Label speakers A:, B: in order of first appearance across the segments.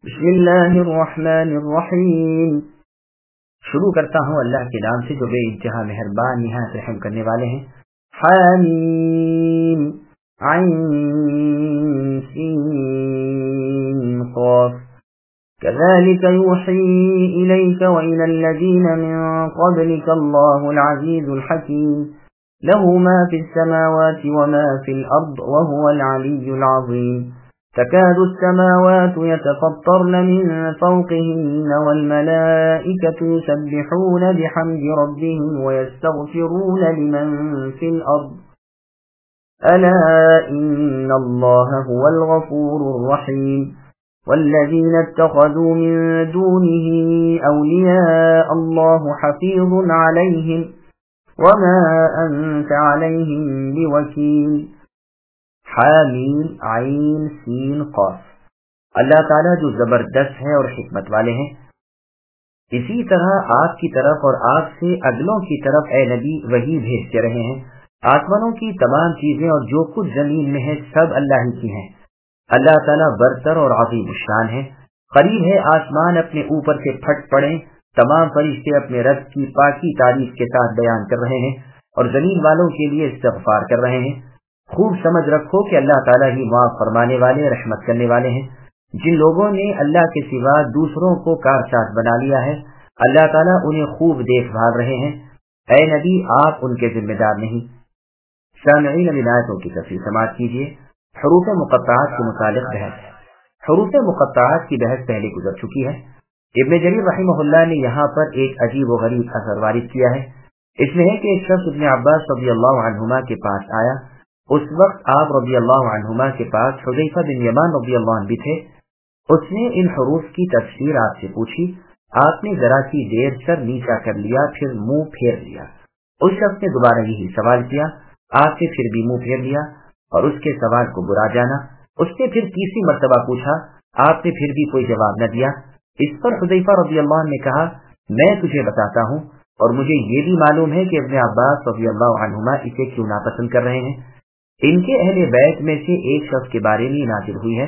A: بسم اللہ الرحمن الرحیم. شروع کرتا ہوں اللہ کے نام سے جو بے انتہا مہربان نہایت رحم کرنے والے ہیں. حامیم عین سین قاف كذلك يوحي إليك وإلى الذين من قبلك الله العزيز الحكيم له ما في السماوات وما في الأرض وهو العلي العظيم. تكاد السماوات يتفطرن من فوقهن والملائكة يسبحون بحمد ربهم ويستغفرون لمن في الأرض ألا إن الله هو الغفور الرحيم. والذين اتخذوا من دونه أولياء الله حفيظ عليهم وما أنت عليهم بوكيل. حامیم عین سین قاف. اللہ تعالیٰ جو زبردست ہے اور حکمت والے ہیں، اسی طرح آپ کی طرف اور آپ سے اگلوں کی طرف اے نبی وحی بھیجتے رہے ہیں. آسمانوں کی تمام چیزیں اور جو کچھ زمین میں ہے سب اللہ ہی کی ہیں. اللہ تعالیٰ برتر اور عظیم الشان ہے. قریب ہے آسمان اپنے اوپر سے پھٹ پڑیں، تمام فرشتے اپنے رب کی پاکی تعریف کے ساتھ بیان کر رہے ہیں اور زمین والوں کے لیے استغفار کر رہے ہیں. خوب سمجھ رکھو کہ اللہ تعالیٰ ہی معاف فرمانے والے رحمت کرنے والے ہیں. جن لوگوں نے اللہ کے سوا دوسروں کو کارساز بنا لیا ہے اللہ تعالیٰ انہیں خوب دیکھ بھال رہے ہیں. اے نبی آپ ان کے ذمہ دار نہیں. سامعین اب آیتوں کی تفصیل سماعت کیجیے. حروف مقطعات کے متعلق بحث. حروف مقطعات کی بحث پہلے گزر چکی ہے. ابن جریر رحمہ اللہ نے یہاں پر ایک عجیب و غریب اثر وارد کیا ہے. اس میں ہے کہ ایک شخص ابن عباس رضی اللہ عنہما کے پاس آیا. اس وقت آپ رضی اللہ عنہما کے پاس حذیفہ بن یمان رضی اللہ عنہ بھی تھے. اس نے ان حروف کی تفسیر آپ سے پوچھی. آپ نے ذرا سی دیر سر نیچا کر لیا پھر منہ پھیر لیا. اس شخص نے دوبارہ یہی سوال کیا. آپ نے پھر بھی منہ پھیر لیا اور اس کے سوال کو برا جانا. اس نے پھر تیسری مرتبہ پوچھا. آپ نے پھر بھی کوئی جواب نہ دیا. اس پر حذیفہ رضی اللہ عنہ نے کہا میں تجھے بتاتا ہوں اور مجھے یہ بھی معلوم ہے کہ ابن عباس رضی اللہ عنہما اسے کیوں ناپسند کر رہے ہیں. ان کے اہل بیت میں سے ایک شخص کے بارے میں نازل ہوئی ہے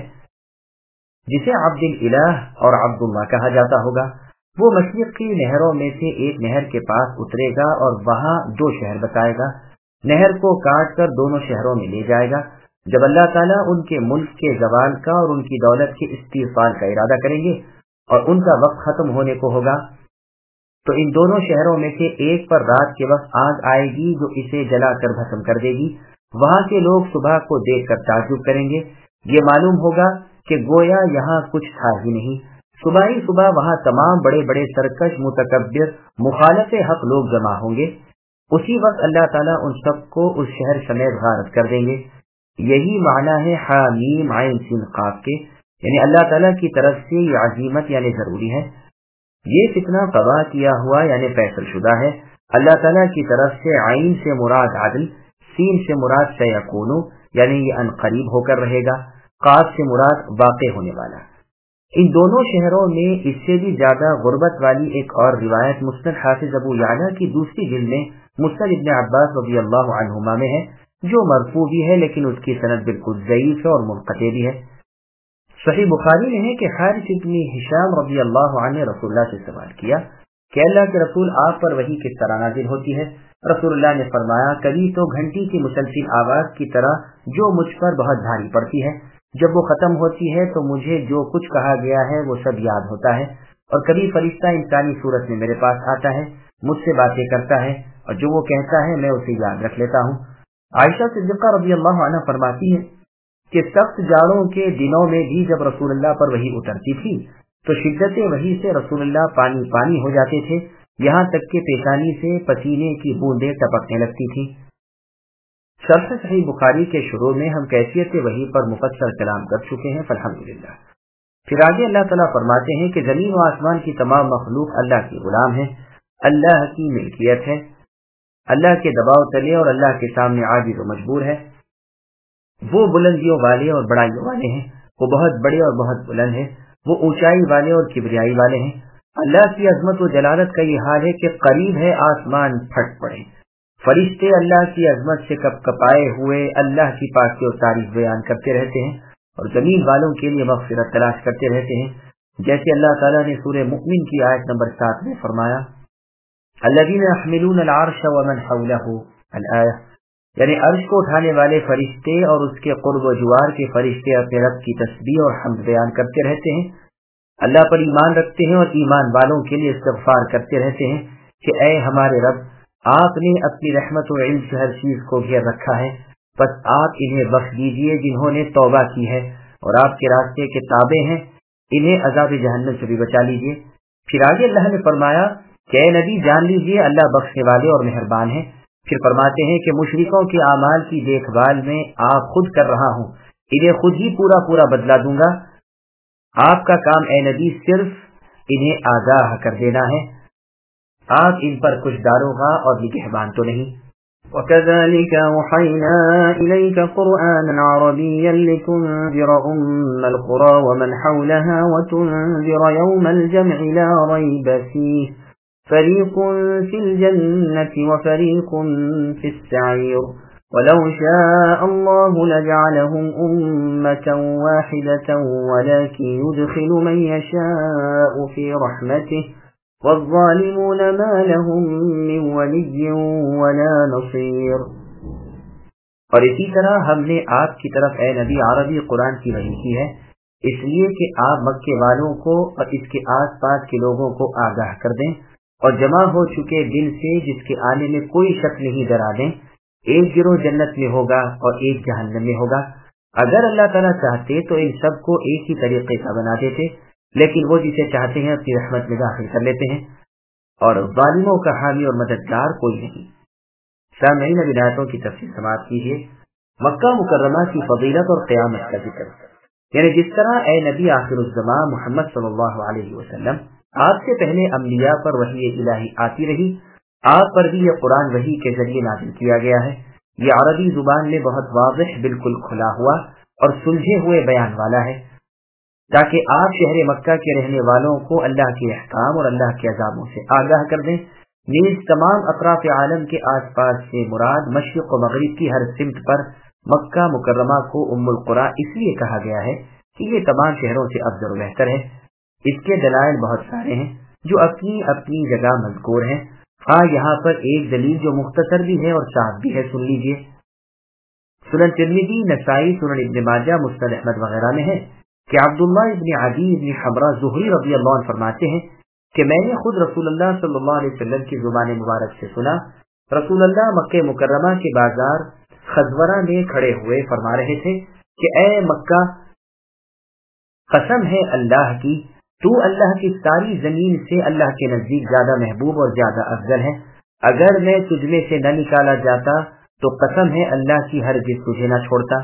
A: جسے عبد الالہ اور عبداللہ کہا جاتا ہوگا. وہ مشرق کی نہروں میں سے ایک نہر کے پاس اترے گا اور وہاں 2 شہر بتائے گا. نہر کو کاٹ کر دونوں شہروں میں لے جائے گا. جب اللہ تعالیٰ ان کے ملک کے زوال کا اور ان کی دولت کے استحصال کا ارادہ کریں گے اور ان کا وقت ختم ہونے کو ہوگا تو ان دونوں شہروں میں سے ایک پر رات کے وقت آگ آئے گی جو اسے جلا کر بھسم کر دے گی. وہاں کے لوگ صبح کو دیکھ کر تعجب کریں گے. یہ معلوم ہوگا کہ گویا یہاں کچھ تھا ہی نہیں. صبح ہی صبح وہاں تمام بڑے بڑے سرکش متکبر مخالف حق لوگ جمع ہوں گے. اسی وقت اللہ تعالیٰ ان سب کو اس شہر سمیت غارت کر دیں گے. یہی معنی ہے حامیم عین سین قاف کے، یعنی اللہ تعالیٰ کی طرف سے یہ عزیمت یعنی ضروری ہے. یہ فتنہ قضا کیا ہوا یعنی فیصل شدہ ہے. اللہ تعالیٰ کی طرف سے عین سے مراد عدل، سین سے مراد سیکون یعنی یہ ان قریب ہو کر رہے گا، قاف سے مراد واقع ہونے والا. ان دونوں شہروں میں اس سے بھی زیادہ غربت والی ایک اور روایت مسند حافظ ابو یعلا کی دوسری جلد میں مسند ابن عباس رضی اللہ عنہما میں ہے جو مرفوع بھی ہے لیکن اس کی سند بالکل ضعیف ہے اور منقطع بھی ہے. صحیح بخاری میں ہے کہ حارث ابن ہشام رضی اللہ عنہ نے رسول اللہ سے سوال کیا کہ اللہ کے رسول آپ پر وحی کس طرح نازل ہوتی ہے؟ رسول اللہ نے فرمایا کبھی تو گھنٹی کی مسلسل آواز کی طرح جو مجھ پر بہت بھاری پڑتی ہے، جب وہ ختم ہوتی ہے تو مجھے جو کچھ کہا گیا ہے وہ سب یاد ہوتا ہے. اور کبھی فرشتہ انسانی صورت میں میرے پاس آتا ہے، مجھ سے باتیں کرتا ہے اور جو وہ کہتا ہے میں اسے یاد رکھ لیتا ہوں. عائشہ صدیقہ رضی اللہ عنہ فرماتی ہے کہ سخت جاڑوں کے دنوں میں بھی جب رسول اللہ پر وحی اترتی تھی تو شدت وحی سے رسول اللہ پانی پانی ہو جاتے تھے، یہاں تک کہ پیشانی سے پسینے کی بوندیں ٹپکنے لگتی تھی. شرح صحیح بخاری کے شروع میں ہم کیفیت وحی پر مفصل کلام کر چکے ہیں الحمدللہ. پھر آگے اللہ تعالیٰ فرماتے ہیں کہ زمین و آسمان کی تمام مخلوق اللہ کی غلام ہے، اللہ کی ملکیت ہے، اللہ کے دباؤ تلے اور اللہ کے سامنے عاجز و مجبور ہے. وہ بلندیوں والے اور بڑائیوں والے ہیں، وہ بہت بڑے اور بہت بلند ہیں، وہ اونچائی والے اور کبریائی والے ہیں. اللہ کی عظمت و جلالت کا یہ حال ہے کہ قریب ہے آسمان پھٹ پڑے. فرشتے اللہ کی عظمت سے کپ کپائے ہوئے اللہ کی پاکی اور تعریف بیان کرتے رہتے ہیں اور زمین والوں کے لیے مغفرت تلاش کرتے رہتے ہیں. جیسے اللہ تعالیٰ نے سورہ مؤمن کی آیت نمبر 7 میں فرمایا الذین یحملون العرش ومن حولہ الآیہ، یعنی عرش کو اٹھانے والے فرشتے اور اس کے قرب و جوار کے فرشتے اپنے رب کی تسبیح اور حمد بیان کرتے رہتے ہیں، اللہ پر ایمان رکھتے ہیں اور ایمان والوں کے لیے استغفار کرتے رہتے ہیں کہ اے ہمارے رب، آپ نے اپنی رحمت و علم سے ہر چیز کو گھیر رکھا ہے، بس آپ انہیں بخش دیجئے جنہوں نے توبہ کی ہے اور آپ کے راستے کے تابع ہیں، انہیں عذاب جہنم سے بھی بچا لیجئے۔ پھر آگے اللہ نے فرمایا کہ اے نبی جان لیجئے اللہ بخشنے والے اور مہربان ہیں۔ پھر فرماتے ہیں کہ مشرکوں کے اعمال کی دیکھ بھال میں آپ خود کر رہا ہوں، انہیں خود ہی پورا بدلہ دوں گا، آپ کا کام اے نبی صرف انہیں آگاہ کر دینا ہے، آپ ان پر کچھ داروغہ اور نگہبان تو نہیں۔ وَكَذَلِكَ أَوْحَيْنَا إِلَيْكَ قُرْآنًا عَرَبِيًّا لِتُنذِرَ أُمَّ الْقُرَى وَمَنْ حَوْلَهَا وَتُنذِرَ يَوْمَ الْجَمْعِ لَا رَيْبَ فِيهِ فَرِيقٌ فِي الْجَنَّةِ وَفَرِيقٌ فِي السَّعِيرِ وَلَوْ شَاءَ اللَّهُ لَجَعَلَهُمْ أُمَّةً وَاحِدَةً وَلَكِنْ يُدْخِلُ مَن يَشَاءُ فِي رَحْمَتِهِ والظالمون ما لهم من ولي ولا نصير۔ اور اسی طرح ہم نے آپ کی طرف اے نبی عربی قرآن کی وحی کی ہے، اس لیے کہ آپ مکے والوں کو اور اس کے آس پاس کے لوگوں کو آگاہ کر دیں اور جمع ہو چکے دن سے جس کے آنے میں کوئی شک نہیں ڈرا دیں، ایک گروہ جنت میں ہوگا اور ایک جہنم میں ہوگا۔ اگر اللہ تعالیٰ چاہتے تو ان سب کو ایک ہی طریقے کا بنا دیتے، لیکن وہ جسے چاہتے ہیں اپنی رحمت میں داخل کر لیتے ہیں، اور ظالموں کا حامی اور مددگار کوئی نہیں۔ سامعین اب آیتوں کی تفسیر سماعت کیجیے۔ مکہ مکرمہ کی فضیلت اور قیامت کا ذکر، یعنی جس طرح اے نبی آخر الزمان محمد صلی اللہ علیہ وسلم، آپ سے پہلے انبیاء پر وحی الہی آتی رہی، آپ پر بھی یہ قرآن وحی کے ذریعے نازل کیا گیا ہے۔ یہ عربی زبان میں بہت واضح، بالکل کھلا ہوا اور سلجھے ہوئے بیان والا ہے، تاکہ آپ شہر مکہ کے رہنے والوں کو اللہ کے احکام اور اللہ کے عذابوں سے آگاہ کر دیں۔ نیز تمام اطراف عالم کے آس پاس سے مراد مشرق و مغرب کی ہر سمت پر مکہ مکرمہ کو ام القریٰ اس لیے کہا گیا ہے کہ یہ تمام شہروں سے افضل و بہتر ہے۔ اس کے دلائل بہت سارے ہیں جو اپنی اپنی جگہ مذکور ہیں۔ یہاں پر ایک دلیل جو مختصر بھی ہے اور صاف بھی ہے، سن لیجئے۔ سنن ترمذی، نسائی، سنن ابن ماجہ، مسند احمد وغیرہ میں ہے کہ عبداللہ ابن عدی ابن حبرہ زہری رضی اللہ عنہ فرماتے ہیں کہ میں نے خود رسول اللہ صلی اللہ علیہ وسلم کی زبان مبارک سے سنا، رسول اللہ مکہ مکرمہ کے بازار خزورہ میں کھڑے ہوئے فرما رہے تھے کہ اے مکہ، قسم ہے اللہ کی، تو اللہ کی ساری زمین سے اللہ کے نزدیک زیادہ محبوب اور زیادہ افضل ہے، اگر میں تجھ میں سے نہ نکالا جاتا تو قسم ہے اللہ کی ہرگز تجھے نہ چھوڑتا۔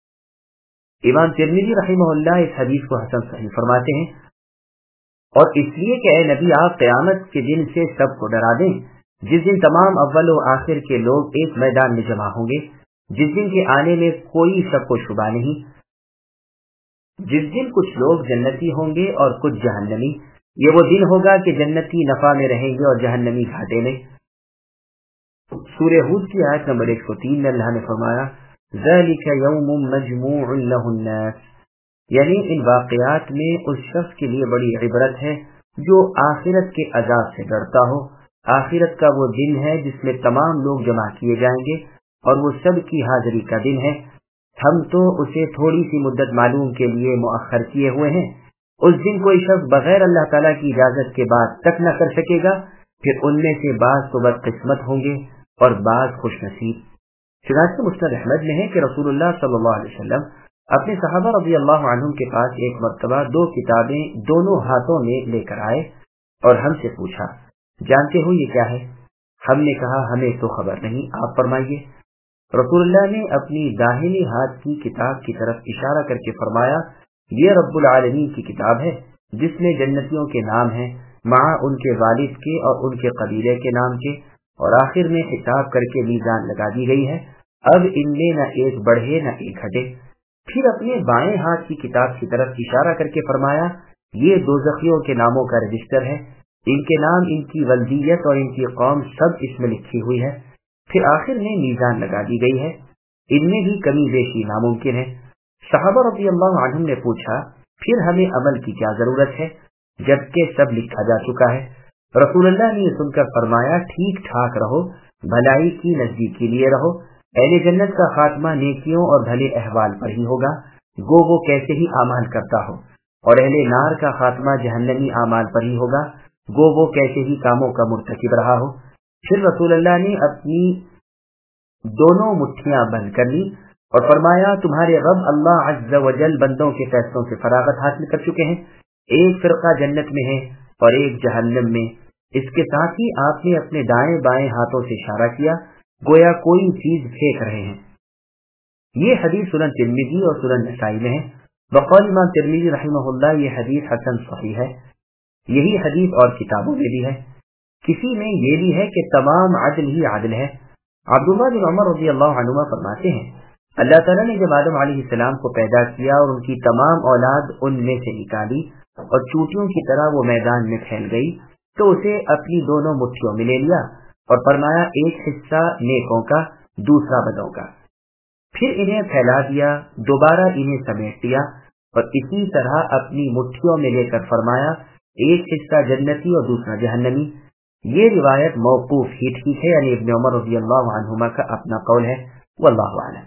A: امام ترمذی رحمہ اللہ اس حدیث کو حسن صحیح فرماتے ہیں، اور اس لیے کہ اے نبی آپ قیامت کے دن سے سب کو ڈرا دیں، جس دن تمام اول و آخر کے لوگ ایک میدان میں جمع ہوں گے، جس دن کے آنے میں کوئی شک و شبہ نہیں، جس دن کچھ لوگ جنتی ہوں گے اور کچھ جہنمی۔ یہ وہ دن ہوگا کہ جنتی نفع میں رہیں گے اور جہنمی گھاٹے میں۔ سورہ ہود کی آیت نمبر 103 میں اللہ نے فرمایا ذَلِكَ يَوْمٌ مَجْمُوعٌ لَهُ النَّاسِ، یعنی ان واقعات میں اس شخص کے لیے بڑی عبرت ہے جو آخرت کے عذاب سے ڈرتا ہو۔ آخرت کا وہ دن ہے جس میں تمام لوگ جمع کیے جائیں گے اور وہ سب کی حاضری کا دن ہے۔ ہم تو اسے تھوڑی سی مدت معلوم کے لیے مؤخر کیے ہوئے ہیں۔ اس دن کوئی شخص بغیر اللہ تعالیٰ کی اجازت کے بعد تک نہ کر سکے گا، پھر ان میں سے بعض تو بدقسمت ہوں گے اور بعض خوش نصیب۔ چنانچہ مسند احمد میں ہے کہ رسول اللہ صلی اللہ علیہ وسلم اپنے صحابہ رضی اللہ عنہم کے پاس ایک مرتبہ 2 کتابیں دونوں ہاتھوں میں لے کر آئے اور ہم سے پوچھا، جانتے ہو یہ کیا ہے؟ ہم نے کہا ہمیں تو خبر نہیں، آپ فرمائیے۔ رسول اللہ نے اپنی داہنی ہاتھ کی کتاب کی طرف اشارہ کر کے فرمایا، یہ رب العالمین کی کتاب ہے جس میں جنتیوں کے نام ہیں، مع ان کے والد کے اور ان کے قبیلے کے نام کے، اور آخر میں حساب کر کے میزان لگا دی گئی ہے، اب ان میں نہ ایک بڑھے نہ ایک گھٹے۔ پھر اپنے بائیں ہاتھ کی کتاب کی طرف اشارہ کر کے فرمایا، یہ دوزخیوں کے ناموں کا رجسٹر ہے، ان کے نام، ان کی ولدیت اور ان کی قوم سب اس میں لکھی ہوئی ہے۔ پھر آخر میں میزان لگا دی گئی ہے، ان میں بھی کمی بیشی ناممکن ہے۔ صحابہ رضی اللہ عنہم نے پوچھا پھر ہمیں عمل کی کیا ضرورت ہے جبکہ سب لکھا جا چکا ہے؟ رسول اللہ نے یہ سن کر فرمایا ٹھیک ٹھاک رہو، بھلائی کی نزدیکی لیے رہو، اہل جنت کا خاتمہ نیکیوں اور بھلے احوال پر ہی ہوگا گو وہ کیسے ہی اعمال کرتا ہو، اور اہل نار کا خاتمہ جہنمی اعمال پر ہی ہوگا گو وہ کیسے ہی کاموں کا مرتکب رہا ہو۔ پھر رسول اللہ نے اپنی دونوں مٹھیاں بند کر لی اور فرمایا تمہارے رب اللہ عز و جل بندوں کے فیصلوں سے فراغت حاصل کر چکے ہیں، ایک فرقہ جنت میں ہے اور ایک جہنم میں۔ اس کے ساتھ ہی آپ نے اپنے دائیں بائیں ہاتھوں سے اشارہ کیا گویا کوئی چیز پھینک رہے ہیں۔ یہ حدیث سنن ترمذی اور سنن نسائی میں ہے۔ بقول امام ترمذی رحمہ اللہ یہ حدیث حسن صحیح ہے۔ یہی حدیث اور کتابوں میں بھی ہے۔ کسی میں یہ بھی ہے کہ تمام عدل ہی عدل ہے۔ عبداللہ بن عمر رضی اللہ عنہما فرماتے ہیں اللہ تعالیٰ نے جب آدم علیہ السلام کو پیدا کیا اور ان کی تمام اولاد ان میں سے نکالی اور چوٹیوں کی طرح وہ میدان میں پھیل گئی تو اسے اپنی دونوں مٹھیوں میں لے لیا اور فرمایا ایک حصہ نیکوں کا دوسرا بدوں کا، پھر انہیں پھیلا دیا، دوبارہ انہیں سمیٹ دیا اور اسی طرح اپنی مٹھیوں میں لے کر فرمایا ایک حصہ جنتی اور دوسرا جہنمی۔ یہ روایت موقوف ہی ٹھیک ہے، یعنی ابن عمر رضی اللہ عنہما کا اپنا قول ہے، واللہ اعلم،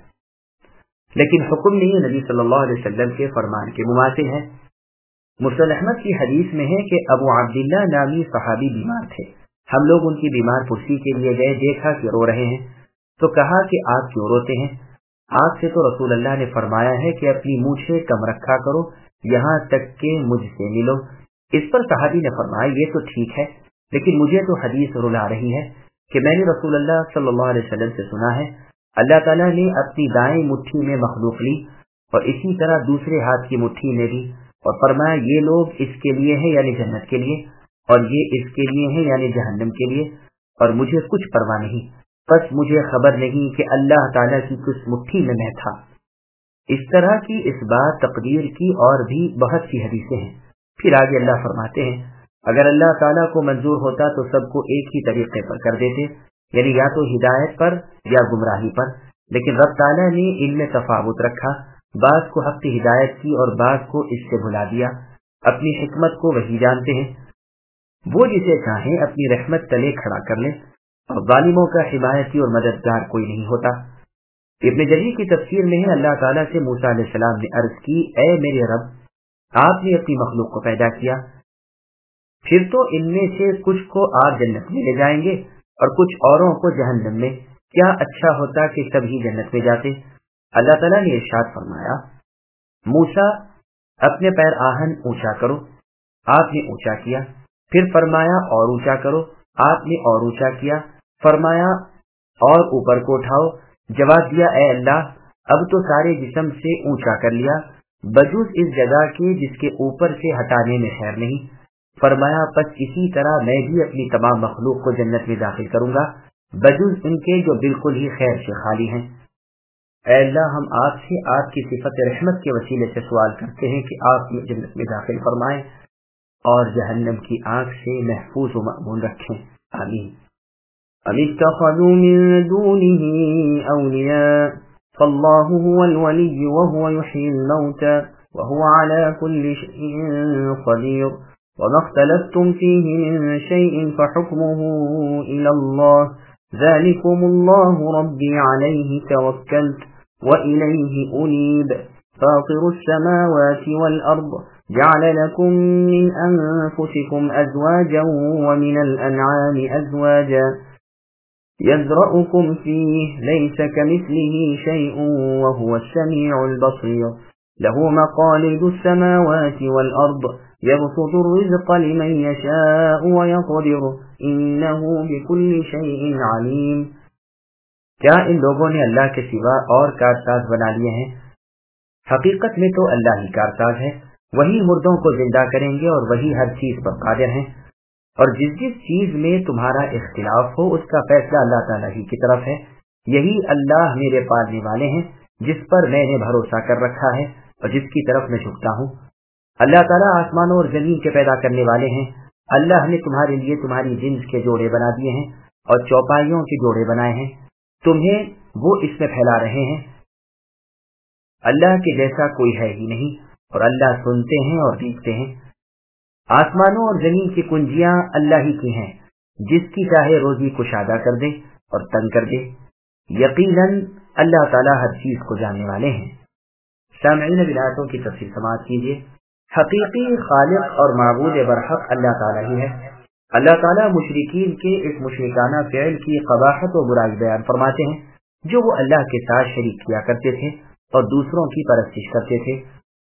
A: لیکن حکم نہیں نبی صلی اللہ علیہ وسلم کے فرمان کے مماثل ہے۔ مسند احمد کی حدیث میں ہے کہ ابو عبداللہ نامی صحابی بیمار تھے، ہم لوگ ان کی بیمار پرسی کے لیے گئے، دیکھا کہ رو رہے ہیں تو کہا کہ آپ کیوں روتے ہیں؟ آپ سے تو رسول اللہ نے فرمایا ہے کہ اپنی مونچھیں کم رکھا کرو یہاں تک کہ مجھ سے ملو۔ اس پر صحابی نے فرمایا یہ تو ٹھیک ہے لیکن مجھے تو حدیث رلا رہی ہے کہ میں نے رسول اللہ صلی اللہ علیہ وسلم سے سنا ہے اللہ تعالیٰ نے اپنی دائیں مٹھی میں مخلوق لی اور اسی طرح دوسرے ہاتھ کی مٹھی میں بھی، اور فرمایا یہ لوگ اس کے لیے ہیں یعنی جنت کے لیے، اور یہ اس کے لیے ہیں یعنی جہنم کے لیے، اور مجھے کچھ پرواہ نہیں، بس مجھے خبر نہیں کہ اللہ تعالیٰ کی کس مٹھی میں میں تھا۔ اس طرح کی اس بات تقدیر کی اور بھی بہت سی حدیثیں ہیں۔ پھر آگے اللہ فرماتے ہیں اگر اللہ تعالیٰ کو منظور ہوتا تو سب کو ایک ہی طریقے پر کر دیتے، یعنی یا تو ہدایت پر یا گمراہی پر، لیکن رب تعالیٰ نے ان میں تفاوت رکھا، بعض کو حق کی ہدایت کی اور بعض کو اس سے بھلا دیا۔ اپنی حکمت کو وہی جانتے ہیں، وہ جسے چاہیں اپنی رحمت تلے کھڑا کر لیں، اور ظالموں کا حمایتی اور مددگار کوئی نہیں ہوتا۔ ابن جریر کی تفسیر میں ہے اللہ تعالیٰ سے موسیٰ علیہ السلام نے عرض کی اے میرے رب آپ نے اپنی مخلوق کو پیدا کیا، پھر تو ان میں سے کچھ کو آپ جنت میں لے جائیں گے اور کچھ اوروں کو جہنم میں، کیا اچھا ہوتا کہ سب ہی جنت میں جاتے۔ اللہ تعالیٰ نے ارشاد فرمایا موسیٰ اپنے پیر آہن اونچا کرو، آپ نے اونچا کیا، پھر فرمایا اور اونچا کرو، آپ نے اور اونچا کیا، فرمایا اور اوپر کو اٹھاؤ، جواب دیا اے اللہ اب تو سارے جسم سے اونچا کر لیا بجز اس جگہ کے جس کے اوپر سے ہٹانے میں خیر نہیں۔ فرمایا پس اسی طرح میں بھی اپنی تمام مخلوق کو جنت میں داخل کروں گا بجز ان کے جو بالکل ہی خیر سے خالی ہیں۔ اے اللہ ہم آپ سے آپ کی صفت رحمت کے وسیلے سے سوال کرتے ہیں کہ آپ یہ جنت میں داخل فرمائیں اور جہنم کی آگ سے محفوظ و مأمون رکھیں، آمین۔ ام اتخذوا من دونه اولیاء فاللہ هو الولی وهو يحيي الموتى وهو على كل شيء قدير وما اختلفتم فيه من شيء فحكمه إلى الله ذلكم الله ربي عليه توكلت وإليه أنيب فاطر السماوات والأرض جعل لكم من أنفسكم أزواجا ومن الأنعام أزواجا يذرأكم فيه ليس كمثله شيء وهو السميع البصير له مقاليد السماوات والأرض يبسط الرزق لمن يشاء ويقدر إنه بكل شيء عليم۔ کیا ان لوگوں نے اللہ کے سوا اور کارساز بنا لیے ہیں؟ حقیقت میں تو اللہ ہی کارساز ہے، وہی مردوں کو زندہ کریں گے اور وہی ہر چیز پر قادر ہیں، اور جس جس چیز میں تمہارا اختلاف ہو اس کا فیصلہ اللہ تعالیٰ ہی کی طرف ہے۔ یہی اللہ میرے پالنے والے ہیں جس پر میں نے بھروسہ کر رکھا ہے اور جس کی طرف میں جھکتا ہوں۔ اللہ تعالیٰ آسمانوں اور زمین کے پیدا کرنے والے ہیں۔ اللہ نے تمہارے لیے تمہاری جنس کے جوڑے بنا دیے ہیں اور چوپائیوں کے جوڑے بنائے ہیں، تمہیں وہ اس میں پھیلا رہے ہیں۔ اللہ کے جیسا کوئی ہے ہی نہیں، اور اللہ سنتے ہیں اور دیکھتے ہیں۔ آسمانوں اور زمین کی کنجیاں اللہ ہی کی ہیں، جس کی چاہے روزی کشادہ کر دے اور تنگ کر دے۔ یقیناً اللہ تعالیٰ ہر چیز کو جاننے والے ہیں۔ سامعین ولایتوں کی تفصیل سماعت کیجیے۔ حقیقی خالق اور معبود برحق اللہ تعالیٰ ہی ہے۔ اللہ تعالیٰ مشرکین کے اس مشرکانہ فعل کی قباحت و برائی بیان فرماتے ہیں جو وہ اللہ کے ساتھ شریک کیا کرتے تھے اور دوسروں کی پرستش کرتے تھے،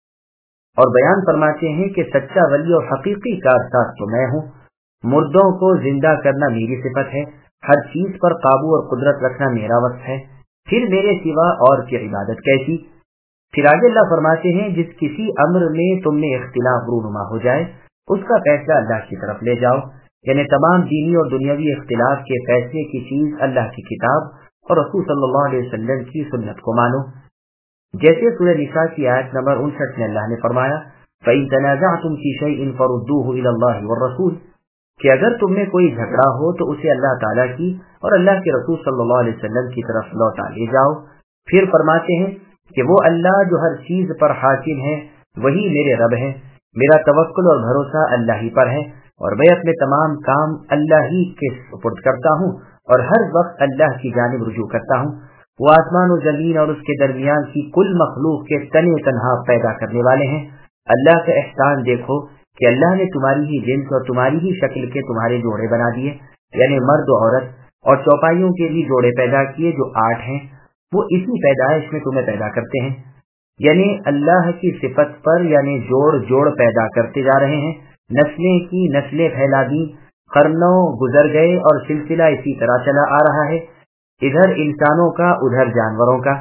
A: اور بیان فرماتے ہیں کہ سچا ولی اور حقیقی کارساز تو میں ہوں، مردوں کو زندہ کرنا میری صفت ہے، ہر چیز پر قابو اور قدرت رکھنا میرا وصف ہے، پھر میرے سوا اور کی عبادت کیسی؟ پھر آگے اللہ فرماتے ہیں جس کسی امر میں تم میں اختلاف رونما ہو جائے اس کا فیصلہ اللہ کی طرف لے جاؤ، یعنی تمام دینی اور دنیاوی اختلاف کے فیصلے کی چیز اللہ کی کتاب اور رسول صلی اللہ علیہ وسلم کی سنت کو مانو۔ جیسے سورہ نساء کی آیت نمبر 59 میں اللہ نے فرمایا فَإِن تَنَازَعْتُمْ فِي شَيْءٍ فَرُدُّوهُ إِلَى اللَّهِ وَالرَّسُولِ کہ اگر تم میں کوئی جھگڑا ہو تو اسے اللہ تعالیٰ کی اور اللہ کے رسول صلی اللہ علیہ وسلم کی طرف لوٹا لے جاؤ۔ پھر فرماتے ہیں کہ وہ اللہ جو ہر چیز پر حاکم ہے وہی میرے رب ہے، میرا توکل اور بھروسہ اللہ ہی پر ہے، اور میں اپنے تمام کام اللہ ہی کے سپرد کرتا ہوں اور ہر وقت اللہ کی جانب رجوع کرتا ہوں۔ وہ آسمان و زمین اور اس کے درمیان کی کل مخلوق کے تنے تنہا پیدا کرنے والے ہیں۔ اللہ کا احسان دیکھو کہ اللہ نے تمہاری ہی جنس اور تمہاری ہی شکل کے تمہارے جوڑے بنا دیے، یعنی مرد و عورت، اور چوپائیوں کے بھی جوڑے پیدا کیے جو 8 ہیں۔ وہ اسی پیدائش میں تمہیں پیدا کرتے ہیں، یعنی اللہ کی صفت پر، یعنی جوڑ جوڑ پیدا کرتے جا رہے ہیں، نسلیں کی نسلیں پھیلا دی، قرنوں گزر گئے اور سلسلہ اسی طرح چلا آ رہا ہے، ادھر انسانوں کا ادھر جانوروں کا۔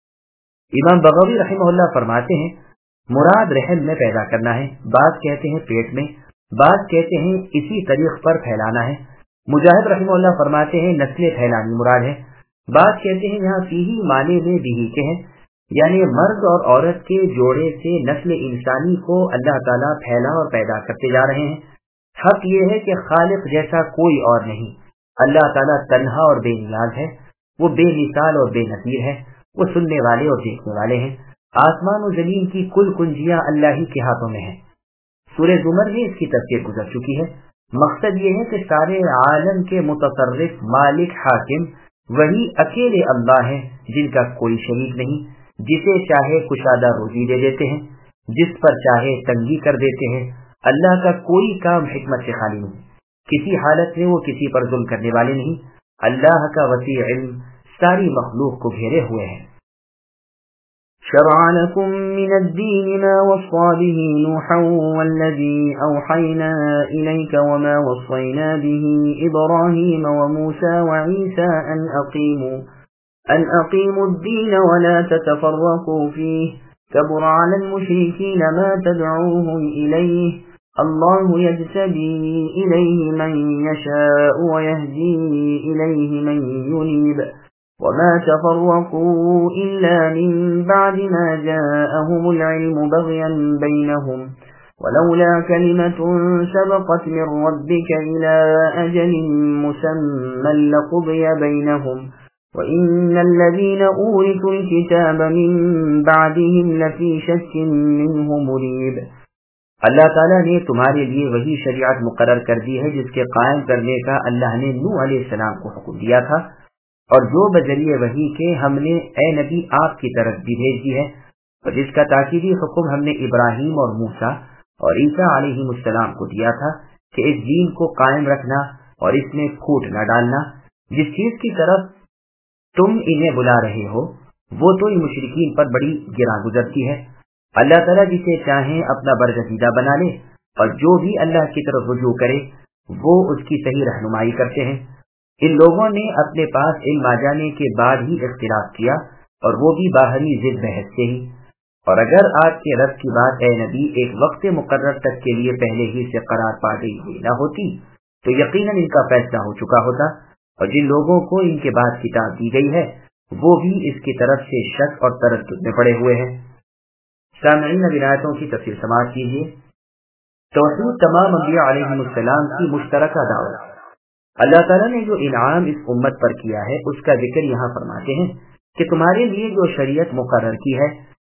A: امام بغوی رحمہ اللہ فرماتے ہیں مراد رحم میں پیدا کرنا ہے، بعض کہتے ہیں پیٹ میں، بعض کہتے ہیں اسی طریق پر پھیلانا ہے۔ مجاہد رحمہ اللہ فرماتے ہیں نسلیں پھیلانی مراد ہے، بعض کہتے ہیں یہاں فیہی معنی میں بھی کے ہیں، یعنی مرد اور عورت کے جوڑے سے نسل انسانی کو اللہ تعالیٰ پھیلا اور پیدا کرتے جا رہے ہیں۔ حق یہ ہے کہ خالق جیسا کوئی اور نہیں، اللہ تعالیٰ تنہا اور بے نیاز ہے، وہ بے مثال اور بے نظیر ہے، وہ سننے والے اور دیکھنے والے ہیں۔ آسمان و زمین کی کل کنجیاں اللہ ہی کے ہاتھوں میں ہیں۔ سورہ زمر میں اس کی تفسیر گزر چکی ہے۔ مقصد یہ ہے کہ سارے عالم کے متصرف مالک حاکم وہی اکیلے اللہ ہیں جن کا کوئی شریک نہیں، جسے چاہے کشادہ روزی دے دیتے ہیں، جس پر چاہے تنگی کر دیتے ہیں۔ اللہ کا کوئی کام حکمت سے خالی نہیں، کسی حالت میں وہ کسی پر ظلم کرنے والے نہیں۔ اللہ کا وسیع علم ساری مخلوق کو گھیرے ہوئے ہے۔
B: شرع لكم من الدين ما وصى به نوحا والذي أوحينا إليك وما وصينا به إبراهيم وموسى وعيسى أن أقيموا الدين ولا تتفرقوا فيه كبر على المشركين ما تدعوهم إليه الله يجتبي إليه من يشاء ويهدي إليه من ينيب وما تفرقوا إلا من بعد ما جاءهم العلم بغيا بينهم ولولا كلمة سبقت من ربك إلى أجل مسمى لقضي بينهم وإن الذين أورثوا الكتاب من بعدهم لفي شك منه مريب۔
A: اللہ تعالیٰ نے تمہارے لیے وہی شریعت مقرر کر دی ہے جس کے قائم کرنے کا اللہ نے نوح علیہ السلام کو حکم دیا تھا، اور جو بذریعہ وحی کے ہم نے اے نبی آپ کی طرف بھی بھیج دی ہے، اور جس کا تاکیدی حکم ہم نے ابراہیم اور موسیٰ اور عیسیٰ علیہ السلام کو دیا تھا کہ اس دین کو قائم رکھنا اور اس میں پھوٹ نہ ڈالنا۔ جس چیز کی طرف تم انہیں بلا رہے ہو وہ تو ان مشرکین پر بڑی گراں گزرتی ہے۔ اللہ تعالیٰ جسے چاہیں اپنا برگزیدہ بنا لے، اور جو بھی اللہ کی طرف رجوع کرے وہ اس کی صحیح رہنمائی کرتے ہیں۔ ان لوگوں نے اپنے پاس علم آ جانے کے بعد ہی اختلاف کیا، اور وہ بھی باہری ضد بحث سے ہی۔ اور اگر آپ کے رب کی بات اے نبی ایک وقت مقرر تک کے لیے پہلے ہی سے قرار پا گئی ہوئی نہ ہوتی تو یقیناً ان کا فیصلہ ہو چکا ہوتا، اور جن لوگوں کو ان کے بعد کتاب دی گئی ہے وہ بھی اس کی طرف سے شک اور تردد میں پڑے ہوئے ہیں۔ سامعین ولایتوں کی تفسیر سماعت کیجیے۔ توحید تمام انبیاء علیہ السلام کی مشترکہ دعوت۔ اللہ تعالیٰ نے جو انعام اس امت پر کیا ہے اس کا ذکر یہاں فرماتے ہیں کہ تمہارے لیے جو شریعت مقرر کی ہے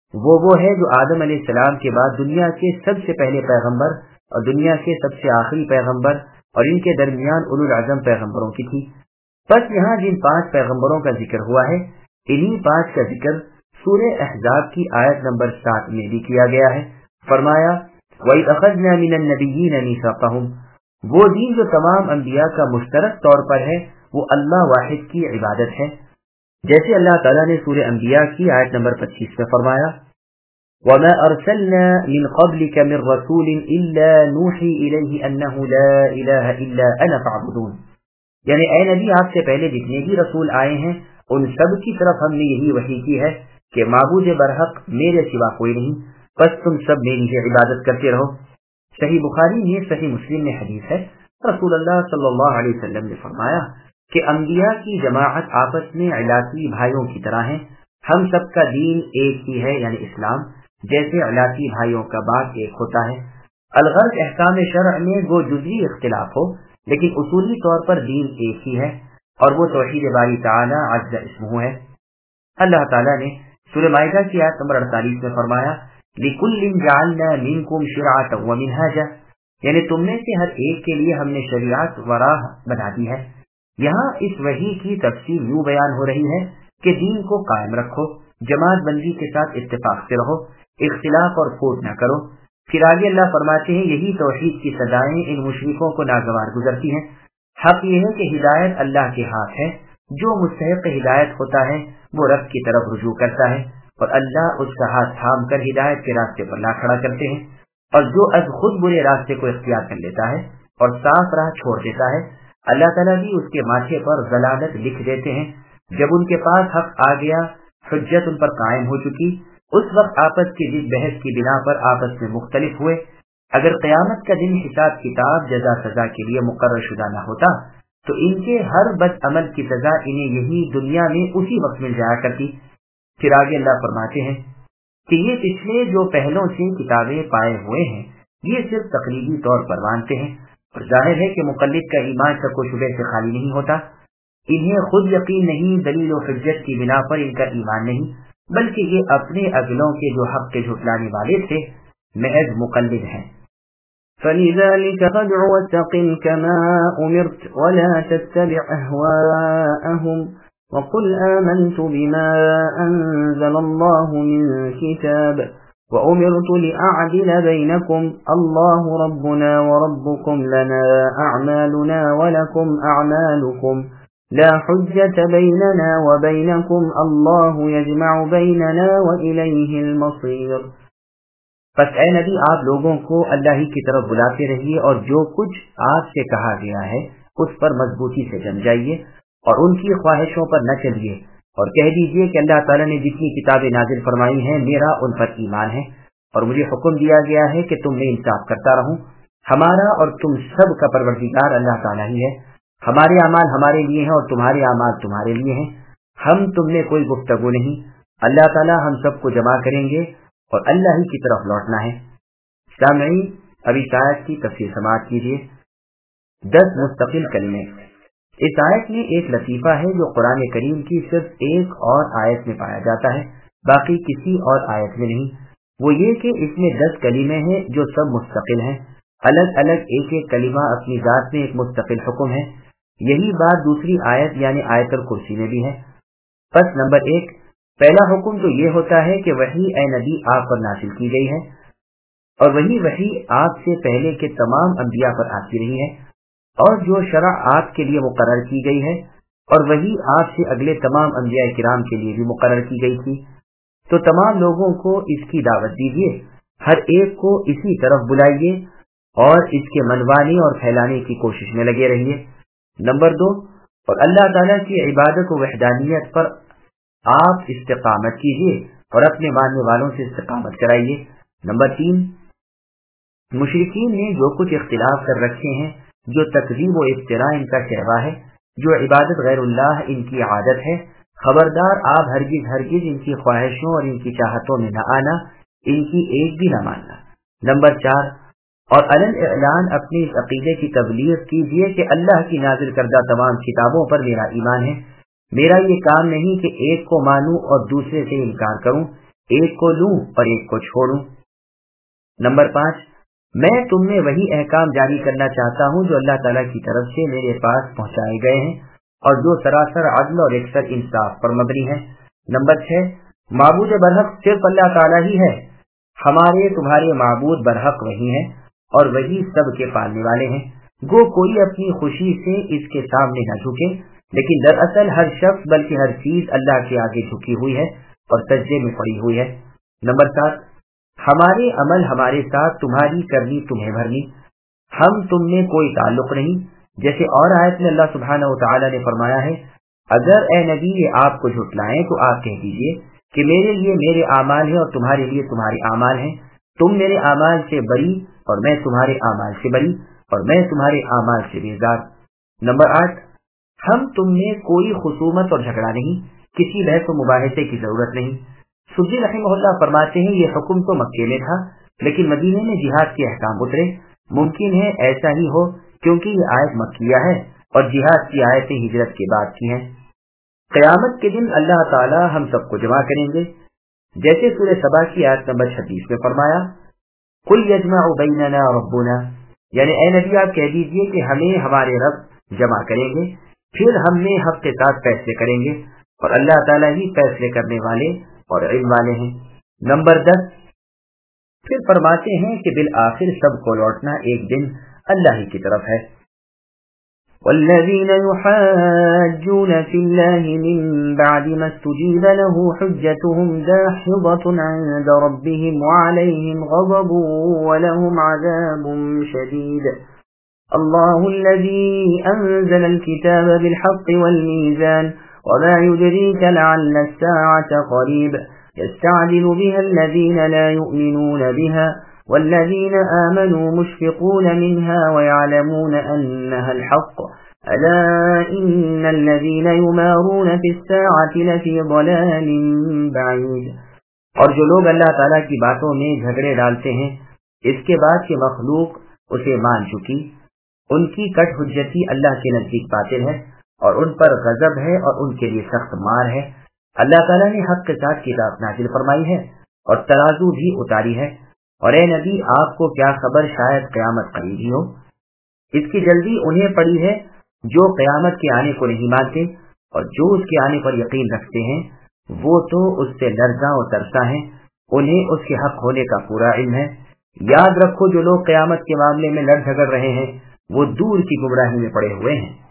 B: وہ ہے جو آدم علیہ السلام کے بعد دنیا کے سب سے پہلے پیغمبر اور دنیا کے سب سے آخری پیغمبر اور ان کے درمیان اولو العزم پیغمبروں کی تھی۔ بس یہاں جن 5 پیغمبروں کا ذکر ہوا ہے، انہی 5 کا ذکر سورہ احزاب کی آیت نمبر 7 میں بھی کیا گیا ہے۔ فرمایا وَإِذْ أَخَذْنَا مِنَ النَّبِيِّينَ مِيثَاقَهُمْ، وہ دین جو تمام انبیاء کا مشترک طور پر ہے وہ اللہ واحد کی عبادت ہے، جیسے اللہ تعالیٰ نے سورہ انبیاء کی آیت نمبر 25 میں فرمایا وَمَا أَرْسَلْنَا مِنْ قَبْلِكَ مِنْ رَسُولٍ إِلَّا نُوحِي إِلَيْهِ أَنَّهُ لَا إِلَهَ إِلَّا أَنَا فَاعْبُدُونِ، یعنی اے نبی آپ سے پہلے جتنے بھی رسول آئے ہیں ان سب کی طرف ہم نے یہی وحی کی ہے کہ معبود برحق میرے سوا کوئی نہیں، بس تم سب میری ہی عبادت کرتے رہو۔ صحیح بخاری میں، صحیح مسلم میں حدیث ہے، رسول اللہ صلی اللہ علیہ وسلم نے فرمایا کہ انبیاء کی جماعت آپس میں علاقی بھائیوں کی طرح ہیں، ہم سب کا دین ایک ہی ہے یعنی اسلام، جیسے علاقی بھائیوں کا باپ ایک ہوتا ہے۔ الغرض احکام شرع میں وہ جزوی اختلاف ہو لیکن اصولی طور پر دین ایک ہی ہے، اور وہ توحید باری تعالی عز اسمہ ہے۔ اللہ تعالیٰ نے سورہ مائدہ کی آیت نمبر 48 میں فرمایا لِكُلٍّ جَعَلْنَا مِنْكُمْ شِرْعَةً وَمِنْهَاجًا، یعنی تم میں سے ہر ایک کے لیے ہم نے شریعت و راہ بنا دی ہے۔ یہاں اس وحی کی تفصیل یوں بیان ہو رہی ہے کہ دین کو قائم رکھو، جماعت بندی کے ساتھ اتفاق سے رہو، اختلاف اور پھوٹ نہ کرو۔ پھر آگے اللہ فرماتے ہیں یہی توحید کی سزائیں ان مشرکوں کو ناگوار گزرتی ہیں۔ حق یہ ہے کہ ہدایت اللہ کے ہاتھ ہے، جو مستحق ہدایت ہوتا ہے وہ رب کی طرف رجوع کرتا ہے اور اللہ اس کا ہاتھ تھام کر ہدایت کے راستے پر لا کھڑا کرتے ہیں، اور جو از خود برے راستے کو اختیار کر لیتا ہے اور صاف راہ چھوڑ دیتا ہے اللہ تعالیٰ بھی اس کے ماتھے پر ضلالت لکھ دیتے ہیں۔ جب ان کے پاس حق آ گیا، حجت ان پر قائم ہو چکی، اس وقت آپس کی جس بحث کی بنا پر آپس میں مختلف ہوئے۔ اگر قیامت کا دن حساب کتاب جزا سزا کے لیے مقرر شدہ نہ ہوتا تو ان کے ہر بد عمل کی سزا انہیں یہی دنیا میں اسی وقت مل جایا کرتی۔ پھر آگے اللہ فرماتے ہیں کہ یہ پچھلے جو پہلوں سے کتابیں پائے ہوئے ہیں یہ صرف تقریبی طور پر مانتے ہیں، اور ظاہر ہے کہ مقلد کا ایمان شک و شبہ سے خالی نہیں ہوتا۔ انہیں خود یقین نہیں، دلیل و حجت کی بنا پر ان کا ایمان نہیں، بلکہ یہ اپنے اگلوں کے جو حق کے جھٹلانے والے تھے محض مقلد ہیں۔
A: فَلِذَلِكَ فَادْعُ وَاسْتَقِمْ كَمَا أُمِرْتَ وَلَا تَتَّبِعْ أَهْوَاءَهُمْ وَقُلْ آمَنْتُ بِمَا أَنزَلَ اللَّهُ مِنْ كِتَابٍ وَأُمِرْتُ لِأَعْدِلَ بَيْنَكُمْ اللَّهُ رَبُّنَا وَرَبُّكُمْ لَنَا أَعْمَالُنَا وَلَكُمْ أَعْمَالُكُمْ لَا حُجَّةَ بَيْنَنَا وَبَيْنَكُمْ اللَّهُ يَجْمَعُ بَيْنَنَا وَإِلَيْهِ الْمَصِيرُ۔
B: پس اے نبی آپ لوگوں کو اللہ ہی کی طرف بلاتے رہیے اور جو کچھ آپ سے کہا گیا ہے اس پر مضبوطی سے جم جائیے اور ان کی خواہشوں پر نہ چلیے، اور کہہ دیجیے کہ اللہ تعالیٰ نے جتنی کتابیں نازل فرمائی ہیں میرا ان پر ایمان ہے، اور مجھے حکم دیا گیا ہے کہ تم میں انصاف کرتا رہوں۔ ہمارا اور تم سب کا پروردگار اللہ تعالیٰ ہی ہے، ہمارے اعمال ہمارے لیے ہیں اور تمہارے اعمال تمہارے لیے ہیں، ہم تم میں کوئی گفتگو نہیں، اللہ تعالیٰ ہم سب کو جمع کریں گے اور اللہ ہی کی طرف لوٹنا ہے۔ سامعین، ابھی آیت کی تفسیر سماعت کیجیے۔ 10 مستقل کلمے۔ اس آیت میں ایک لطیفہ ہے جو قرآن کریم کی صرف ایک اور آیت میں پایا جاتا ہے، باقی کسی اور آیت میں نہیں۔ وہ یہ کہ اس میں 10 کلمے ہیں جو سب مستقل ہیں، الگ الگ ایک ایک کلمہ اپنی ذات میں ایک مستقل حکم ہے۔ یہی بات دوسری آیت یعنی آیت الکرسی میں بھی ہے۔ پس نمبر 1، پہلا حکم تو یہ ہوتا ہے کہ وحی اے نبی آپ پر نازل کی گئی ہے، اور وہی وحی آپ سے پہلے کے تمام انبیاء پر آتی رہی ہے، اور جو شرع آپ کے لیے مقرر کی گئی ہے اور وہی آپ سے اگلے تمام انبیاء کرام کے لیے بھی مقرر کی گئی تھی، تو تمام لوگوں کو اس کی دعوت دیجیے، ہر ایک کو اسی طرف بلائیے اور اس کے منوانے اور پھیلانے کی کوشش میں لگے رہیے۔ نمبر 2، اور اللہ تعالیٰ کی عبادت و وحدانیت پر آپ استقامت کیجیے اور اپنے ماننے والوں سے استقامت کرائیے۔ نمبر 3، مشرکین نے جو کچھ اختلاف کر رکھے ہیں، جو تکذیب و افتراء ان کا شہوہ ہے، جو عبادت غیر اللہ ان کی عادت ہے، خبردار آپ ہرگز ان کی خواہشوں اور ان کی چاہتوں میں نہ آنا، ان کی ایک بھی نہ ماننا۔ نمبر 4، اور علن اعلان اپنی اس عقیدے کی تبلیغ کیجیے کہ اللہ کی نازل کردہ تمام کتابوں پر میرا ایمان ہے، میرا یہ کام نہیں کہ ایک کو مانوں اور دوسرے سے انکار کروں، ایک को लूं और एक को छोड़ूं। नंबर 5, मैं तुम में वही अहकाम जारी करना चाहता हूं जो अल्लाह ताला की तरफ से मेरे पास पहुंचाए गए हैं और जो सरासर अदल और एकसर इंसाफ पर मबनी है। नंबर 6, माबूद बरहक सिर्फ अल्लाह ताला ही है, हमारे तुम्हारे माबूद बरहक वही हैं और वही सब के पालने वाले हैं। गो कोई अपनी खुशी से इसके सामने न झुके, लेकिन दरअसल हर शख्स बल्कि हर चीज अल्लाह के आगे झुकी हुई है और सजदे में पड़ी हुई है। नंबर 7, हमारे अमल हमारे साथ, तुम्हारी करनी तुम्हें भरनी, हम तुम में कोई ताल्लुक नहीं। जैसे और आयत में अल्लाह सुब्हानहू व तआला ने फरमाया है, अगर ए नबी ये आपको झुटलाएं तो आप कह दीजिए कि मेरे लिए मेरे आमाल है और तुम्हारे लिए तुम्हारे आमाल हैं, तुम मेरे आमाल से बरी और मैं तुम्हारे आमाल से बरी और मैं तुम्हारे आमाल से बेजार। नंबर 8, हम तुम में कोई खुसूमत और झगड़ा नहीं, किसी बहस व मुबाहिसे की जरूरत नहीं। सुद्दी रहमहुल्लाह फरमाते हैं, ये हुक्म तो मक्के में था, लेकिन मदीने में जिहाद के अहकाम उतरे। मुमकिन है ऐसा ही हो, क्योंकि ये आयत मक्किया है और जिहाद की आयतें हिजरत के बाद की हैं। क़यामत के दिन अल्लाह ताला हम सबको जमा करेंगे, जैसे सूरह सबा की आयत नंबर 36 में फरमाया, कुल यजमअ बैनना रब्बुना, यानी ए नबी आप कह दीजिए कि हमें हमारे रब जमा करेंगे, फिर हम में हक के साथ फैसले करेंगे और अल्लाह ताला ही फैसले करने वाले और इल्म वाले हैं। नंबर 10, फिर फरमाते हैं कि बिल आखिर सबको लौटना एक दिन अल्लाह ही की तरफ है। वल्लज़ीन युहाज्जून फिल्लाहि मिन बअदि मा इस्तुजीब लहु हुज्जतुहुम दाहिदतुन इंद रब्बिहिम वअलैहिम गज़बुन वलहुम अज़ाबुन शदीद। अल्लाहुल्लज़ी अंज़लल किताब बिलहक़्क़ि वल्मीज़ान वमा युद्रीक लअल्ल अस्साअत क़रीब यस्तअजिलु बिहा अल्लज़ीन ला युमिनून बिहा वल्लज़ीन आमनू मुश्फ़िक़ून मिन्हा वयअलमून अन्नहा अल-हक़्क़ अला इन्नल्लज़ीन युमारून फ़िस्साअति लफ़ी ज़लालिन बഈद। और जो लोग अल्लाह ताला की बातों में झगड़े डालते हैं इसके बाद कि मखलूक उसे मान चुकी, उनकी कट हुज्जती अल्लाह के नजदीक बातिल है और उन पर गजब है और उनके लिए सख्त मार है। अल्लाह ताला ने हक के साथ किताब नाजिल फरमाई है और तराजू भी उतारी है। और ए नबी आपको क्या खबर, शायद क़यामत करीब ही हो। इसकी जल्दी उन्हें पड़ी है जो क़यामत के आने को नहीं मानते, और जो उसके आने पर यकीन रखते हैं वो तो उससे लर्ज़ा और तरसा हैं, उन्हें उसके हक होने का पूरा इल्म है। याद रखो, जो लोग क़यामत के मामले में लड़ झगड़ रहे हैं वो दूर की गुमराही में पड़े हुए हैं।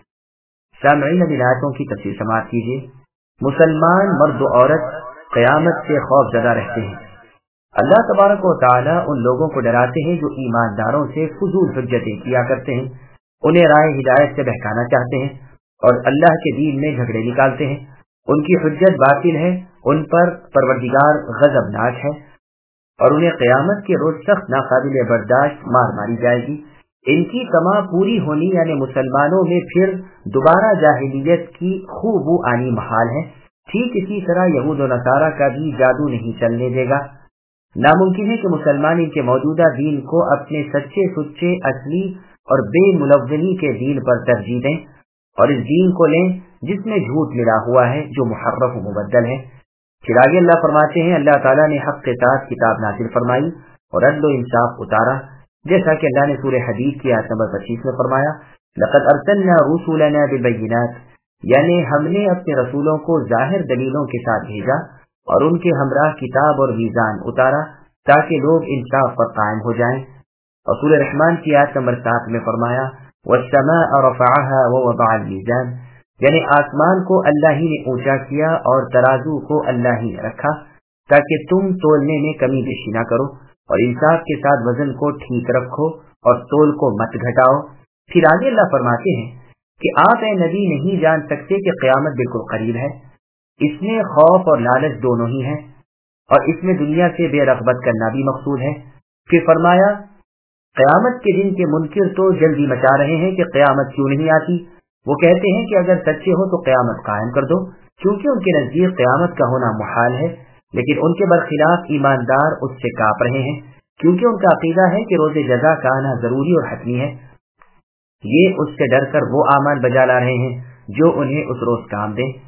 B: सामईन इन आयतों की तफसीर समाप्त कीजिए। मुसलमान मर्द और औरत क़यामत से खौफज़दा रहते हैं। अल्लाह तबारक व तआला उन लोगों को डराते हैं जो ईमानदारों से फुजूल हुज्जतें किया करते हैं, उन्हें राह हिदायत से बहकाना चाहते हैं और अल्लाह के दीन में झगड़े निकालते हैं। उनकी हुज्जत बातिल है, उन पर परवरदिगार गजबनाक है और उन्हें क़यामत के रोज सख्त नाकाबिल बर्दाश्त मार मारी जाएगी। इनकी तमा पूरी होनी यानी मुसलमानों में फिर दोबारा जाहिलियत की खूब आनी महाल है। ठीक इसी तरह यहूद और नसारा का भी जादू नहीं चलने देगा। नामुमकिन है कि मुसलमान इनके मौजूदा दीन को अपने सच्चे सुच्चे असली और बेमुलव्वनी के दीन पर तरजीह दें और इस दीन को लें जिसमें झूठ मिला हुआ है, जो मुहर्रफ मुबद्दल है। फिर आगे अल्लाह फरमाते हैं, अल्लाह ताला ने हक के साथ किताब नाज़िल फरमाई और अदल व इंसाफ उतारा, जैसा कि अल्लाह ने सूरह हदीद की आयत नंबर 25 में फरमाया, लक़द अरसलना रुसुलना बिलबय्यिनात, यानी हमने अपने रसूलों को जाहिर दलीलों के साथ भेजा और उनके हमराह किताब और मीज़ान उतारा ताकि लोग इंसाफ पर कायम हो जाएं। और सूरह रहमान की आयत नंबर 7 में फरमाया, वस्समाअ रफ़अहा व वज़अल मीज़ान, यानी आसमान को अल्लाह ही ने ऊंचा किया और तराजू को अल्लाह ही ने रखा ताकि तुम तोलने में कमी बेशी न करो और इंसाफ के साथ वजन को ठीक रखो और तोल को मत घटाओ। फिर आगे अल्लाह फरमाते हैं कि आप ए नबी नहीं जान सकते कि क़यामत बिल्कुल करीब है। इसमें खौफ और लालच दोनों ही हैं और इसमें दुनिया से बेरग़बत करना भी मकसूद है। फिर फरमाया, क़यामत के दिन के मुनकिर तो जल्दी मचा रहे हैं कि क़यामत क्यों नहीं आती। वो कहते हैं कि अगर सच्चे हो तो क़यामत कायम कर दो, क्योंकि उनके नजदीक क़यामत का होना मुहाल है। लेकिन उनके बरखिलाफ ईमानदार उससे कांप रहे हैं, क्योंकि उनका अकीदा है कि रोज़े जज़ा का आना जरूरी और हतमी है। ये उससे डर कर वो आमान बजा ला रहे हैं जो उन्हें उस रोज काम दे।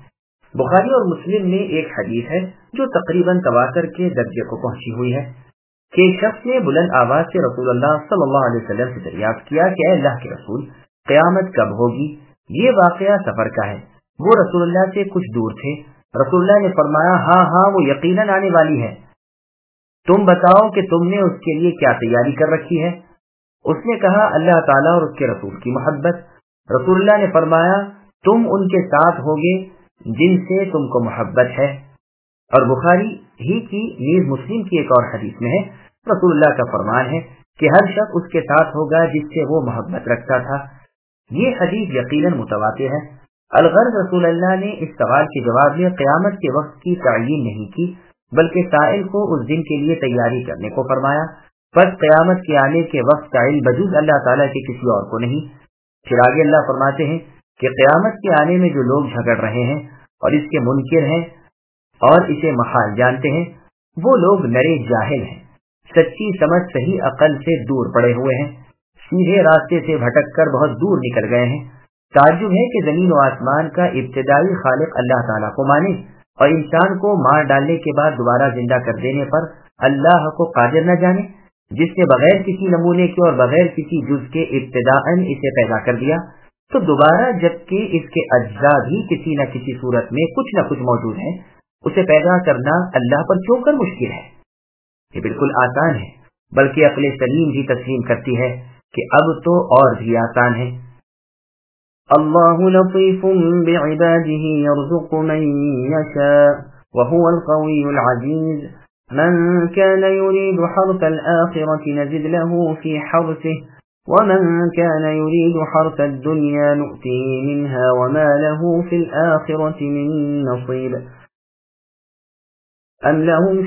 B: بخاری اور مسلم میں ایک حدیث ہے جو تقریباً تواتر کے درجے کو پہنچی ہوئی ہے کہ ایک شخص نے بلند آواز سے رسول اللہ صلی اللہ علیہ وسلم سے دریافت کیا کہ اے اللہ کے رسول، قیامت کب ہوگی؟ یہ واقعہ سفر کا ہے۔ وہ رسول اللہ سے کچھ دور تھے۔ رسول اللہ نے فرمایا، ہاں وہ یقیناً آنے والی ہے، تم بتاؤ کہ تم نے اس کے لیے کیا تیاری کر رکھی ہے؟ اس نے کہا، اللہ تعالیٰ اور اس کے رسول کی محبت۔ رسول اللہ نے فرمایا، تم ان کے ساتھ ہوگے جن سے تم کو محبت ہے۔ اور بخاری ہی کی نیز مسلم کی ایک اور حدیث میں ہے، رسول اللہ کا فرمان ہے کہ ہر شخص اس کے ساتھ ہوگا جس سے وہ محبت رکھتا تھا۔ یہ حدیث یقیناً متواتر ہے۔ الغرض رسول اللہ نے اس سوال کے جواب میں قیامت کے وقت کی تعیین نہیں کی، بلکہ سائل کو اس دن کے لیے تیاری کرنے کو فرمایا۔ پس قیامت کے آنے کے وقت کا علم بجز اللہ تعالیٰ کے کسی اور کو نہیں۔ پھر آگے اللہ فرماتے ہیں کہ قیامت کے آنے میں جو لوگ جھگڑ رہے ہیں اور اس کے منکر ہیں اور اسے محال جانتے ہیں، وہ لوگ نرے جاہل ہیں، سچی سمجھ صحیح عقل سے دور پڑے ہوئے ہیں، سیدھے راستے سے بھٹک کر بہت دور نکل گئے ہیں۔ تعجب ہے کہ زمین و آسمان کا ابتدائی خالق اللہ تعالیٰ کو مانے اور انسان کو مار ڈالنے کے بعد دوبارہ زندہ کر دینے پر اللہ کو قادر نہ جانے، جس نے بغیر کسی نمونے کے اور بغیر کسی جز کے ابتداءً اسے پیدا کر دیا، تو دوبارہ جبکہ اس کے اجزاء بھی کسی نہ کسی صورت میں کچھ نہ کچھ موجود ہیں، اسے پیدا کرنا اللہ پر کیوں کر مشکل ہے؟ یہ بالکل آسان ہے، بلکہ عقل سلیم بھی تسلیم کرتی ہے کہ اب تو اور بھی آسان ہے۔
A: اللہ لطیف بعباده يرزق من يشاء وهو القوي العزيز من كان يريد حرث الآخرة نزد له في حرثه ومن كان يريد حرث الدنيا نؤتيه منها وما له في الآخرة من نصيب أم لهم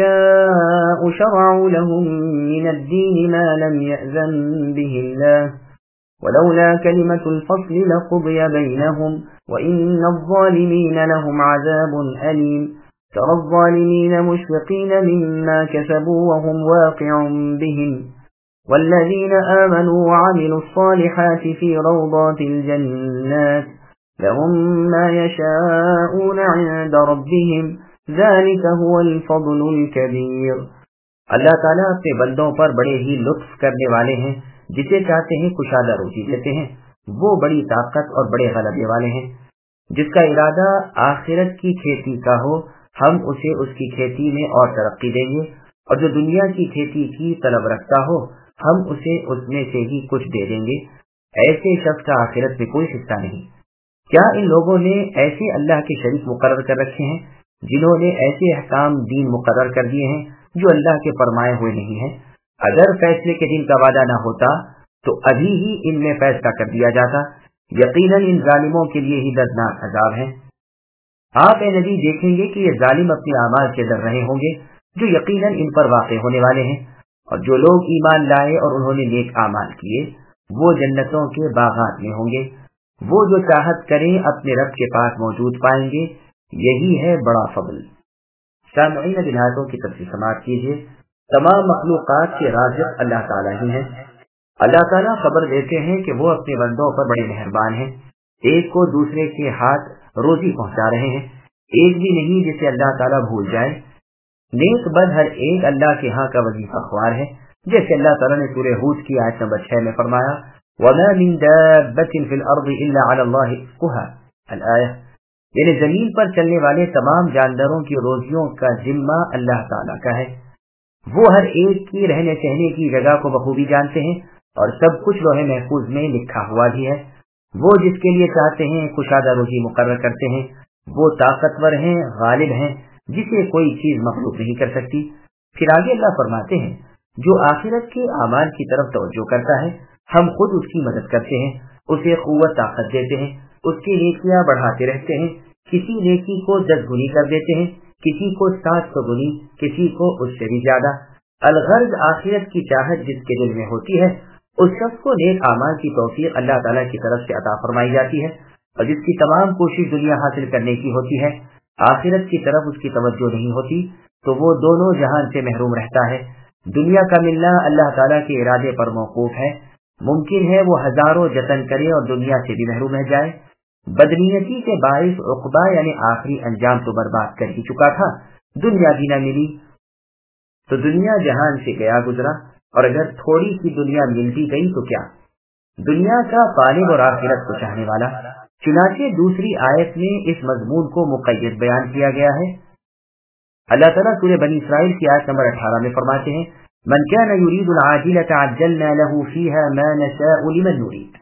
A: شركاء شرعوا لهم من الدين ما لم يأذن به الله ولولا كلمة الفصل لقضي بينهم وإن الظالمين لهم عذاب أليم ترى الظالمين مشفقين مما كسبوا وهم واقع بهم والذين آمنوا وعملوا الصالحات في روضات الجنات لهم ما يشاءون عند ربهم ذلك هو الفضل الكبير۔
B: اللہ تعالیٰ اپنے بندوں پر بڑے ہی لطف کرنے والے ہیں، جسے چاہتے ہیں کشادہ روزی دیتے ہیں، وہ بڑی طاقت اور بڑے غلبے والے ہیں۔ جس کا ارادہ آخرت کی کھیتی کا ہو، ہم اسے اس کی کھیتی میں اور ترقی دیں گے، اور جو دنیا کی کھیتی کی طلب رکھتا ہو، ہم اسے اس میں سے ہی کچھ دے دیں گے۔ ایسے شخص کا آخرت میں کوئی حصہ نہیں۔ کیا ان لوگوں نے ایسے اللہ کے شریک مقرر کر رکھے ہیں جنہوں نے ایسے احکام دین مقرر کر دیے ہیں جو اللہ کے فرمائے ہوئے نہیں ہیں؟ اگر فیصلے کے دن کا وعدہ نہ ہوتا تو ابھی ہی ان میں فیصلہ کر دیا جاتا۔ یقیناً ان ظالموں کے لیے ہی دردناک عذاب ہے۔ آپ اے نبی دیکھیں گے کہ یہ ظالم اپنے اعمال سے ڈر رہے ہوں گے جو یقیناً ان پر واقع ہونے والے ہیں، اور جو لوگ ایمان لائے اور انہوں نے نیک اعمال کیے وہ جنتوں کے باغات میں ہوں گے، وہ جو چاہت کریں اپنے رب کے پاس موجود پائیں گے، یہی ہے بڑا فضل۔ سامعین اب آیتوں کی تفصیل سماعت کیجیے۔ تمام مخلوقات کے رازق اللہ تعالیٰ ہی ہیں۔ اللہ تعالیٰ خبر دیتے ہیں کہ وہ اپنے بندوں پر بڑے مہربان ہیں، ایک کو دوسرے کے ہاتھ روزی پہنچا رہے ہیں، ایک بھی نہیں جسے اللہ تعالیٰ بھول جائے۔ نیک بد ہر ایک اللہ کے ہاں کا وظیفہ خوار ہے، جیسے اللہ تعالیٰ نے سورہ ہود کی آیت نمبر 6 میں فرمایا، وَمَا مِن دَابَّةٍ فِي الْأَرْضِ إِلَّا عَلَى اللَّهِ رِزْقُهَا الآیہ، یعنی زمین پر چلنے والے تمام جانداروں کی روزیوں کا ذمہ اللہ تعالیٰ کا ہے۔ وہ ہر ایک کی رہنے سہنے کی جگہ کو بخوبی جانتے ہیں اور سب کچھ لوح محفوظ میں لکھا ہوا بھی ہے۔ وہ جس کے لیے چاہتے ہیں کشادہ روزی مقرر کرتے ہیں، وہ طاقتور ہیں، غالب ہیں، جسے کوئی چیز مخلوق نہیں کر سکتی۔ پھر آگے اللہ فرماتے ہیں، جو آخرت کے اعمال کی طرف توجہ کرتا ہے ہم خود اس کی مدد کرتے ہیں، اسے قوت طاقت دیتے ہیں، اس کی نیکیاں بڑھاتے رہتے ہیں، کسی نیکی کو 10 گنی کر دیتے ہیں، کسی کو 700 گنی، کسی کو اس سے بھی زیادہ۔ الغرض آخرت کی چاہت جس کے دل میں ہوتی ہے اس شخص کو نیک اعمال کی توفیق اللہ تعالیٰ کی طرف سے عطا فرمائی جاتی ہے، اور جس کی تمام کوشش دنیا حاصل کرنے کی ہوتی ہے، آخرت کی طرف اس کی توجہ نہیں ہوتی، تو وہ دونوں جہان سے محروم رہتا ہے۔ دنیا کا ملنا اللہ تعالیٰ کے ارادے پر موقوف ہے، ممکن ہے وہ ہزاروں جتن کرے اور دنیا سے بھی محروم رہ جائے، بدنیتی کے باعث عقبہ یعنی آخری انجام تو برباد کر ہی چکا تھا، دنیا بھی نہ ملی تو دنیا جہان سے گیا گزرا، اور اگر تھوڑی سی دنیا مل بھی گئی تو کیا، دنیا کا طالب اور آخرت کو چاہنے والا۔ چنانچہ دوسری آیت میں اس مضمون کو مقید بیان کیا گیا ہے۔ اللہ تعالیٰ سورہ بنی اسرائیل کی آیت نمبر 18 میں فرماتے ہیں من كان يريد العاجلة عجلنا له فيها ما نشاء لمن نريد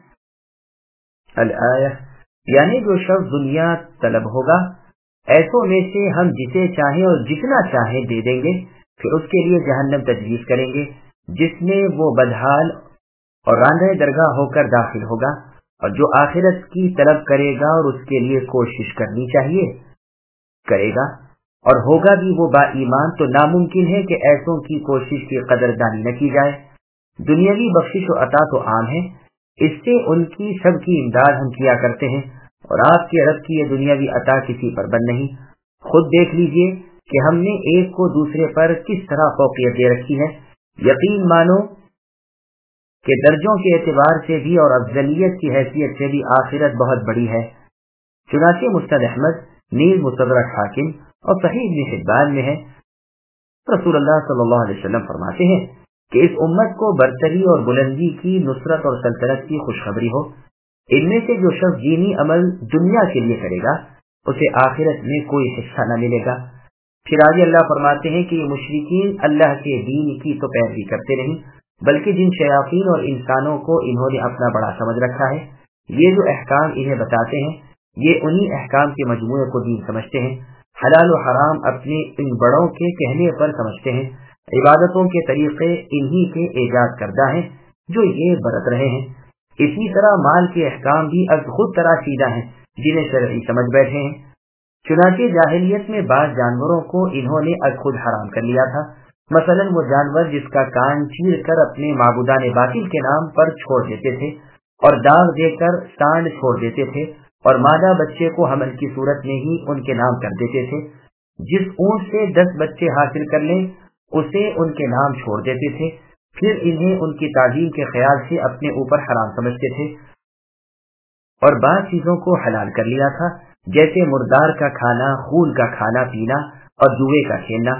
B: الآیہ، یعنی جو شخص دنیا طلب ہوگا ایسوں میں سے ہم جسے چاہیں اور جتنا چاہیں دے دیں گے، پھر اس کے لیے جہنم تجویز کریں گے جس میں وہ بدحال اور راندہ درگاہ ہو کر داخل ہوگا، اور جو آخرت کی طلب کرے گا اور اس کے لیے کوشش کرنی چاہیے کرے گا اور ہوگا بھی وہ با ایمان، تو ناممکن ہے کہ ایسوں کی کوشش کی قدردانی نہ کی جائے۔ دنیاوی بخشش و عطا تو عام ہے، اس سے ان کی سب کی امداد ہم کیا کرتے ہیں، اور آپ کے رب کی یہ دنیاوی عطا کسی پر بند نہیں۔ خود دیکھ لیجئے کہ ہم نے ایک کو دوسرے پر کس طرح فوقیت دے رکھی ہے۔ یقین مانو کہ درجوں کے اعتبار سے بھی اور افضلیت کی حیثیت سے بھی آخرت بہت بڑی ہے۔ چنانچہ مسند احمد، نیز مستدرک حاکم اور صحیح ابن حبان میں ہے، رسول اللہ صلی اللہ علیہ وسلم فرماتے ہیں کہ اس امت کو برتری اور بلندی کی، نصرت اور سلطنت کی خوشخبری ہو۔ ان میں سے جو شخص دینی عمل دنیا کے لیے کرے گا اسے آخرت میں کوئی حصہ نہ ملے گا۔ پھر آگے اللہ فرماتے ہیں کہ یہ مشرکین اللہ کے دین کی تو پیروی کرتے نہیں، بلکہ جن شیاطین اور انسانوں کو انہوں نے اپنا بڑا سمجھ رکھا ہے، یہ جو احکام انہیں بتاتے ہیں یہ انہی احکام کے مجموعے کو دین سمجھتے ہیں۔ حلال و حرام اپنے ان بڑوں کے کہنے پر سمجھتے ہیں، عبادتوں کے طریقے انہی کے ایجاد کردہ ہیں جو یہ برت رہے ہیں۔ اسی طرح مال کے احکام بھی از خود تراشیدہ ہیں جنہیں شرعی سمجھ بیٹھے ہیں۔ چنانچہ جاہلیت میں بعض جانوروں کو انہوں نے از خود حرام کر لیا تھا، مثلا وہ جانور جس کا کان چیر کر اپنے معبودان باطل کے نام پر چھوڑ دیتے تھے اور داغ دے کر سانڈ چھوڑ دیتے تھے، اور مادہ بچے کو حمل کی صورت میں ہی ان کے نام کر دیتے تھے۔ جس اونٹ سے 10 بچے حاصل کر لیں اسے ان کے نام چھوڑ دیتے تھے، پھر انہیں ان کی تعظیم کے خیال سے اپنے اوپر حرام سمجھتے تھے، اور بعض چیزوں کو حلال کر لیا تھا جیسے مردار کا کھانا، خون کا کھانا پینا اور جوئے کا کھیلنا۔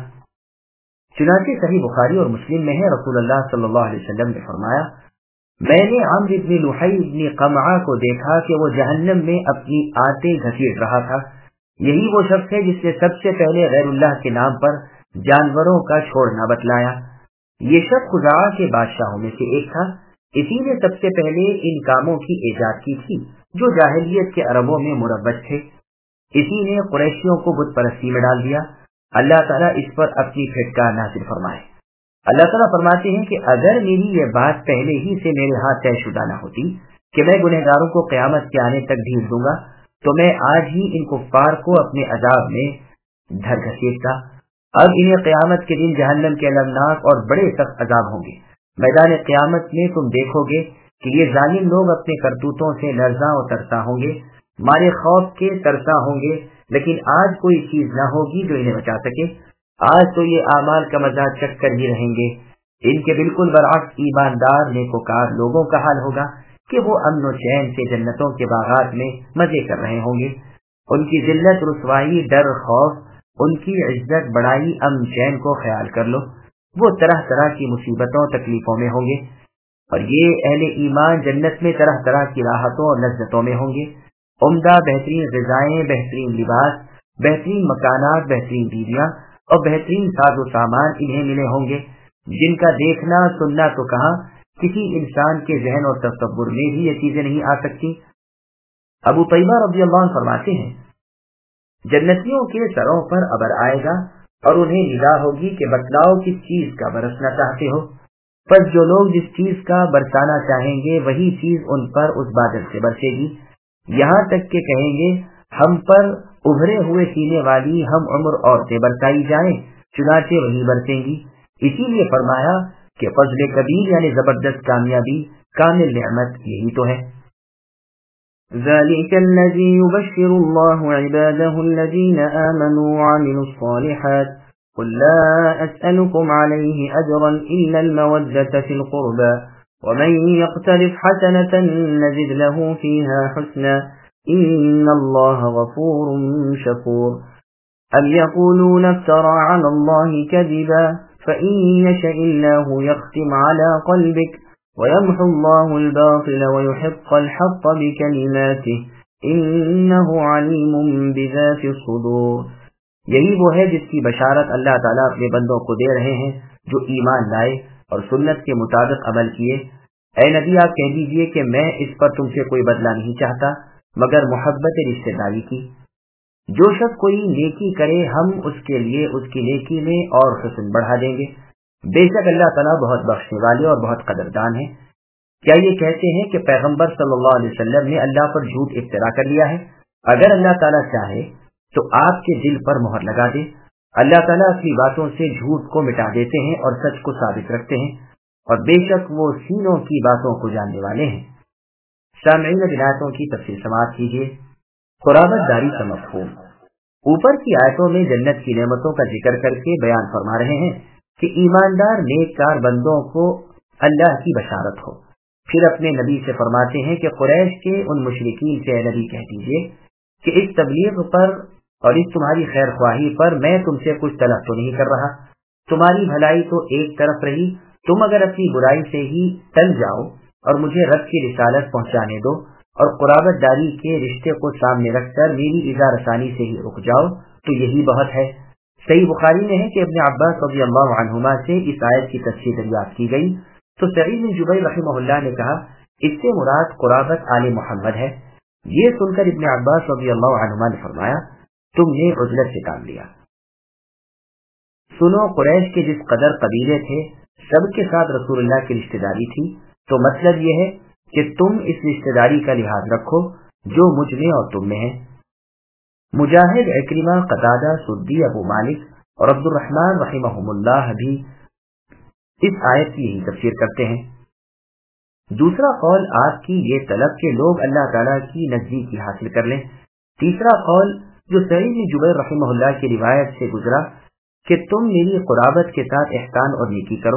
B: چنانچہ صحیح بخاری اور مسلم میں ہے، رسول اللہ صلی اللہ علیہ وسلم نے فرمایا میں نے عمرو بن لحی بن قمعہ کو دیکھا کہ وہ جہنم میں اپنی آنتیں گھسیٹ رہا تھا۔ یہی وہ شخص ہے جس نے سب سے پہلے غیر اللہ کے نام پر جانوروں کا چھوڑنا بتلایا۔ یہ شخص خزاعہ کے بادشاہوں میں سے ایک تھا، اسی نے سب سے پہلے ان کاموں کی ایجاد کی تھی جو جاہلیت کے عربوں میں مروج تھے۔ اسی نے قریشیوں کو بت پرستی میں ڈال دیا۔ اللہ تعالیٰ اس پر اپنی پھٹکار نازل فرمائے۔ اللہ تعالیٰ فرماتے ہیں کہ اگر میری یہ بات پہلے ہی سے میرے ہاتھ طے شدہ نہ ہوتی کہ میں گنہگاروں کو قیامت کے آنے تک ڈھیل دوں گا تو میں آج ہی ان کفار کو اپنے عذاب میں دھر گھسیٹتا۔ اب انہیں قیامت کے دن جہنم کے المناک اور بڑے سخت عذاب ہوں گے۔ میدان قیامت میں تم دیکھو گے کہ یہ ظالم لوگ اپنے کرتوتوں سے لرزاں و ترساں ہوں گے، مارے خوف کے ترساں ہوں گے، لیکن آج کوئی چیز نہ ہوگی جو انہیں بچا سکے۔ آج تو یہ اعمال کا مزہ چکھ کر ہی رہیں گے۔ ان کے بالکل برعکس ایماندار نیکوکار لوگوں کا حال ہوگا کہ وہ امن و چین سے جنتوں کے باغات میں مزے کر رہے ہوں گے۔ ان کی ذلت، رسوائی، ڈر، خوف، ان کی عزت، بڑائی، امن چین کو خیال کر لو۔ وہ طرح طرح کی مصیبتوں تکلیفوں میں ہوں گے، اور یہ اہل ایمان جنت میں طرح طرح کی راحتوں اور لذتوں میں ہوں گے۔ عمدہ بہترین غذائیں، بہترین لباس، بہترین مکانات، بہترین بیویاں اور بہترین ساز و سامان انہیں ملے ہوں گے، جن کا دیکھنا سننا تو کہاں کسی انسان کے ذہن اور تصور میں بھی یہ چیزیں نہیں آ سکتی۔ ابو طیبہ رضی اللہ عنہ فرماتے ہیں جنتیوں کے سروں پر ابر آئے گا اور انہیں ندا ہوگی کہ بتلاؤ کس چیز کا برسنا چاہتے ہو، پس جو لوگ جس چیز کا برسانا چاہیں گے وہی چیز ان پر اس بادل سے برسے گی، یہاں تک کہ کہیں گے ہم پر ابھرے ہوئے سینے والی ہم عمر عورتیں برسائی جائیں، چنانچہ وہی برسیں گی۔ اسی لیے فرمایا کہ فضل کبیر یعنی زبردست کامیابی، کامل نعمت یہی تو ہے۔
A: ذلك الذي يبشر الله عباده الذين آمنوا وعملوا الصالحات قل لا أسألكم عليه أجرا إلا المودة في القربى ومن يقترف حسنة نزد له فيها حسنا إن الله غفور شكور أم يقولون افترى على الله كذبا فإن يشاء الله يختم على قلبك ويمحو الله الباطل ويحق الحق بكلماته إنه عليم بذات الصدور. یہی وہ ہے جس کی بشارت اللہ تعالیٰ اپنے بندوں کو دے رہے ہیں جو ایمان لائے اور سنت کے مطابق عمل کیے. اے نبی آپ کہہ دیجئے کہ میں اس پر تم سے کوئی بدلہ نہیں چاہتا مگر محبت رشتہ داری کی. جو شخص کوئی نیکی کرے ہم اس کے لیے اس کی نیکی میں اور حسن بڑھا دیں گے. بے شک اللہ تعالیٰ بہت بخشنے والے اور بہت قدردان ہے. کیا یہ کہتے ہیں کہ پیغمبر صلی اللہ علیہ وسلم نے اللہ پر جھوٹ افترا کر لیا ہے؟ اگر اللہ تعالیٰ چاہے تو آپ کے دل پر مہر لگا دے. اللہ تعالیٰ اپنی باتوں سے جھوٹ کو مٹا دیتے ہیں اور سچ کو ثابت رکھتے ہیں اور بے شک وہ سینوں کی باتوں کو جاننے والے ہیں. سامعین آیتوں کی تفصیل سماعت کیجیے. قرابت داری کا مفہوم. اوپر کی آیتوں میں جنت کی نعمتوں کا ذکر کر کے بیان فرما رہے ہیں کہ ایماندار نیککار بندوں کو اللہ کی بشارت ہو. پھر اپنے نبی سے فرماتے ہیں کہ قریش کے ان مشرکین سے اے نبی کہہ دیجیے کہ اس تبلیغ پر اور اس تمہاری خیر خواہی پر میں تم سے کچھ طلب تو نہیں کر رہا. تمہاری بھلائی تو ایک طرف رہی. تم اگر اپنی برائی سے ہی ٹل جاؤ اور مجھے رب کی رسالت پہنچانے دو اور قرابت داری کے رشتے کو سامنے رکھ کر میری اذا رسانی سے ہی رک جاؤ تو یہی بہت ہے. صحیح بخاری میں ہے کہ ابن عباس رضی اللہ عنہما سے اس آیت کی تفسیر دریافت کی گئی تو سعید بن جبیر رحمہ اللہ نے کہا اس سے مراد قرابت آل محمد ہے. یہ سن کر ابن عباس رضی اللہ عنہما نے فرمایا تم نے عزلت سے کام لیا. سنو قریش کے جس قدر قبیلے تھے سب کے ساتھ رسول اللہ کی رشتہ داری تھی تو مطلب یہ ہے کہ تم اس رشتہ داری کا لحاظ رکھو جو مجھ میں اور تم میں ہے. مجاہد، اکرمہ، قتادہ، سدی، ابو مالک اور عبد الرحمن رحمہم اللہ بھی اس آیت کی یہی تفسیر کرتے ہیں. دوسرا قول آپ کی یہ طلب کہ لوگ اللہ تعالیٰ کی نزدیکی حاصل کر لیں. تیسرا قول جو سعید بن جبیر رحمہ اللہ کی روایت سے گزرا کہ تم میری قرابت کے ساتھ احسان اور نیکی کرو.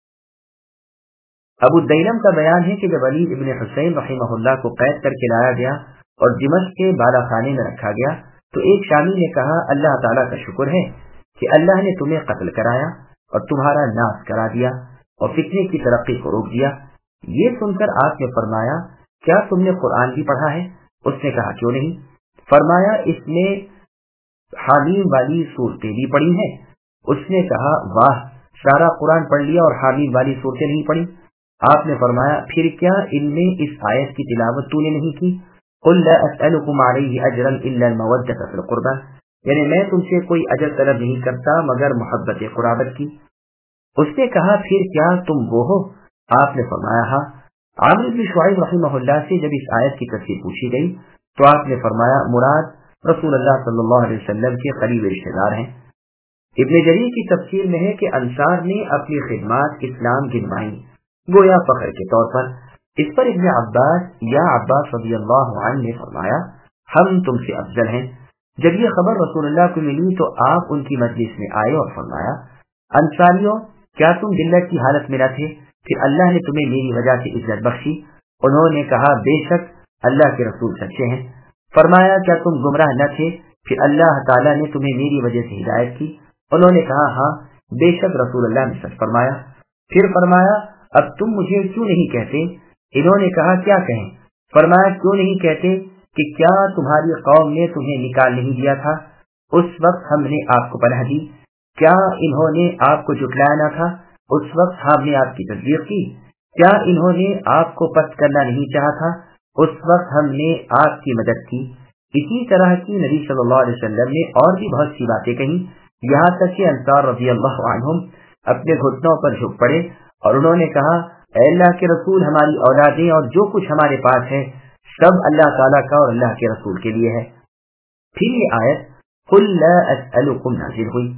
A: ابو دیلم کا بیان ہے کہ جب علی ابن حسین رحمہ اللہ کو قید کر کے لایا گیا اور دمشق کے بالا خانے میں رکھا گیا تو ایک شامی نے کہا اللہ تعالیٰ کا شکر ہے کہ اللہ نے تمہیں قتل کرایا اور تمہارا ناس کرا دیا اور فتنے کی ترقی کو روک دیا. یہ سن کر آپ نے فرمایا کیا تم نے قرآن بھی پڑھا ہے؟ اس نے کہا کیوں نہیں. فرمایا اس میں حامیم والی صورتیں بھی پڑھی ہیں. اس نے کہا واہ، سارا قرآن پڑھ لیا اور حامیم والی صورتیں نہیں پڑھی. آپ نے فرمایا پھر کیا ان میں اس آیت کی تلاوت تو نے نہیں کی؟ قل لا اسألکم علیہ اجرا الا المودۃ فی القربى، یعنی میں تم سے کوئی اجر طلب نہیں کرتا مگر محبت قرابت کی. اس نے کہا پھر کیا تم وہ ہو؟ آپ نے فرمایا ہاں. عامر بن شعیب رحمہ اللہ سے جب اس آیت کی تفسیر پوچھی گئی تو آپ نے فرمایا مراد رسول اللہ صلی اللہ علیہ وسلم کے قریبی رشتہ دار ہیں. ابن جریر کی تفسیر میں ہے کہ انصار نے اپنی خدمات اسلام گنوائیں گویا فخر کے طور پر. اس پر ابن عباس یا عباس رضی اللہ عنہ نے فرمایا ہم تم سے افضل ہیں. جب یہ خبر رسول اللہ کو ملی تو آپ ان کی مجلس میں آئے اور فرمایا انصاریوں کیا تم ذلت کی حالت میں نہ تھے؟ پھر اللہ نے تمہیں میری وجہ سے عزت بخشی. انہوں نے کہا بے شک اللہ کے رسول سچے ہیں. فرمایا کیا تم گمراہ نہ تھے؟ پھر اللہ تعالیٰ نے تمہیں میری وجہ سے ہدایت کی. انہوں نے کہا ہاں بے شک رسول اللہ نے سچ فرمایا. پھر فرمایا اب تم مجھے کیوں نہیں کہتے؟ انہوں نے کہا کیا کہیں؟ فرمایا کیوں نہیں کہتے کہ کیا تمہاری قوم نے تمہیں نکال نہیں دیا تھا؟ اس وقت ہم نے آپ کو پناہ دی. کیا انہوں نے آپ کو جھٹلایا نہ تھا؟ اس وقت ہم نے آپ کی تصدیق کی. کیا انہوں نے آپ کو پست کرنا نہیں چاہا تھا؟ اس وقت ہم نے آپ کی مدد کی. اسی طرح کی نبی صلی اللہ علیہ وسلم نے اور بھی بہت سی باتیں کہیں، یہاں تک کہ انصار رضی اللہ عنہم اپنے گھٹنوں پر جھک پڑے اور انہوں نے کہا اے اللہ کے رسول ہماری اولادیں اور جو کچھ ہمارے پاس ہے سب اللہ تعالیٰ کا اور اللہ کے رسول کے لیے ہے. پھر یہ آیت قل لا اسألکم نازل ہوئی.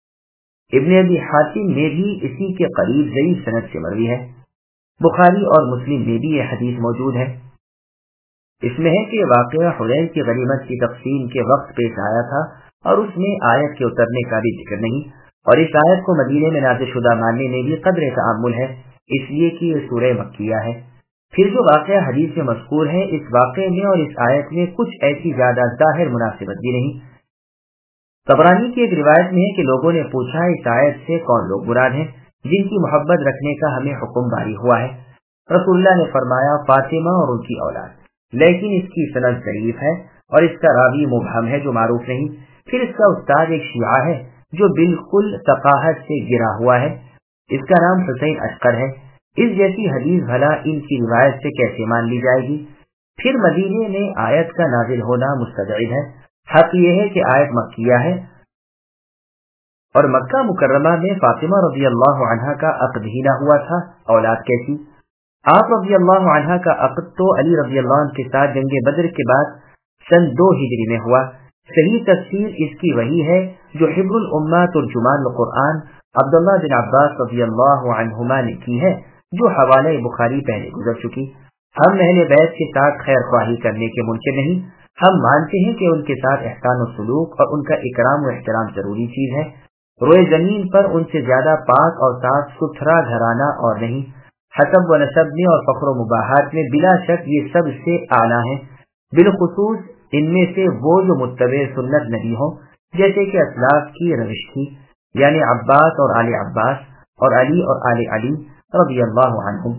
A: ابن ابی حاتم میں بھی اسی کے قریب ضعیف سند سے مروی ہے. بخاری اور مسلم میں بھی یہ حدیث موجود ہے. اس میں ہے کہ واقعہ حنین کی غنیمت کی تقسیم کے وقت پیش آیا تھا اور اس میں آیت کے اترنے کا بھی ذکر نہیں، اور اس آیت کو مدینے میں نازل شدہ ماننے میں بھی قدر تعامل ہے اس لیے کہ یہ سورہ مکیہ ہے.
B: پھر جو واقعہ حدیث میں مذکور ہے، اس واقعے میں اور اس آیت میں کچھ ایسی زیادہ ظاہر مناسبت بھی نہیں۔ طبرانی کی ایک روایت میں ہے کہ لوگوں نے پوچھا اس آیت سے کون لوگ مراد ہیں جن کی محبت رکھنے کا ہمیں حکم جاری ہوا ہے؟ رسول اللہ نے فرمایا فاطمہ اور ان کی اولاد، لیکن اس کی سند ضعیف ہے اور اس کا راوی مبہم ہے جو معروف نہیں۔ پھر اس کا استاد ایک شیعہ ہے جو بالکل ثقافت سے گرا ہوا ہے، اس کا نام حسین اشقر ہے۔ اس جیسی حدیث بھلا ان کی روایت سے کیسے مان لی جائے گی؟ پھر مدینے میں آیت کا نازل ہونا مستبعد ہے۔ حق یہ ہے کہ آیت مکیہ ہے اور مکہ مکرمہ میں فاطمہ رضی اللہ عنہا کا عقد ہی نہ ہوا تھا، اولاد کیسی؟ آپ رضی اللہ عنہا کا عقد تو علی رضی اللہ عنہ کے ساتھ جنگ بدر کے بعد سن 2 ہجری میں ہوا۔ صحیح تفسیر اس کی وہی ہے جو حبر الامہ ترجمان القرآن عبداللہ بن عباس رضی اللہ عنہما نے کی ہے، جو حوالہ بخاری پہلے گزر چکی۔ ہم اہل بیت کے ساتھ خیر خواہی کرنے کے منکر نہیں، ہم مانتے ہیں کہ ان کے ساتھ احسان و سلوک اور ان کا اکرام و احترام ضروری چیز ہے۔ روئے زمین پر ان سے زیادہ پاک اور صاف ستھرا گھرانہ اور نہیں۔ حسب و نسب میں اور فخر و مباحات میں بلا شک یہ سب سے اعلیٰ ہیں، بالخصوص ان میں سے وہ جو متبع سنت نبی ہوں، جیسے کہ اسلاف کی روش تھی، یعنی عباس اور آل عباس اور علی اور آل علی رضی اللہ عنہم۔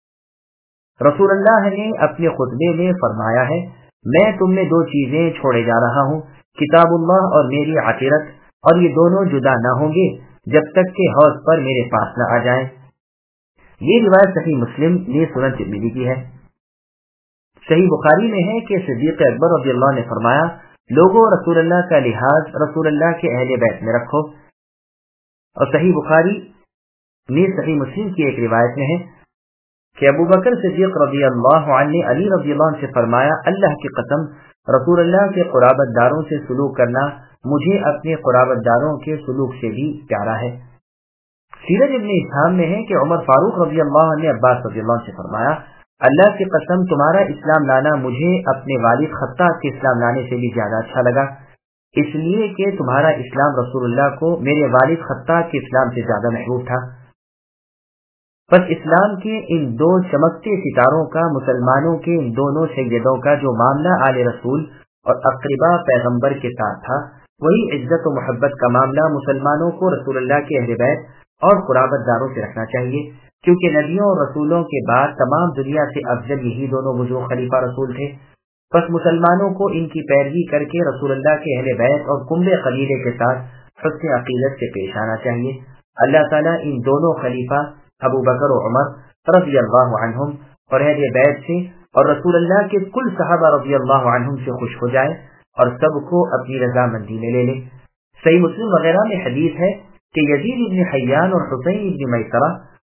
B: رسول اللہ نے اپنے خطبے میں فرمایا ہے، میں تم میں 2 چیزیں چھوڑے جا رہا ہوں، کتاب اللہ اور میری عقیدت، اور یہ دونوں جدا نہ ہوں گے جب تک کہ حوض پر میرے پاس نہ آ جائیں۔ یہ روایت صحیح مسلم نے سنن ترمذی کی ہے۔ صحیح بخاری میں ہے کہ صدیق اکبر رضی اللہ عنہ نے فرمایا، لوگوں رسول اللہ کا لحاظ رسول اللہ کے اہل بیت میں رکھو۔ اور صحیح بخاری میں صحیح مسلم کی ایک روایت میں ہے کہ ابو بکر صدیق رضی اللہ عنہ نے علی رضی اللہ عنہ سے فرمایا، اللہ کی قسم رسول اللہ کے قرابت داروں سے سلوک کرنا مجھے اپنے قرابت داروں کے سلوک سے بھی پیارا ہے۔ سیرت ابن اسحاق میں ہے کہ عمر فاروق رضی اللہ عنہ نے عباس رضی اللہ عنہ سے فرمایا، اللہ کی قسم تمہارا اسلام لانا مجھے اپنے والد خطاب کے اسلام لانے سے بھی زیادہ اچھا لگا، اس لیے کہ تمہارا اسلام رسول اللہ کو میرے والد خطاب کے اسلام سے زیادہ محبوب تھا۔ بس اسلام کے ان 2 چمکتے ستاروں کا، مسلمانوں کے ان دونوں سیدوں کا جو معاملہ آل رسول اور اقربا پیغمبر کے ساتھ تھا، وہی عزت و محبت کا معاملہ مسلمانوں کو رسول اللہ کے اہل بیت اور قرابت داروں سے رکھنا چاہیے، کیونکہ نبیوں اور رسولوں کے بعد تمام دنیا سے افضل یہی دونوں بزرگ خلیفہ رسول تھے۔ بس مسلمانوں کو ان کی پیروی کر کے رسول اللہ کے اہل بیت اور کنبے قبیلے کے ساتھ حسن عقیدت سے پیش آنا چاہیے۔ اللہ تعالیٰ ان دونوں خلیفہ ابو بکر و عمر رضی اللہ عنہم اور اہل بیت سے اور رسول اللہ کے کل صحابہ رضی اللہ عنہم سے خوش ہو جائے اور سب کو اپنی رضامندی میں لے لے۔ صحیح مسلم وغیرہ میں حدیث ہے کہ یزید ابن حیان اور حسین ابن میسرہ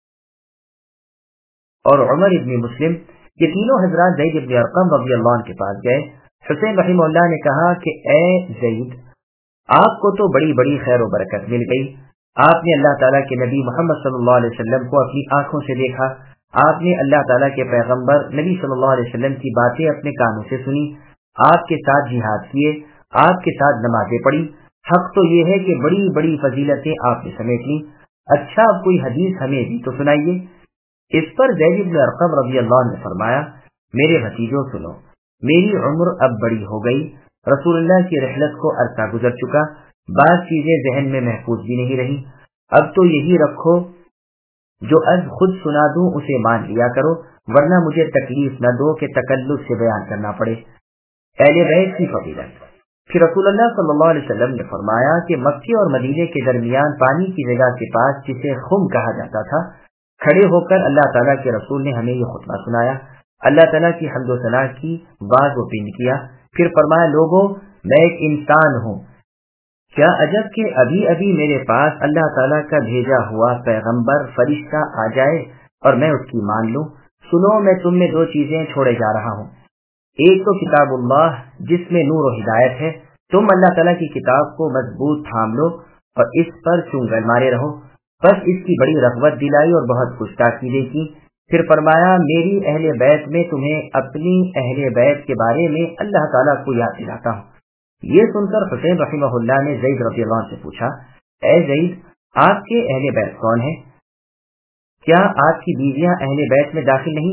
B: اور عمر ابن مسلم، یہ تینوں حضرات زید ابن ارقم رضی اللہ عنہ کے پاس گئے۔ حسین رحمہ اللہ نے کہا کہ اے زید، آپ کو تو بڑی بڑی خیر و برکت مل گئی، آپ نے اللہ تعالیٰ کے نبی محمد صلی اللہ علیہ وسلم کو اپنی آنکھوں سے دیکھا، آپ نے اللہ تعالیٰ کے پیغمبر نبی صلی اللہ علیہ وسلم کی باتیں اپنے کانوں سے سنی، آپ کے ساتھ جہاد کیے، آپ کے ساتھ نمازیں پڑھی، حق تو یہ ہے کہ بڑی بڑی فضیلتیں آپ نے سمیٹ لی، اچھا اب کوئی حدیث ہمیں بھی تو سنائیے۔ اس پر زید بن ارقم رضی اللہ عنہ نے فرمایا، میرے بھتیجوں سنو، میری عمر اب بڑی ہو گئی، رسول اللہ کی رحلت کو عرصہ گزر چکا، بعض چیزیں ذہن میں محفوظ بھی نہیں رہی، اب تو یہی رکھو جو از خود سنا دوں اسے مان لیا کرو، ورنہ مجھے تکلیف نہ دو کہ تکلف سے بیان کرنا پڑے۔ اہل بیت کی فضیلت۔ پھر رسول اللہ صلی اللہ علیہ وسلم نے فرمایا کہ مکے اور مدینے کے درمیان پانی کی جگہ کے پاس جسے خم کہا جاتا تھا، کھڑے ہو کر اللہ تعالیٰ کے رسول نے ہمیں یہ خطبہ سنایا، اللہ تعالیٰ کی حمد و ثنا کی، باز و پن کیا، پھر فرمایا، لوگوں میں ایک انسان ہوں، کیا عجب کہ ابھی ابھی میرے پاس اللہ تعالیٰ کا بھیجا ہوا پیغمبر فرشتہ آ جائے اور میں اس کی مان لوں۔ سنو، میں تم میں 2 چیزیں چھوڑے جا رہا ہوں، ایک تو کتاب اللہ جس میں نور و ہدایت ہے، تم اللہ تعالیٰ کی کتاب کو مضبوط تھام لو اور اس پر چنگل مارے رہو۔ بس اس کی بڑی رغبت دلائی اور بہت کچھ تاکیدیں کی، پھر فرمایا، میری اہل بیت میں تمہیں اپنی اہل بیت کے بارے میں اللہ تعالیٰ کو یاد دلاتا ہوں۔ یہ سن کر حسین رحمہ اللہ نے زید رضی اللہ عنہ سے پوچھا، اے زید، آپ کے اہل بیت کون ہیں؟ کیا آپ کی بیویاں اہل بیت میں داخل نہیں؟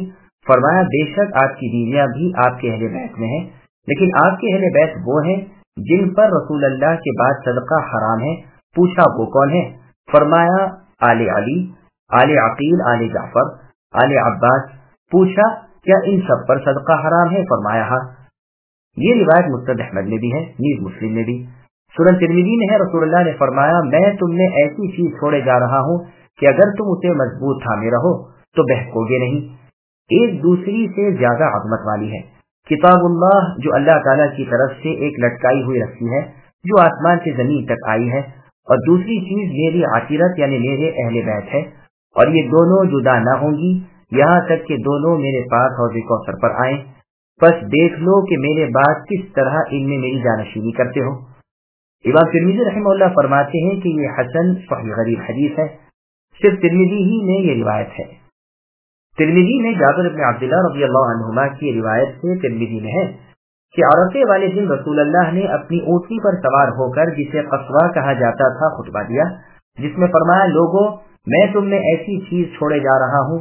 B: فرمایا بے شک آپ کی بیویاں بھی آپ کے اہل بیت میں ہیں، لیکن آپ کے اہل بیت وہ ہیں جن پر رسول اللہ کے بعد صدقہ حرام ہے۔ پوچھا وہ کون ہے؟ فرمایا آل علی، آل عقیل، آل جعفر، آل عباس۔ پوچھا کیا ان سب پر صدقہ حرام ہے؟ فرمایا ہاں۔ یہ روایت مسند احمد میں بھی ہے، نیز مسلم میں بھی۔ سنن ترمذی میں ہے، رسول اللہ نے فرمایا میں تم میں ایسی چیز چھوڑے جا رہا ہوں کہ اگر تم اسے مضبوط تھامے رہو تو بہکو گے نہیں۔ ایک دوسری سے زیادہ عظمت والی ہے کتاب اللہ، جو اللہ تعالیٰ کی طرف سے ایک لٹکائی ہوئی رسی ہے جو آسمان سے زمین تک آئی ہے، اور دوسری چیز میری عشیرت یعنی میرے اہل بیت ہے، اور یہ دونوں جدا نہ ہوں گی یہاں تک کہ دونوں میرے پاس حوض کوثر پر آئیں، بس دیکھ لو کہ میرے بعد کس طرح ان میں میری جانشینی کرتے ہو۔ امام ترمذی رحمہ اللہ فرماتے ہیں کہ یہ حسن صحیح غریب حدیث ہے، صرف ترمذی ہی میں یہ روایت ہے۔ ترمذی میں جابر بن عبداللہ رضی اللہ عنہما کی روایت سے ترمذی میں ہے کہ عرفے والے دن رسول اللہ نے اپنی اونٹنی پر سوار ہو کر، جسے قصوہ کہا جاتا تھا، خطبہ دیا، جس میں فرمایا لوگوں میں تم میں ایسی چیز چھوڑے جا رہا ہوں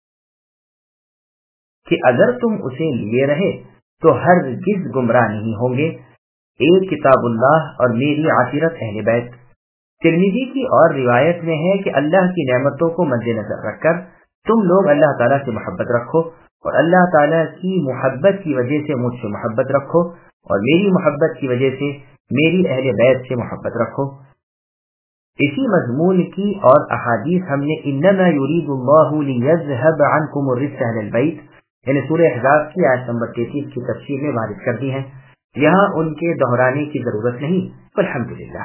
B: کہ اگر تم اسے لیے رہے تو ہرگز گمراہ نہیں ہوں گے، ایک کتاب اللہ اور میری عشیرت اہل بیت۔ ترمذی کی اور روایت میں ہے کہ اللہ کی نعمتوں کو مد نظر رکھ کر تم لوگ اللہ تعالیٰ سے محبت رکھو، اور اللہ تعالیٰ کی محبت کی وجہ سے مجھ سے محبت رکھو، اور میری محبت کی وجہ سے میری اہل بیت سے محبت رکھو۔ اسی مضمون کی اور احادیث ہم نے انما یرید اللہ لیذھب عنکم الرجس اہل البیت یعنی سورہ احزاب کی آیت نمبر 33 کی تفسیر میں وارد کر دی ہیں، یہاں ان کے دہرانے کی ضرورت نہیں، الحمدللہ۔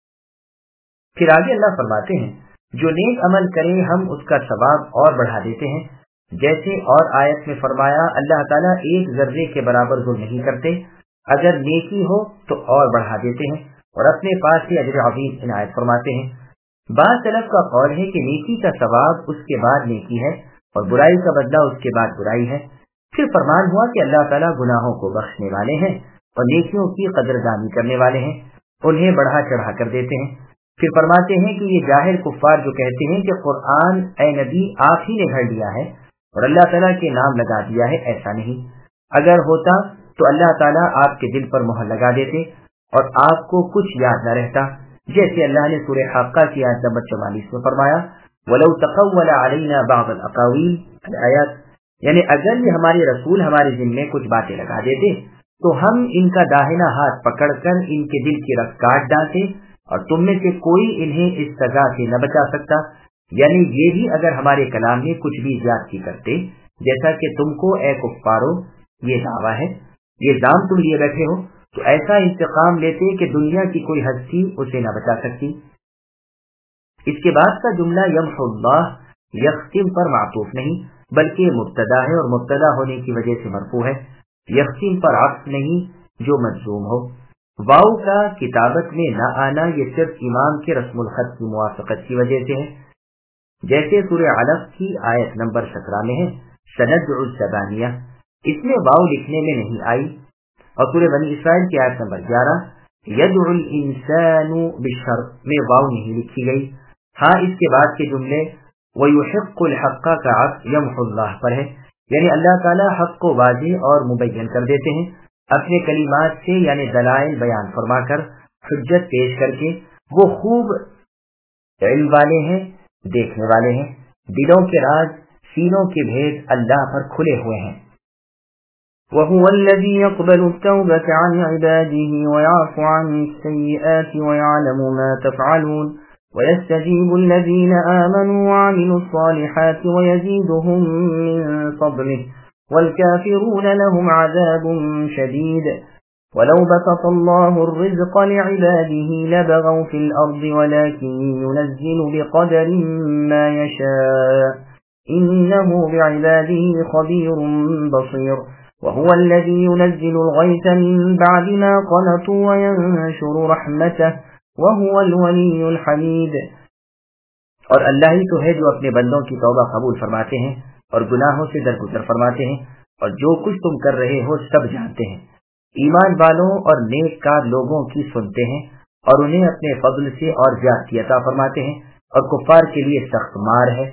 B: پھر آگے اللہ فرماتے ہیں جو نیک عمل کرے ہم اس کا ثواب اور بڑھا دیتے ہیں، جیسے اور آیت میں فرمایا اللہ تعالیٰ ایک ذرے کے برابر ظلم نہیں کرتے، اگر نیکی ہو تو اور بڑھا دیتے ہیں، اور اپنے پاس سے اجر عظیم عنایت فرماتے ہیں۔ بعض سلف کا قول ہے کہ نیکی کا ثواب اس کے بعد نیکی ہے اور برائی کا بدلہ اس کے بعد برائی ہے۔ پھر فرمان ہوا کہ اللہ تعالیٰ گناہوں کو بخشنے والے ہیں اور نیکیوں کی قدردانی کرنے والے ہیں، انہیں بڑھا چڑھا کر دیتے ہیں۔ پھر فرماتے ہیں کہ یہ جاہل کفار جو کہتے ہیں کہ قرآن اے نبی آپ ہی نے گھڑ لیا ہے اور اللہ تعالیٰ کے نام لگا دیا ہے، ایسا نہیں، اگر ہوتا تو اللہ تعالیٰ آپ کے دل پر مہر لگا دیتے اور آپ کو کچھ یاد نہ رہتا، جیسے اللہ نے سورہ حاقہ کی آیت نمبر 44 میں فرمایا وَلَوْ تَقَوَّلَ عَلَيْنَا بَعْضَ الْأَقَاوِيلِ الآیات، یعنی اگر یہ ہمارے رسول ہمارے دل میں کچھ باتیں لگا دیتے تو ہم ان کا داہنا ہاتھ پکڑ کر ان کے دل کی رگ کاٹ ڈالتے اور تم میں سے کوئی انہیں اس سزا سے نہ بچا سکتا، یعنی یہ بھی اگر ہمارے کلام میں کچھ بھی زیادتی کرتے، جیسا کہ تم کو اے کفارو یہ دعویٰ ہے، یہ دام تم لیے بیٹھے ہو، تو ایسا انتقام لیتے کہ دنیا کی کوئی ہستی اسے نہ بچا سکتی۔ اس کے بعد کا جملہ یمحو اللہ یختم پر معطوف نہیں بلکہ مبتدا ہے، اور مبتدا ہونے کی وجہ سے مرفوع ہے، یختم پر عطف نہیں جو مجزوم ہو۔ واو کا کتابت میں نہ آنا یہ صرف امام کے رسم الخط کی موافقت کی وجہ سے ہے، جیسے سورہ علق کی آیت نمبر 17 میں ہے سندع الزبانیہ، اس میں واو لکھنے میں نہیں آئی، اور سورہ بنی اسرائیل کی آیت نمبر 11 یدعو الانسان بالشر میں واو نہیں لکھی گئی۔ ہاں اس کے بعد کے جملے وَيُحِقُّ الْحَقَّ کا عطف یمحو اللہ پر ہے، یعنی اللہ تعالیٰ حق کو واضح اور مبین کر دیتے ہیں اپنے کلمات سے، یعنی دلائل بیان فرما کر، حجت پیش کر کے۔ وہ خوب علم والے ہیں، دیکھنے والے ہیں، دلوں کے راز، سینوں کے بھید اللہ پر کھلے ہوئے ہیں۔
A: وَهُوَ الَّذِي يَقْبَلُ التَّوْبَةَ عَنْ عِبَادِهِ وَيَعْفُو عَنِ السَّيِّئَاتِ وَيَعْلَمُ مَا تَفْعَلُونَ وَيَسْتَجِيبُ الَّذِينَ آمَنُوا وَعَمِلُوا الصَّالِحَاتِ وَيَزِيدُهُم مِّن فَضْلِهِ وَالْكَافِرُونَ لَهُمْ عَذَابٌ شَدِيدٌ وَلَوْ بَسَطَ اللَّهُ الرِّزْقَ لِعِبَادِهِ لَبَغَوْا فِي الْأَرْضِ وَلَكِن يُنَزِّلُ بِقَدَرٍ مَّا يَشَاءُ إِنَّهُ بِعِبَادِهِ خَبِيرٌ بَصِيرٌ وهو الذي ينزل الغيث من بعد ما قنطوا وينشر رحمته وهو الولي الحميد۔
B: اور اللہ ہی تو ہے جو اپنے بندوں کی توبہ قبول فرماتے ہیں اور گناہوں سے درگزر فرماتے ہیں، اور جو کچھ تم کر رہے ہو سب جانتے ہیں۔ ایمان والوں اور نیک کار لوگوں کی سنتے ہیں اور انہیں اپنے فضل سے اور زیادتی عطا فرماتے ہیں، اور کفار کے لیے سخت مار ہے۔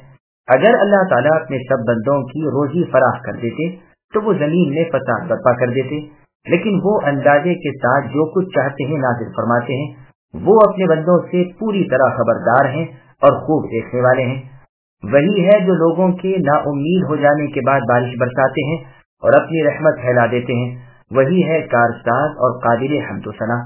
B: اگر اللہ تعالیٰ اپنے سب بندوں کی روزی فراخ کر دیتے تو وہ زمین میں فساد برپا کر دیتے، لیکن وہ اندازے کے ساتھ جو کچھ چاہتے ہیں نازل فرماتے ہیں۔ وہ اپنے بندوں سے پوری طرح خبردار ہیں اور خوب دیکھنے والے ہیں۔ وہی ہے جو لوگوں کے نا امید ہو جانے کے بعد بارش برساتے ہیں اور اپنی رحمت پھیلا دیتے ہیں۔ وہی ہے کارساز اور قابل حمد و ثنا۔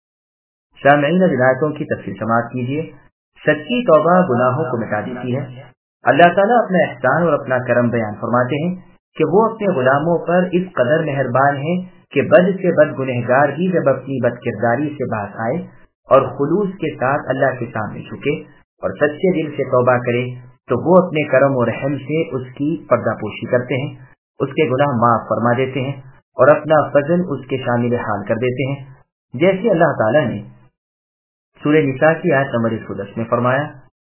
B: سامعین، ولایتوں کی تفصیل سماعت کیجیے۔ سچی توبہ گناہوں کو مٹا دیتی ہے۔ اللہ تعالیٰ اپنا احسان اور اپنا کرم بیان فرماتے ہیں کہ وہ اپنے غلاموں پر اس قدر مہربان ہیں کہ بد سے بد گنہگار بھی جب اپنی بد کرداری سے باز آئے اور خلوص کے ساتھ اللہ کے سامنے جھکے اور سچے دل سے توبہ کرے تو وہ اپنے کرم و رحم سے اس کی پردہ پوشی کرتے ہیں، اس کے گناہ معاف فرما دیتے ہیں اور اپنا فضل اس کے شامل حال کر دیتے ہیں، جیسے اللہ تعالیٰ نے سورہ نساء کی آیت نمبر 110 میں فرمایا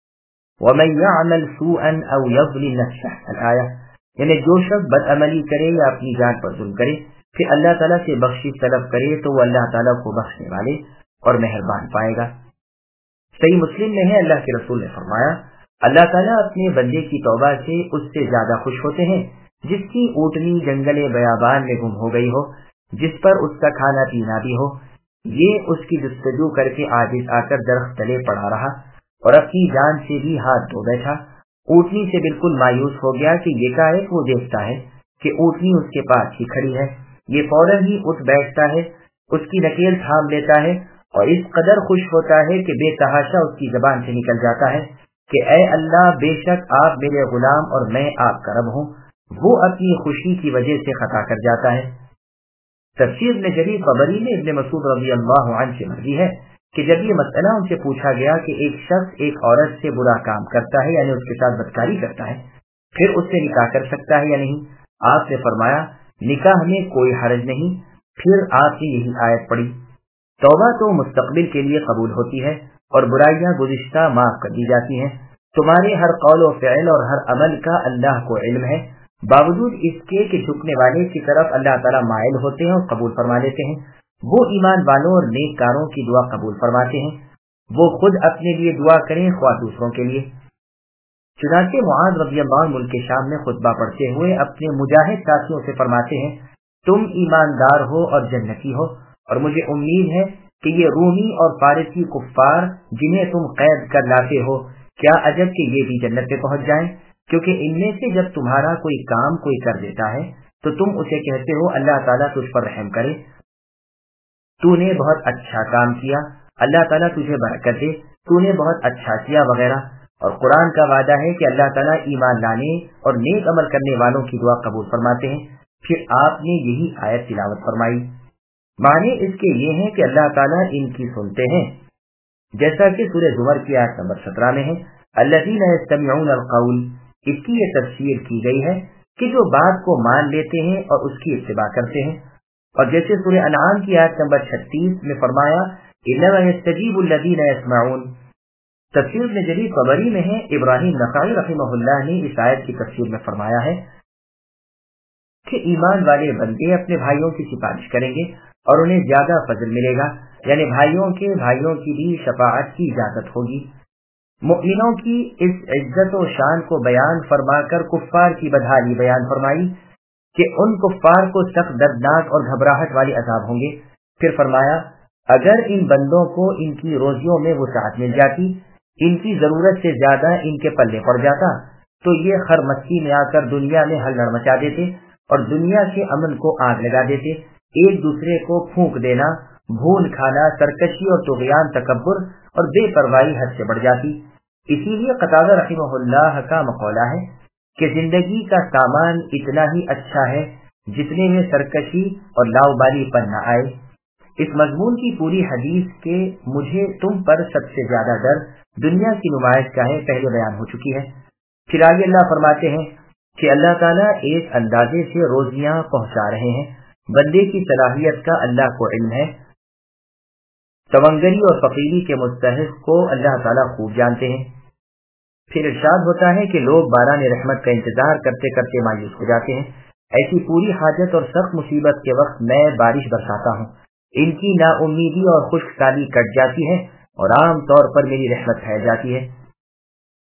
B: وَمَن يَعْمَلْ سُوءًا أَوْ يَظْلِمْ نَفْسَهُ الآیہ، یعنی جو شخص بد عملی کرے یا اپنی جان پر ظلم کرے پھر اللہ تعالیٰ سے بخشش طلب کرے تو وہ اللہ تعالیٰ کو بخشنے والے اور مہربان پائے گا۔ صحیح مسلم میں ہے، اللہ کے رسول نے فرمایا اللہ تعالیٰ اپنے بندے کی توبہ سے اس سے زیادہ خوش ہوتے ہیں جس کی اونٹنی جنگل بیابان میں گم ہو گئی ہو، جس پر اس کا کھانا پینا بھی ہو، یہ اس کی جستجو کر کے عاجز آ کر درخت تلے پڑا رہا اور اپنی جان سے بھی ہاتھ دھو بیٹھا، اونٹنی سے بالکل مایوس ہو گیا کہ یکایک وہ دیکھتا ہے کہ اونٹنی اس کے پاس ہی کھڑی ہے، یہ فوراً ہی اٹھ بیٹھتا ہے، اس کی نکیل تھام لیتا ہے اور اس قدر خوش ہوتا ہے کہ بے تحاشا اس کی زبان سے نکل جاتا ہے کہ اے اللہ، بے شک آپ میرے غلام اور میں آپ کا رب ہوں۔ وہ اپنی خوشی کی وجہ سے خطا کر جاتا ہے۔ تفسیر ابن جریر طبری میں ابن مسعود رضی اللہ عنہ سے مروی ہے کہ جب یہ مسئلہ ان سے پوچھا گیا کہ ایک شخص ایک عورت سے برا کام کرتا ہے یعنی اس کے ساتھ بدکاری کرتا ہے پھر اس سے نکاح کر سکتا ہے یا نہیں، آپ نے فرمایا نکاح میں کوئی حرج نہیں۔ پھر آپ نے یہی آیت پڑھی توبہ تو مستقبل کے لیے قبول ہوتی ہے اور برائیاں گزشتہ معاف کر دی جاتی ہیں، تمہارے ہر قول و فعل اور ہر عمل کا اللہ کو علم ہے، باوجود اس کے کہ جھکنے والے کی طرف اللہ تعالیٰ مائل ہوتے ہیں اور قبول فرما لیتے ہیں۔ وہ ایمان والوں اور نیک کاروں کی دعا قبول فرماتے ہیں، وہ خود اپنے لیے دعا کریں خواہ دوسروں کے لیے۔ چنانچہ معاذ رضی اللہ عنہ ملک شام میں خطبہ پڑھتے ہوئے اپنے مجاہد ساتھیوں سے فرماتے ہیں تم ایماندار ہو اور جنتی ہو، اور مجھے امید ہے کہ یہ رومی اور فارسی کفار جنہیں تم قید کر لاتے ہو کیا عجب کہ یہ بھی جنت پہ پہنچ جائیں، کیونکہ ان میں سے جب تمہارا کوئی کام کوئی کر دیتا ہے تو تم اسے کہتے ہو اللہ تعالیٰ تجھ پر رحم کرے، تو نے بہت اچھا کام کیا، اللہ تعالیٰ تجھے برکت دے، تو نے بہت اچھا کیا وغیرہ۔ اور قرآن کا وعدہ ہے کہ اللہ تعالیٰ ایمان لانے اور نیک عمل کرنے والوں کی دعا قبول فرماتے ہیں۔ پھر آپ نے یہی آیت تلاوت فرمائی۔ معنی اس کے یہ ہیں کہ اللہ تعالیٰ ان کی سنتے ہیں، جیسا کہ سورہ زمر کی آیت نمبر 17 میں ہے الذین یستمعون القول، اس کی یہ تفسیر کی گئی ہے کہ جو بات کو مان لیتے ہیں اور اس کی اتباع کرتے ہیں، اور جیسے سورہ انعام کی آیت نمبر 36 میں فرمایا انما یستجیب الذین یسمعون۔ تفسیر ابن جریر طبری میں ہے ابراہیم نخعی رحمہ اللہ نے اس آیت کی تفسیر میں فرمایا ہے کہ ایمان والے بندے اپنے بھائیوں کی سفارش کریں گے اور انہیں زیادہ فضل ملے گا، یعنی بھائیوں کی بھی شفاعت کی اجازت ہوگی۔ مؤمنوں کی اس عزت و شان کو بیان فرما کر کفار کی بدحالی بیان فرمائی کہ ان کفار کو سخت دردناک اور گھبراہٹ والے عذاب ہوں گے۔ پھر فرمایا اگر ان بندوں کو ان کی روزیوں میں وسعت مل جاتی، ان کی ضرورت سے زیادہ ان کے پلے پڑ جاتا تو یہ خر مستی میں آ کر دنیا میں ہلڑ مچا دیتے اور دنیا کے امن کو آگ لگا دیتے۔ ایک دوسرے کو پھونک دینا، بھول کھانا، سرکشی اور طغیان، تکبر اور بے پرواہی حد سے بڑھ جاتی۔ اسی لیے قتادہ رحمہ اللہ کا مقولہ ہے کہ زندگی کا سامان اتنا ہی اچھا ہے جتنے میں سرکشی اور لاؤبالی پن نہ آئے۔ اس مضمون کی پوری حدیث کے مجھے تم پر سب سے زیادہ ڈر دنیا کی نمائش کا ہے پہلے بیان ہو چکی ہے۔ پھر آگے اللہ فرماتے ہیں کہ اللہ تعالیٰ ایک اندازے سے روزیاں پہنچا رہے ہیں، بندے کی صلاحیت کا اللہ کو علم ہے، تونگری اور فقیری کے مستحق کو اللہ تعالیٰ خوب جانتے ہیں۔ پھر ارشاد ہوتا ہے کہ لوگ باران رحمت کا انتظار کرتے کرتے مایوس ہو جاتے ہیں، ایسی پوری حاجت اور سخت مصیبت کے وقت میں بارش برساتا ہوں، ان کی نا امیدی اور خشک سالی کٹ جاتی ہے اور عام طور پر میری رحمت پھیل جاتی ہے۔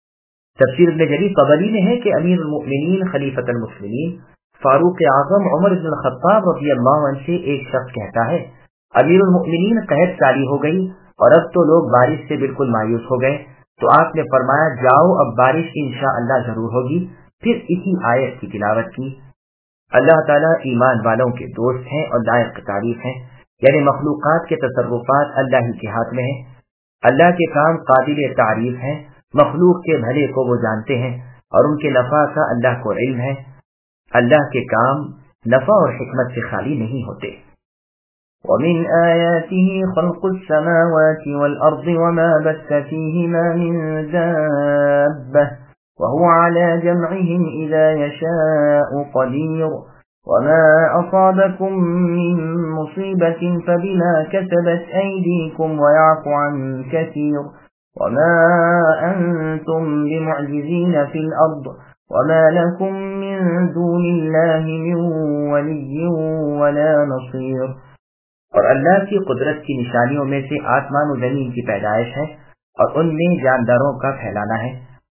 B: تفسیر ابن جریر طبری میں ہے کہ امیر المؤمنین خلیفۃ المسلمین فاروق اعظم عمر بن الخطاب رضی اللہ عنہ سے ایک شخص کہتا ہے امیر المؤمنین قحط ساری ہو گئی اور اب تو لوگ بارش سے بالکل مایوس ہو گئے، تو آپ نے فرمایا جاؤ اب بارش انشاءاللہ ضرور ہوگی، پھر اسی آیت کی تلاوت کی۔ اللہ تعالیٰ ایمان والوں کے دوست ہیں اور لائق تعریف ہیں، یعنی مخلوقات کے تصرفات اللہ ہی کے ہاتھ میں ہیں، اللہ کے کام قابل تعریف ہیں، مخلوق کے بھلے کو وہ جانتے ہیں اور ان کے نفع کا اللہ کو علم ہے، اللہ کے کام نفع اور حکمت سے خالی نہیں ہوتے۔
A: وَمِنْ آيَاتِهِ خَلْقُ السَّمَاوَاتِ وَالْأَرْضِ وَمَا بَثَّ فِيهِمَا مِنْ دَابَّةٍ وَهُوَ عَلَى جَمْعِهِمْ إِذَا يَشَاءُ قَدِيرٌ وَمَا أَصَابَكُم مِّن مُّصِيبَةٍ فَبِمَا كَسَبَتْ أَيْدِيكُمْ وَيَعْفُو عَن كَثِيرٍ وَمَا أَنتُم بِمُعْجِزِينَ فِي الْأَرْضِ وَمَا لَكُم مِّن دُونِ اللَّهِ مِن وَلِيٍّ وَلَا نَصِيرٍ۔
B: اور اللہ کی قدرت کی نشانیوں میں سے آسمان و زمین کی پیدائش ہے اور ان میں جانداروں کا پھیلانا ہے۔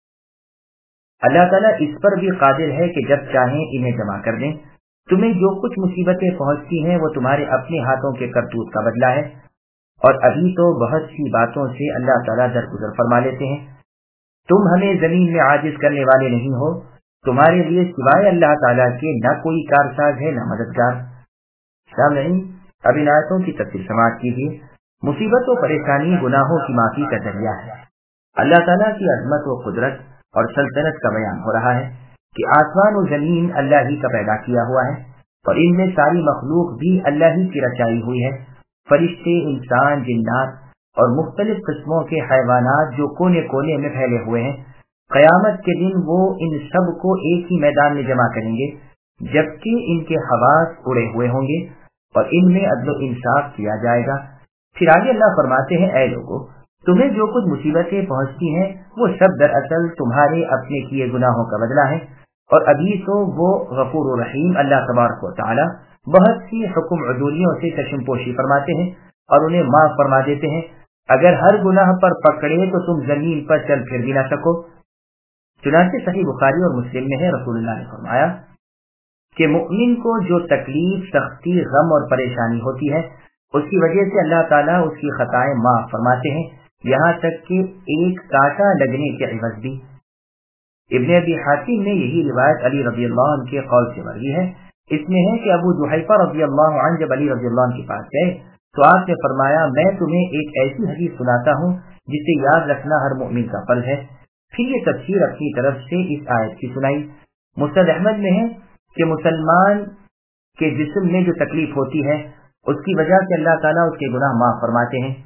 B: اللہ تعالیٰ اس پر بھی قادر ہے کہ جب چاہیں انہیں جمع کر دیں۔ تمہیں جو کچھ مصیبتیں پہنچتی ہیں وہ تمہارے اپنے ہاتھوں کے کرتوت کا بدلہ ہے، اور ابھی تو بہت سی باتوں سے اللہ تعالیٰ درگزر فرما لیتے ہیں۔ تم ہمیں زمین میں عاجز کرنے والے نہیں ہو، تمہارے لیے سوائے اللہ تعالیٰ کے نہ کوئی کارساز ہے نہ مددگار۔ سامعین، اب ان آیتوں کی تفسیر سماعت کیجیے۔ مصیبت و پریشانی گناہوں کی معافی کا ذریعہ ہے۔ اللہ تعالیٰ کی عظمت و قدرت اور سلطنت کا بیان ہو رہا ہے کہ آسمان و زمین اللہ ہی کا پیدا کیا ہوا ہے اور ان میں ساری مخلوق بھی اللہ ہی کی رچائی ہوئی ہے، فرشتے، انسان، جنات اور مختلف قسموں کے حیوانات جو کونے کونے میں پھیلے ہوئے ہیں۔ قیامت کے دن وہ ان سب کو ایک ہی میدان میں جمع کریں گے، جبکہ ان کے حواس اڑے ہوئے ہوں گے اور ان میں عدل و انصاف کیا جائے گا۔ پھر آگے اللہ فرماتے ہیں، اے لوگو، تمہیں جو کچھ مصیبتیں پہنچتی ہیں وہ سب دراصل تمہارے اپنے کیے گناہوں کا بدلہ ہے، اور ابھی تو وہ غفور و رحیم اللہ تبارک و تعالی بہت سی حکم عدولیوں سے چشم پوشی فرماتے ہیں اور انہیں معاف فرما دیتے ہیں۔ اگر ہر گناہ پر پکڑے تو تم زمین پر چل پھر بھی نہ سکو۔ چنانچہ صحیح بخاری اور مسلم میں ہے، رسول اللہ نے فرمایا کہ مؤمن کو جو تکلیف، سختی، غم اور پریشانی ہوتی ہے اس کی وجہ سے اللہ تعالیٰ اس کی خطائیں معاف فرماتے ہیں، یہاں تک کہ ایک کانٹا لگنے کے عوض بھی۔ ابن ابی حاتم نے یہی روایت علی رضی اللہ عنہ کے قول سے مروی ہے۔ اس میں ہے کہ ابو جحیفہ رضی اللہ عنہ جب علی رضی اللہ عنہ کے پاس گئے تو آپ نے فرمایا، میں تمہیں ایک ایسی حدیث سناتا ہوں جسے یاد رکھنا ہر مؤمن کا فرض ہے۔ پھر یہ تفسیر اپنی طرف سے اس آیت کی سنائی۔ مسند احمد میں ہے کہ مسلمان کے جسم میں جو تکلیف ہوتی ہے اس کی وجہ سے اللہ تعالیٰ اس کے گناہ معاف فرماتے ہیں۔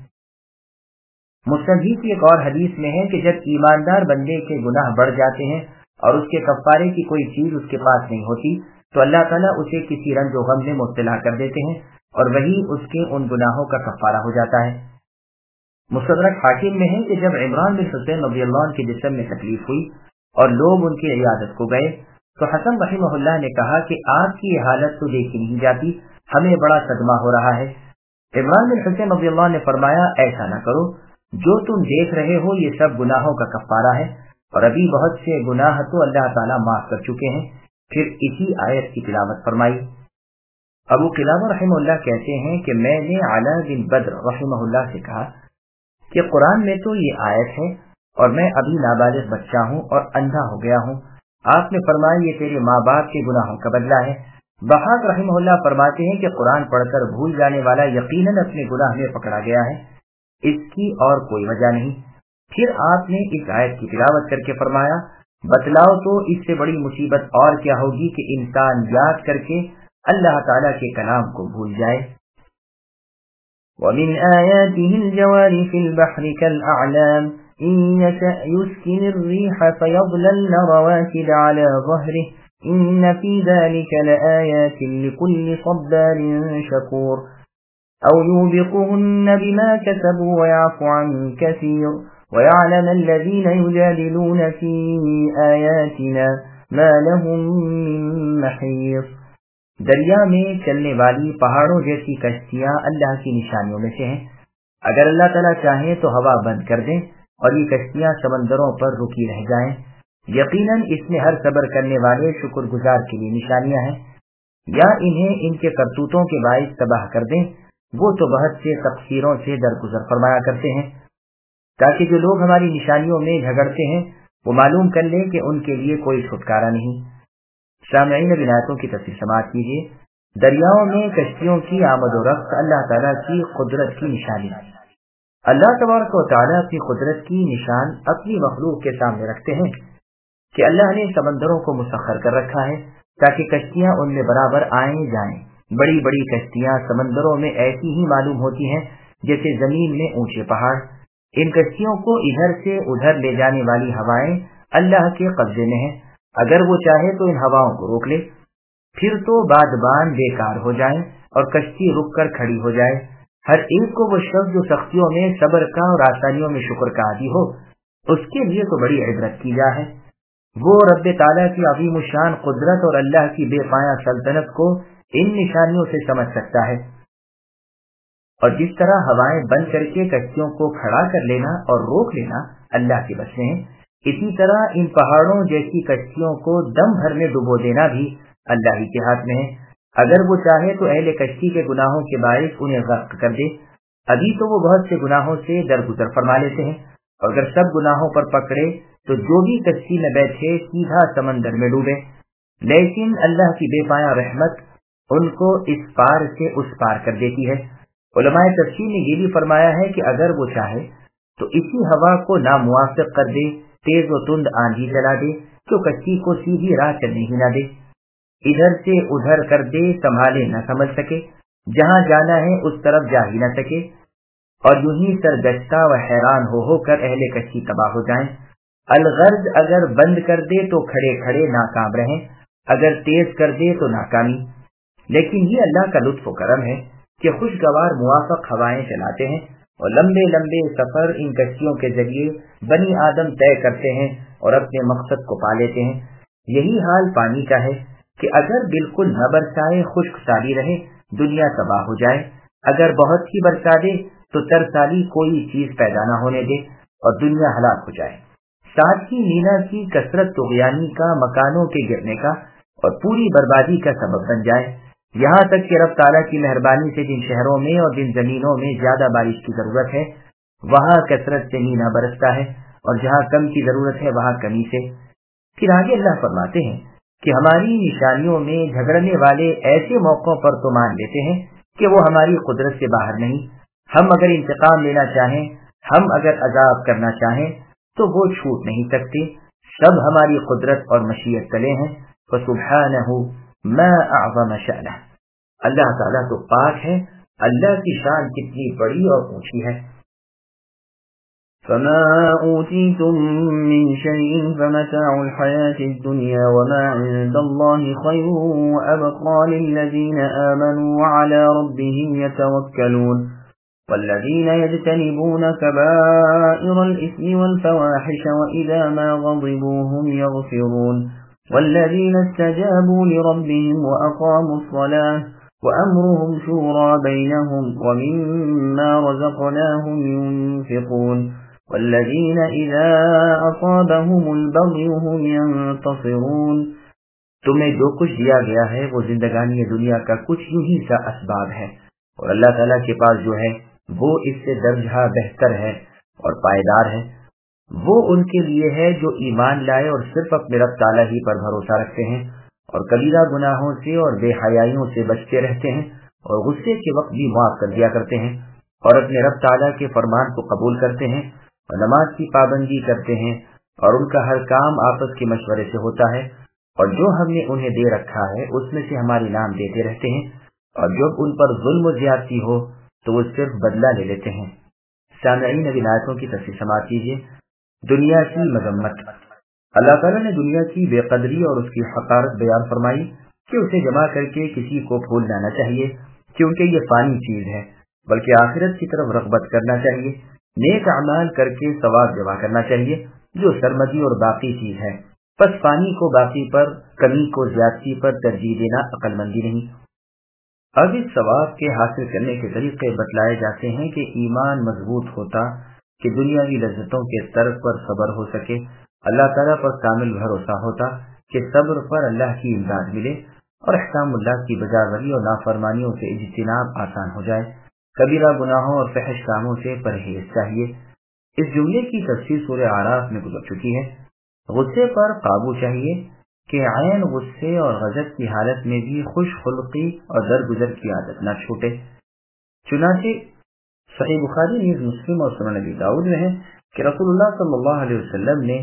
B: مسند ہی کی ایک اور حدیث میں ہے کہ جب ایماندار بندے کے گناہ بڑھ جاتے ہیں اور اس کے کفارے کی کوئی چیز اس کے پاس نہیں ہوتی تو اللہ تعالیٰ اسے کسی رنج و غم میں مبتلا کر دیتے ہیں اور وہی اس کے ان گناہوں کا کفارہ ہو جاتا ہے۔ مستدرک حاکم میں ہے کہ جب عمران بن حسین رضی اللہ عنہ کے جسم میں تکلیف ہوئی اور لوگ ان کی عیادت کو گئے تو حسن رحمہ اللہ نے کہا کہ آپ کی یہ حالت تو دیکھی نہیں جاتی، ہمیں بڑا صدمہ ہو رہا ہے۔ عمران بن حسین رضی اللہ عنہ نے فرمایا، ایسا نہ کرو، جو تم دیکھ رہے ہو یہ سب گناہوں کا کفارہ ہے اور ابھی بہت سے گناہ تو اللہ تعالیٰ معاف کر چکے ہیں۔ پھر اسی آیت کی تلاوت فرمائی۔ ابو قلابہ رحمہ اللہ کہتے ہیں کہ میں نے علاء بن بدر رحمہ اللہ سے کہا کہ قرآن میں تو یہ آیت ہے اور میں ابھی نابالغ بچہ ہوں اور اندھا ہو گیا ہوں۔ آپ نے فرمایا یہ تیرے ماں باپ کے گناہوں کا بدلہ ہے۔ ضحاک رحمہ اللہ فرماتے ہیں کہ قرآن پڑھ کر بھول جانے والا یقیناً اپنے گناہ میں پکڑا گیا ہے، اس کی اور کوئی وجہ نہیں۔ پھر آپ نے اس آیت کی تلاوت کر کے فرمایا، بتلاؤ تو اس سے بڑی مصیبت اور کیا ہوگی کہ انسان یاد کر کے اللہ تعالیٰ کے کلام کو بھول جائے۔
A: وَمِنْ آيَاتِهِ الْجَوَارِ فِي الْبَحْرِ كَالْأَعْلَامِ إِنْ يَشَأْ يُسْكِنِ الرِّيحَ فَيَظْلَلْنَ رَوَاكِدَ عَلَى ظَهْرِهِ إِنَّ فِي ذَلِكَ لَآيَاتٍ لِكُلِّ صَبَّارٍ شَكُورٍ أَوْ يُوبِقْهُنَّ بِمَا كَسَبُوا وَيَعْفُو عَنْ كَثِيرٍ وَيَعْلَمَ الَّذِينَ يُجَادِلُونَ فِي آيَاتِنَا مَا لَهُم مِّن مَّحِيصٍ۔ دریا میں چلنے والی پہاڑوں جیسی کشتیاں اللہ کی نشانیوں میں سے ہیں۔ اگر اللہ تعالیٰ چاہیں تو ہوا بند کر دیں اور یہ کشتیاں سمندروں پر رکی رہ جائیں،
B: یقیناً اس میں ہر صبر کرنے والے شکر گزار کے لیے نشانیاں ہیں، یا انہیں ان کے کرتوتوں کے باعث تباہ کر دیں، وہ تو بہت سے تقصیروں سے درگزر فرمایا کرتے ہیں، تاکہ جو لوگ ہماری نشانیوں میں جھگڑتے ہیں وہ معلوم کر لیں کہ ان کے لیے کوئی چھٹکارا نہیں۔ سامعین، اب آیتوں کی تفسیر سماعت کیجیے۔ دریاؤں میں کشتیوں کی آمد و رفت اللہ تعالیٰ کی قدرت کی نشانی ہے۔ اللہ تبارک و تعالیٰ اپنی قدرت کی نشان اپنی مخلوق کے سامنے رکھتے ہیں کہ اللہ نے سمندروں کو مسخر کر رکھا ہے تاکہ کشتیاں ان میں برابر آئیں جائیں۔ بڑی بڑی کشتیاں سمندروں میں ایسی ہی معلوم ہوتی ہیں جیسے زمین میں اونچے پہاڑ۔ ان کشتیوں کو ادھر سے ادھر لے جانے والی ہوائیں اللہ کے قبضے میں ہیں، اگر وہ چاہے تو ان ہواؤں کو روک لے، پھر تو بادبان بیکار ہو جائیں اور کشتی رک کر کھڑی ہو جائے۔ ہر ایک کو وہ شخص جو سختیوں میں صبر کا اور آسانیوں میں شکر کا عادی ہو، اس کے لیے تو بڑی عبرت کی جا ہے۔ وہ رب تعالیٰ کی عظیم الشان قدرت اور اللہ کی بے پایہ سلطنت کو ان نشانیوں سے سمجھ سکتا ہے، اور جس طرح ہوائیں بند کر کے کشتیوں کو کھڑا کر لینا اور روک لینا اللہ کے بس میں ہے، اسی طرح ان پہاڑوں جیسی کشتیوں کو دم بھر میں ڈبو دینا بھی اللہ ہی کے ہاتھ میں ہے۔ اگر وہ چاہے تو اہل کشتی کے گناہوں کے باعث انہیں غرق کر دے۔ ابھی تو وہ بہت سے گناہوں سے درگزر فرما لیتے ہیں، اور اگر سب گناہوں پر پکڑے تو جو بھی کشتی میں بیٹھے سیدھا سمندر میں ڈوبے، لیکن اللہ کی بے پایہ رحمت ان کو اس پار سے اس پار کر دیتی ہے۔ علماء تفسیر نے یہ بھی فرمایا ہے کہ اگر وہ چاہے تو اسی ہوا کو ناموافق کر دے، تیز و تند آندھی چلا دے تو کشتی کو سیدھی راہ چلنے ہی نہ دے، ادھر سے ادھر کر دے، سنبھالے نہ سمجھ سکے، جہاں جانا ہے اس طرف جا ہی نہ سکے، اور یوں ہی سرگشتہ و حیران ہو کر اہل کشتی تباہ ہو جائیں۔ الغرض اگر بند کر دے تو کھڑے کھڑے ناکام رہیں، اگر تیز کر دے تو ناکامی۔ لیکن یہ اللہ کا لطف و کرم ہے کہ خوشگوار موافق ہوائیں چلاتے ہیں، اور لمبے لمبے سفر ان کشتیوں کے ذریعے بنی آدم طے کرتے ہیں اور اپنے مقصد کو پا لیتے ہیں۔ یہی حال پانی کا ہے کہ اگر بالکل نہ برسائے، خشک سالی رہے، دنیا تباہ ہو جائے، اگر بہت ہی برسا دے تو ترسالی کوئی چیز پیدا نہ ہونے دے اور دنیا ہلاک ہو جائے۔ ساتھ ہی مینا کی کثرت طغیانی کا، مکانوں کے گرنے کا اور پوری بربادی کا سبب بن جائے، یہاں تک کہ رب تعالیٰ کی مہربانی سے جن شہروں میں اور جن زمینوں میں زیادہ بارش کی ضرورت ہے وہاں کثرت سے مینا برستا ہے، اور جہاں کم کی ضرورت ہے وہاں کمی سے۔ پھر آگے اللہ فرماتے ہیں کہ ہماری نشانیوں میں جھگڑنے والے ایسے موقعوں پر تو مان لیتے ہیں کہ وہ ہماری قدرت سے باہر نہیں، ہم اگر انتقام لینا چاہیں، ہم اگر عذاب کرنا چاہیں تو وہ چھوٹ نہیں سکتے، سب ہماری قدرت اور مشیت تلے ہیں۔ فسبحانہ ما اعظم شأنہ، اللہ تعالیٰ تو پاک ہے، اللہ کی شان کتنی بڑی اور اونچی ہے۔
A: فما أوتيتم من شيء فمتاع الحياة الدنيا وما عند الله خير وأبقى للذين آمنوا وعلى ربهم يتوكلون والذين يجتنبون كبائر الإثم والفواحش وإذا ما غضبوا هم يغفرون والذين استجابوا لربهم وأقاموا الصلاة وأمرهم شورى بينهم ومما رزقناهم ينفقون والذين إذا أصابهم البغي هم ينتصرون۔
B: تمہیں جو کچھ دیا گیا ہے وہ زندگانی دنیا کا کچھ یوں ہی سا اسباب ہے، اور اللہ تعالیٰ کے پاس جو ہے وہ اس سے درجہ بہتر ہے اور پائیدار ہے۔ وہ ان کے لیے ہے جو ایمان لائے اور صرف اپنے رب تعالیٰ ہی پر بھروسہ رکھتے ہیں، اور کبیرہ گناہوں سے اور بے حیائیوں سے بچتے رہتے ہیں، اور غصے کے وقت بھی معاف کر دیا کرتے ہیں، اور اپنے رب تعالیٰ کے فرمان کو قبول کرتے ہیں، اور نماز کی پابندی کرتے ہیں، اور ان کا ہر کام آپس کے مشورے سے ہوتا ہے، اور جو ہم نے انہیں دے رکھا ہے اس میں سے ہمارے نام دیتے رہتے ہیں، اور جب ان پر ظلم و زیادتی ہو تو وہ صرف بدلہ لے لیتے ہیں۔ سامعین، ابھی آیتوں کی تفسیر سماعت کیجیے۔ دنیا کی مذمت۔ اللہ تعالیٰ نے دنیا کی بے قدری اور اس کی حقارت بیان فرمائی کہ اسے جمع کر کے کسی کو بھولنا نہ چاہیے، کیونکہ یہ فانی چیز ہے، بلکہ آخرت کی طرف رغبت کرنا چاہیے، نیک اعمال کر کے ثواب جمع کرنا چاہیے جو سرمدی اور باقی چیز ہے۔ بس فانی کو باقی پر، کمی کو زیادتی پر ترجیح دینا عقل مندی نہیں۔ اب اس ثواب کے حاصل کرنے کے طریقے بتلائے جاتے ہیں کہ ایمان مضبوط ہوتا کہ دنیاوی لذتوں کے طرف پر صبر ہو سکے، اللہ تعالیٰ پر کامل بھروسہ ہوتا کہ صبر پر اللہ کی امداد ملے اور احکام اللہ کی بجاوری اور نافرمانیوں سے اجتناب آسان ہو جائے۔ کبیرہ گناہوں اور فحش کاموں سے پرہیز چاہیے۔ اس جملے کی تفسیر سورہ اعراف میں گزر چکی ہے۔ غصے پر قابو چاہیے کہ عین غصے اور غضب کی حالت میں بھی خوش خلقی اور درگزر کی عادت نہ چھوٹے۔ چنانچہ صحیح بخاری نیز مسلم اور سنن ابی داؤد میں ہے کہ رسول اللہ صلی اللہ علیہ وسلم نے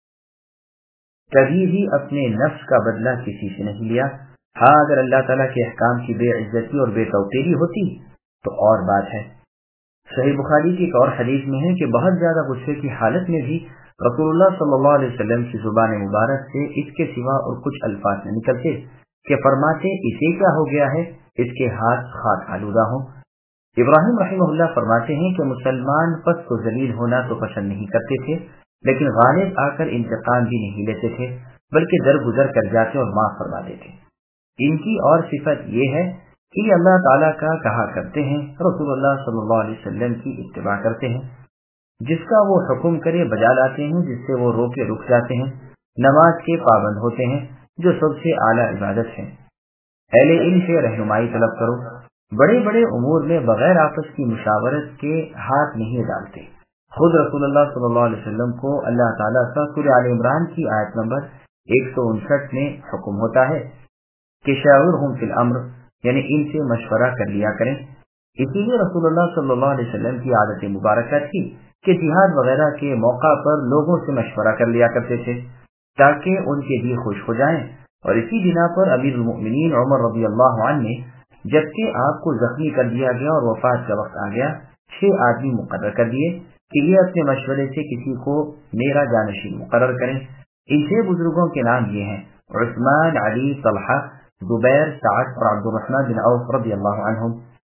B: کبھی بھی اپنے نفس کا بدلہ کسی سے نہیں لیا۔ ہاں اگر اللہ تعالیٰ کے احکام کی بے عزتی اور بے توقیری ہوتی تو اور بات ہے۔ صحیح بخاری کی ایک اور حدیث میں ہے کہ بہت زیادہ غصے کی حالت میں بھی رسول اللہ صلی اللہ علیہ وسلم کی زبان مبارک سے اس کے سوا اور کچھ الفاظ نہ نکلتے کہ فرماتے اسے کیا ہو گیا ہے، اس کے ہاتھ خاک آلودہ ہوں۔ ابراہیم رحمہ اللہ فرماتے ہیں کہ مسلمان پست و ذلیل ہونا تو پسند نہیں کرتے تھے، لیکن غالب آ کر انتقام بھی نہیں لیتے تھے، بلکہ درگزر کر جاتے اور معاف فرما دیتے۔ ان کی اور صفت یہ ہے کہ اللہ تعالیٰ کا کہا کرتے ہیں، رسول اللہ صلی اللہ علیہ وسلم کی اتباع کرتے ہیں، جس کا وہ حکم کرے بجا لاتے ہیں، جس سے وہ روکے رک جاتے ہیں، نماز کے پابند ہوتے ہیں جو سب سے اعلیٰ عبادت ہے۔ اہل علم سے رہنمائی طلب کرو، بڑے بڑے امور میں بغیر آپس کی مشاورت کے ہاتھ نہیں ڈالتے۔ خود رسول اللہ صلی اللہ علیہ وسلم کو اللہ تعالیٰ کا سورہ آل عمران کی آیت نمبر 159 میں حکم ہوتا ہے کہ شاورہم فی الامر، یعنی ان سے مشورہ کر لیا کریں۔ اسی لیے رسول اللہ صلی اللہ علیہ وسلم کی عادت مبارکہ تھی کہ جہاد وغیرہ کے موقع پر لوگوں سے مشورہ کر لیا کرتے تھے تاکہ ان کے بھی خوش ہو جائیں، اور اسی بنا پر امیر المؤمنین عمر رضی اللہ عنہ نے جبکہ آپ کو زخمی کر دیا گیا اور وفات کا وقت آ گیا، 6 آدمی مقرر کر دیے کہ یہ اپنے مشورے سے کسی کو میرا جانشین مقرر کریں۔ ان 6 بزرگوں کے نام یہ ہیں: عثمان، علی، طلحہ، زبیر، سعد اور عبد الرحمن بن عوف رضی اللہ عنہم۔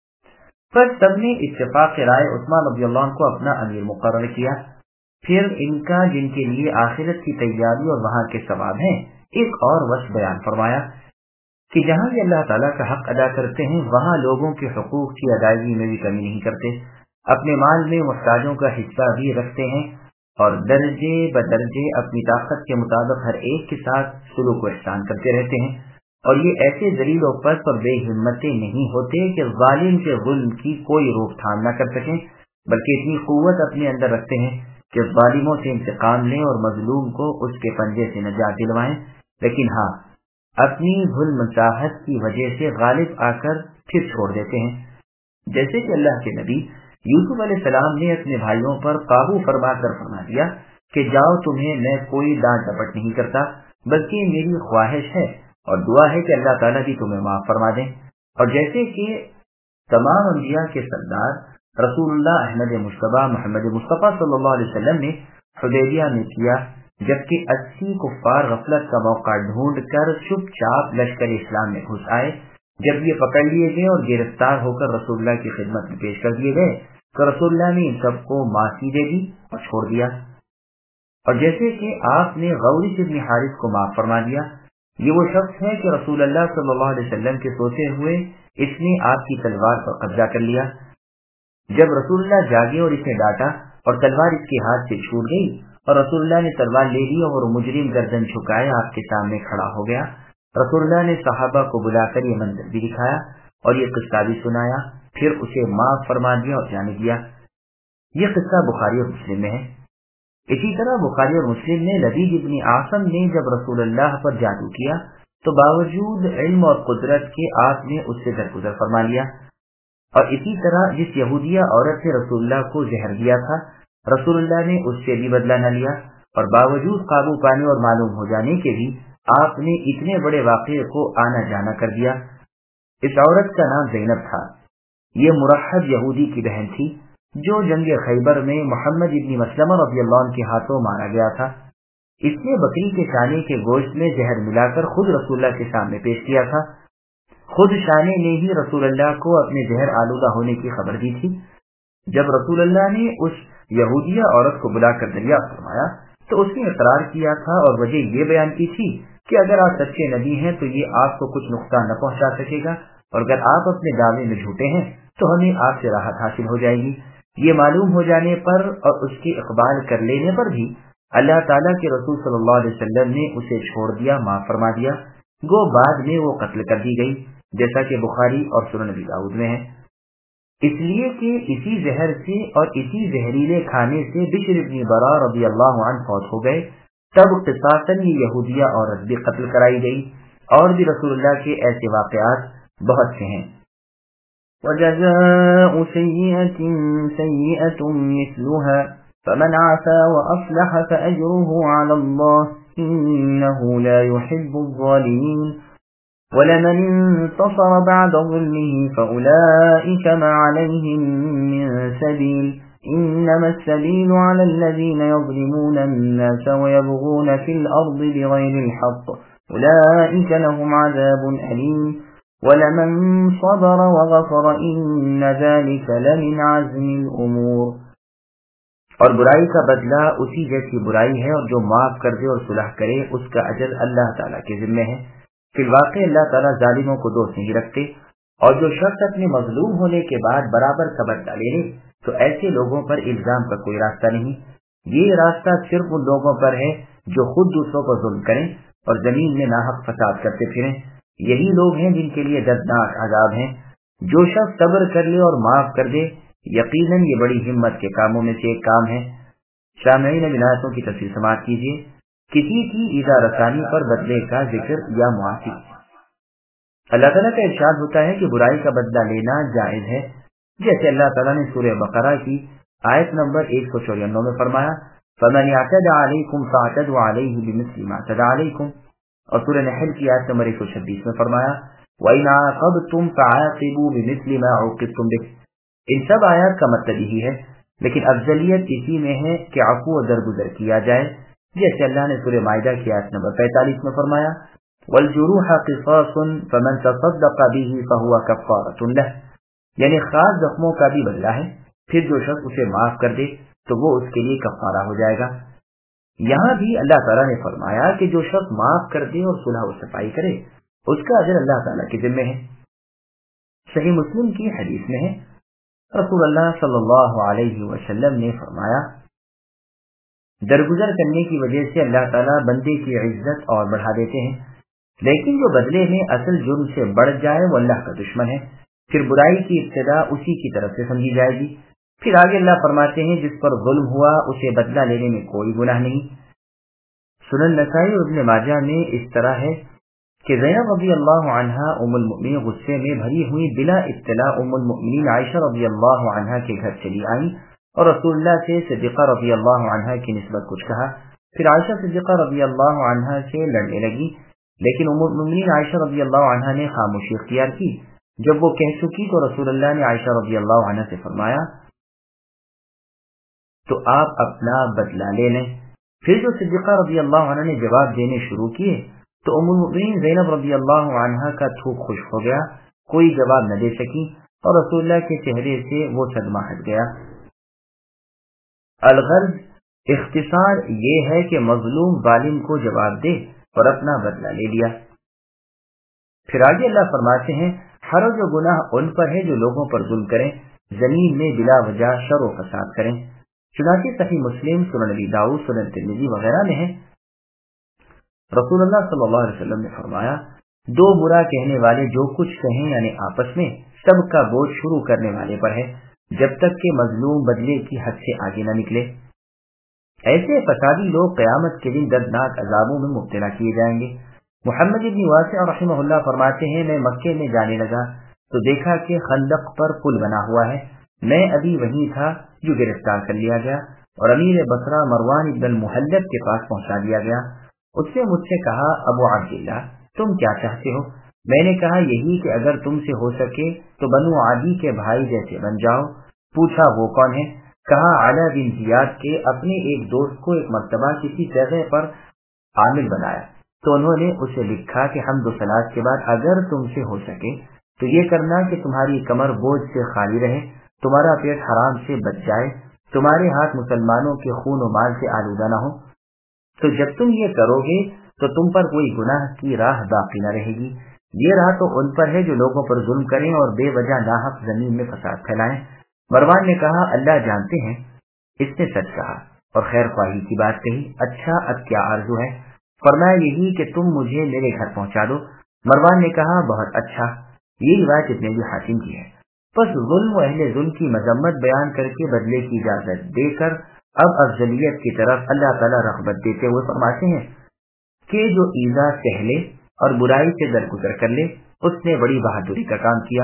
B: پس سب نے اتفاق رائے عثمان رضی اللہ عنہ کو اپنا امیر مقرر کیا۔ پھر ان کا جن کے لیے آخرت کی تیاری اور وہاں کے ثواب ہیں ایک اور وصف بیان فرمایا کہ جہاں بھی اللہ تعالیٰ کا حق ادا کرتے ہیں وہاں لوگوں کے حقوق کی ادائیگی میں بھی کمی نہیں کرتے، اپنے مال میں محتاجوں کا حصہ بھی رکھتے ہیں، اور درجے بدرجے اپنی طاقت کے مطابق ہر ایک کے ساتھ سلوک و احسان کرتے رہتے ہیں، اور یہ ایسے ذلیل و پست اور بے ہمتیں نہیں ہوتے کہ ظالم کے ظلم کی کوئی روک تھام نہ کر سکیں، بلکہ اتنی قوت اپنے اندر رکھتے ہیں کہ ظالموں سے انتقام لیں اور مظلوم کو اس کے پنجے سے نجات دلوائیں، لیکن ہاں اپنی ظلم چاہت کی وجہ سے غالب آ کر پھر چھوڑ دیتے ہیں۔ جیسے کہ اللہ کے نبی یوسف علیہ السلام نے اپنے بھائیوں پر قابو فرما کر فرما دیا کہ جاؤ، تمہیں میں کوئی ڈانٹ ڈپٹ نہیں کرتا، بلکہ میری خواہش ہے اور دعا ہے کہ اللہ تعالیٰ بھی تمہیں معاف فرما دیں۔ اور جیسے کہ تمام انبیاء کے سردار رسول اللہ احمد مصطفیٰ محمد مصطفیٰ صلی اللہ علیہ وسلم نے حدیبیہ میں کیا، جبکہ 80 کفار غفلت کا موقع ڈھونڈ کر چپ چاپ لشکر اسلام میں گھس آئے۔ جب یہ پکڑ لیے گئے اور گرفتار ہو کر رسول اللہ کی خدمت میں پیش کر دیے گئے تو رسول اللہ نے ان سب کو معافی دے دی اور چھوڑ دیا۔ اور جیسے کہ آپ نے غوریث بن حارث کو معاف فرما دیا، یہ وہ شخص ہے کہ رسول اللہ صلی اللہ علیہ وسلم کے سوتے ہوئے اس نے آپ کی تلوار پر قبضہ کر لیا۔ جب رسول اللہ جاگے اور اسے ڈانٹا اور تلوار اس کے ہاتھ سے چھوٹ گئی اور رسول اللہ نے تلوار لے لی اور مجرم گردن جھکائے آپ کے سامنے کھڑا ہو گیا، رسول اللہ نے صحابہ کو بلا کر یہ منظر بھی دکھایا اور یہ قصہ بھی سنایا، پھر اسے معاف فرما دیا اور جانے دیا۔ یہ قصہ بخاری اور مسلم میں ہے۔ اسی طرح بخاری اور مسلم میں لبید ابن عاصم نے جب رسول اللہ پر جادو کیا تو باوجود علم اور قدرت کے آپ نے اس سے درگزر فرما لیا، اور اسی طرح جس یہودیہ عورت نے رسول اللہ کو زہر دیا تھا رسول اللہ نے اس سے بھی بدلہ نہ لیا، اور باوجود قابو پانے اور معلوم ہو جانے کے بھی آپ نے اتنے بڑے واقعے کو آنا جانا کر دیا۔ اس عورت کا نام زینب تھا۔ یہ مرحب یہودی کی بہن تھی جو جنگ خیبر میں محمد ابن مسلمہ رضی اللہ عنہ کے ہاتھوں مارا گیا تھا۔ اس نے بکری کے چانے کے گوشت میں زہر ملا کر خود رسول اللہ کے سامنے پیش کیا تھا۔ خود شانے نے ہی رسول اللہ کو اپنے زہر آلودہ ہونے کی خبر دی تھی۔ جب رسول اللہ نے اس یہودیہ عورت کو بلا کر دریافت فرمایا تو اس نے اقرار کیا تھا اور وجہ یہ بیان کی تھی کہ اگر آپ سچے نبی ہیں تو یہ آپ کو کچھ نقصان نہ پہنچا سکے گا، اور اگر آپ اپنے دعوے میں جھوٹے ہیں تو ہمیں آپ سے راحت حاصل ہو جائے گی۔ یہ معلوم ہو جانے پر اور اس کے اقبال کر لینے پر بھی اللہ تعالیٰ کے رسول صلی اللہ علیہ وسلم نے اسے چھوڑ دیا، معاف فرما دیا، گو بعد میں وہ قتل کر دی گئی، جیسا کہ بخاری اور سنن ابی داؤد میں ہے، اس لیے کہ اسی زہر سے اور اسی زہریلے کھانے سے بشر بن برا رضی اللہ عنہ فوت ہو گئے۔ تب قصاصاً یہ یہودیہ عورت بھی قتل کرائی گئی، اور بھی رسول اللہ کے ایسے واقعات بہت سے ہیں۔
A: وَجَزَاءُ سَيِّئَةٍ سَيِّئَةٌ مِثْلُهَا فمن عفا وأصلح فأجره على الله إنه لا يحب الظالمين ولمن انتصر بعد ظلمه فأولئك ما عليهم من سبيل إنما السبيل على الذين يظلمون الناس ويبغون في الأرض بغير الحق أولئك لهم عذاب أليم ولمن صبر وغفر إن ذلك لمن عزم الأمور۔
B: اور برائی کا بدلہ اسی جیسی برائی ہے، اور جو معاف کر دے اور صلح کرے اس کا اجر اللہ تعالیٰ کے ذمے ہے۔ فی الواقع اللہ تعالیٰ ظالموں کو دوست نہیں رکھتے، اور جو شخص اپنے مظلوم ہونے کے بعد برابر کا بدلہ لے لے تو ایسے لوگوں پر الزام کا کوئی راستہ نہیں۔ یہ راستہ صرف ان لوگوں پر ہے جو خود دوسروں کو ظلم کریں اور زمین میں ناحق فساد کرتے پھریں، یہی لوگ ہیں جن کے لیے دردناک عذاب ہیں۔ جو شخص صبر کر لے اور معاف کر دے یقیناً یہ بڑی ہمت کے کاموں میں سے ایک کام ہے۔ سامعین اب آیتوں کی تفصیل سماعت کیجیے۔ کسی کی ایذا رسانی پر بدلے کا ذکر یا معافی۔ اللہ تعالیٰ کا ارشاد ہوتا ہے کہ برائی کا بدلہ لینا جائز ہے، جیسے اللہ تعالیٰ نے سورہ بقرہ کی آیت نمبر 194 میں فرمایا فَمَنِ اعْتَدَى عَلَيْكُمْ فَاعْتَدُوا عَلَيْهِ بِمِثْلِ مَا اعْتَدَى عَلَيْكُمْ، اور سورہ نحل کی آیت نمبر 126 میں فرمایا وَإِنْ عَاقَبْتُمْ فَعَاقِبُوا بِمِثْلِ مَا عُوقِبْتُمْ بِهِ۔ ان سب آیات کا مطلب یہی ہے، لیکن افضلیت اسی میں ہے کہ عفو و درگزر کیا جائے، جیسے اللہ نے سورہ مائدہ کی آیت نمبر 45 میں فرمایا وَالْجُرُوحَ قِصَاصٌ فَمَنْ تَصَدَّقَ بِهِ فَهُوَ كَفَّارَةٌ لَهُ، یعنی خاص زخموں کا بھی بدلہ ہے، پھر جو شخص اسے معاف کر دے تو وہ اس کے لیے کفارہ ہو جائے گا۔ یہاں بھی اللہ تعالیٰ نے فرمایا کہ جو شخص معاف کر دے اور صلح و صفائی کرے اس کا اجر اللہ تعالیٰ کے ذمے ہے۔ صحیح مسلم کی حدیث میں ہے رسول اللہ صلی اللہ علیہ وسلم نے فرمایا درگزر کرنے کی وجہ سے اللہ تعالیٰ بندے کی عزت اور بڑھا دیتے ہیں، لیکن جو بدلے میں اصل جرم سے بڑھ جائے وہ اللہ کا دشمن ہے، پھر برائی کی ابتدا اسی کی طرف سے سمجھی جائے گی۔ پھر آگے اللہ فرماتے ہیں جس پر ظلم ہوا اسے بدلہ لینے میں کوئی گناہ نہیں۔ سنن نسائی اور ابن ماجہ میں اس طرح ہے کہ زینب رضی اللہ عنہا ام المؤمنین غصے میں بھری ہوئی بلا اطلاع ام المؤمنین عائشہ رضی اللہ عنہا کے گھر چلی آئیں اور رسول اللہ سے صدیقہ رضی اللہ عنہا کی نسبت کچھ کہا۔ پھر عائشہ صدیقہ رضی اللہ عنہا سے لڑنے لگی، لیکن ام المؤمنین عائشہ رضی اللہ عنہا نے خاموشی اختیار کی۔ جب وہ کہہ چکی تو رسول اللہ نے عائشہ رضی اللہ عنہا سے فرمایا تو آپ اپنا بدلہ لے لیں۔ پھر جو صدیقہ رضی اللہ عنہ نے جواب دینے شروع کیے تو ام المؤمنین زینب رضی اللہ عنہا کا تھوک خشک ہو گیا، کوئی جواب نہ دے سکی اور رسول اللہ کے چہرے سے وہ صدمہ ہٹ گیا۔ الغرض اختصار یہ ہے کہ مظلوم ظالم کو جواب دے اور اپنا بدلہ لے لیا۔ پھر آگے اللہ فرماتے ہیں حرج و گناہ ان پر ہے جو لوگوں پر ظلم کریں، زمین میں بلا وجہ شر و فساد کریں۔ چنانچہ صحیح مسلم، سنن ابی داؤد، سنن ترمذی وغیرہ میں ہے رسول اللہ صلی اللہ علیہ وسلم نے فرمایا دو برا کہنے والے جو کچھ کہیں یعنی آپس میں سب کا بوجھ شروع کرنے والے پر ہے جب تک کہ مظلوم بدلے کی حد سے آگے نہ نکلے۔ ایسے فسادی لوگ قیامت کے دن دردناک عذابوں میں مبتلا کیے جائیں گے۔ محمد ابن واسع رحمہ اللہ فرماتے ہیں میں مکے میں جانے لگا تو دیکھا کہ خندق پر پل بنا ہوا ہے، میں ابھی وہیں تھا جو گرفتار کر لیا گیا اور امیر بصرہ مروان ابن المحلب کے پاس پہنچا دیا گیا۔ اس نے مجھ سے کہا ابو عبداللہ تم کیا چاہتے ہو؟ میں نے کہا یہی کہ اگر تم سے ہو سکے تو بنو عدی کے بھائی جیسے بن جاؤ۔ پوچھا وہ کون ہے؟ کہا علا بن زیاد کے اپنے ایک دوست کو ایک مرتبہ کسی جگہ پر عامل بنایا تو انہوں نے اسے لکھا کہ حمد و صلات کے بعد اگر تم سے ہو سکے تو یہ کرنا کہ تمہاری کمر بوجھ سے خالی رہے، تمہارا پیٹ حرام سے بچ جائے، تمہارے ہاتھ مسلمانوں کے خون و مال سے آلودہ نہ ہو، تو جب تم یہ کرو گے تو تم پر کوئی گناہ کی راہ باقی نہ رہے گی۔ یہ راہ تو ان پر ہے جو لوگوں پر ظلم کریں اور بے وجہ ناحق زمین میں فساد پھیلائیں۔ مروان نے کہا اللہ جانتے ہیں، اس نے سچ کہا اور خیر خواہی کی بات کہی۔ اچھا اب کیا آرزو ہے؟ فرمایا یہی کہ تم مجھے میرے گھر پہنچا دو۔ مروان نے کہا بہت اچھا، یہ روایت ابن ابی حاتم کی ہے۔ پس ظلم و اہل ظلم کی مذمت بیان کر کے بدلے کی اجازت دے کر اب افضلیت کی طرف اللہ تعالیٰ رغبت دیتے ہوئے فرماتے ہیں کہ جو ایذا سہ لے اور برائی سے درگزر کر لے اس نے بڑی بہادری کا کام کیا،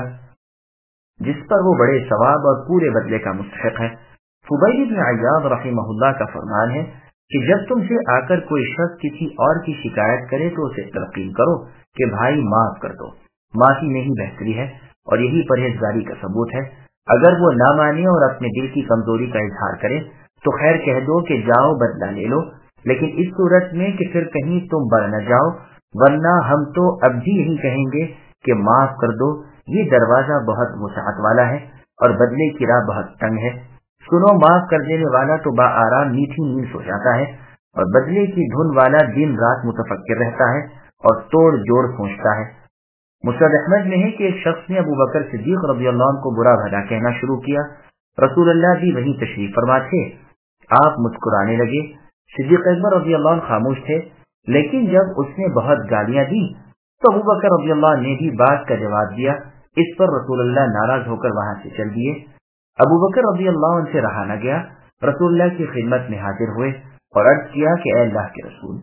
B: جس پر وہ بڑے ثواب اور پورے بدلے کا مستحق ہے۔ فضیل بن عیاض رحمہ اللہ کا فرمان ہے کہ جب تم سے آ کر کوئی شخص کسی اور کی شکایت کرے تو اسے تلقین کرو کہ بھائی معاف کر دو، معافی میں ہی بہتری ہے اور یہی پرہیزگاری کا ثبوت ہے۔ اگر وہ نہ مانے اور اپنے دل کی کمزوری کا اظہار کرے تو خیر کہہ دو کہ جاؤ بدلہ لے لو، لیکن اس صورت میں کہ پھر کہیں تم بڑھ نہ جاؤ، ورنہ ہم تو اب بھی یہی کہیں گے کہ معاف کر دو۔ یہ دروازہ بہت وسعت والا ہے اور بدلے کی راہ بہت تنگ ہے۔ سنو، معاف کر دینے والا تو با آرام میٹھی نیند سو جاتا ہے اور بدلے کی دھن والا دن رات متفکر رہتا ہے اور توڑ جوڑ سوچتا ہے۔ مسند احمد میں ہے کہ ایک شخص نے ابو بکر صدیق رضی اللہ عنہ کو برا بھلا کہنا شروع کیا۔ رسول اللہ بھی وہیں تشریف فرما تھے۔ آپ مسکرانے لگے۔ صدیق اکبر رضی اللہ عنہ خاموش تھے، لیکن جب اس نے بہت گالیاں دی تو ابو بکر رضی اللہ عنہ نے بھی بات کا جواب دیا۔ اس پر رسول اللہ ناراض ہو کر وہاں سے چل دیے۔ ابو بکر رضی اللہ عنہ سے رہا نہ گیا، رسول اللہ کی خدمت میں حاضر ہوئے اور عرض کیا کہ اے اللہ کے رسول،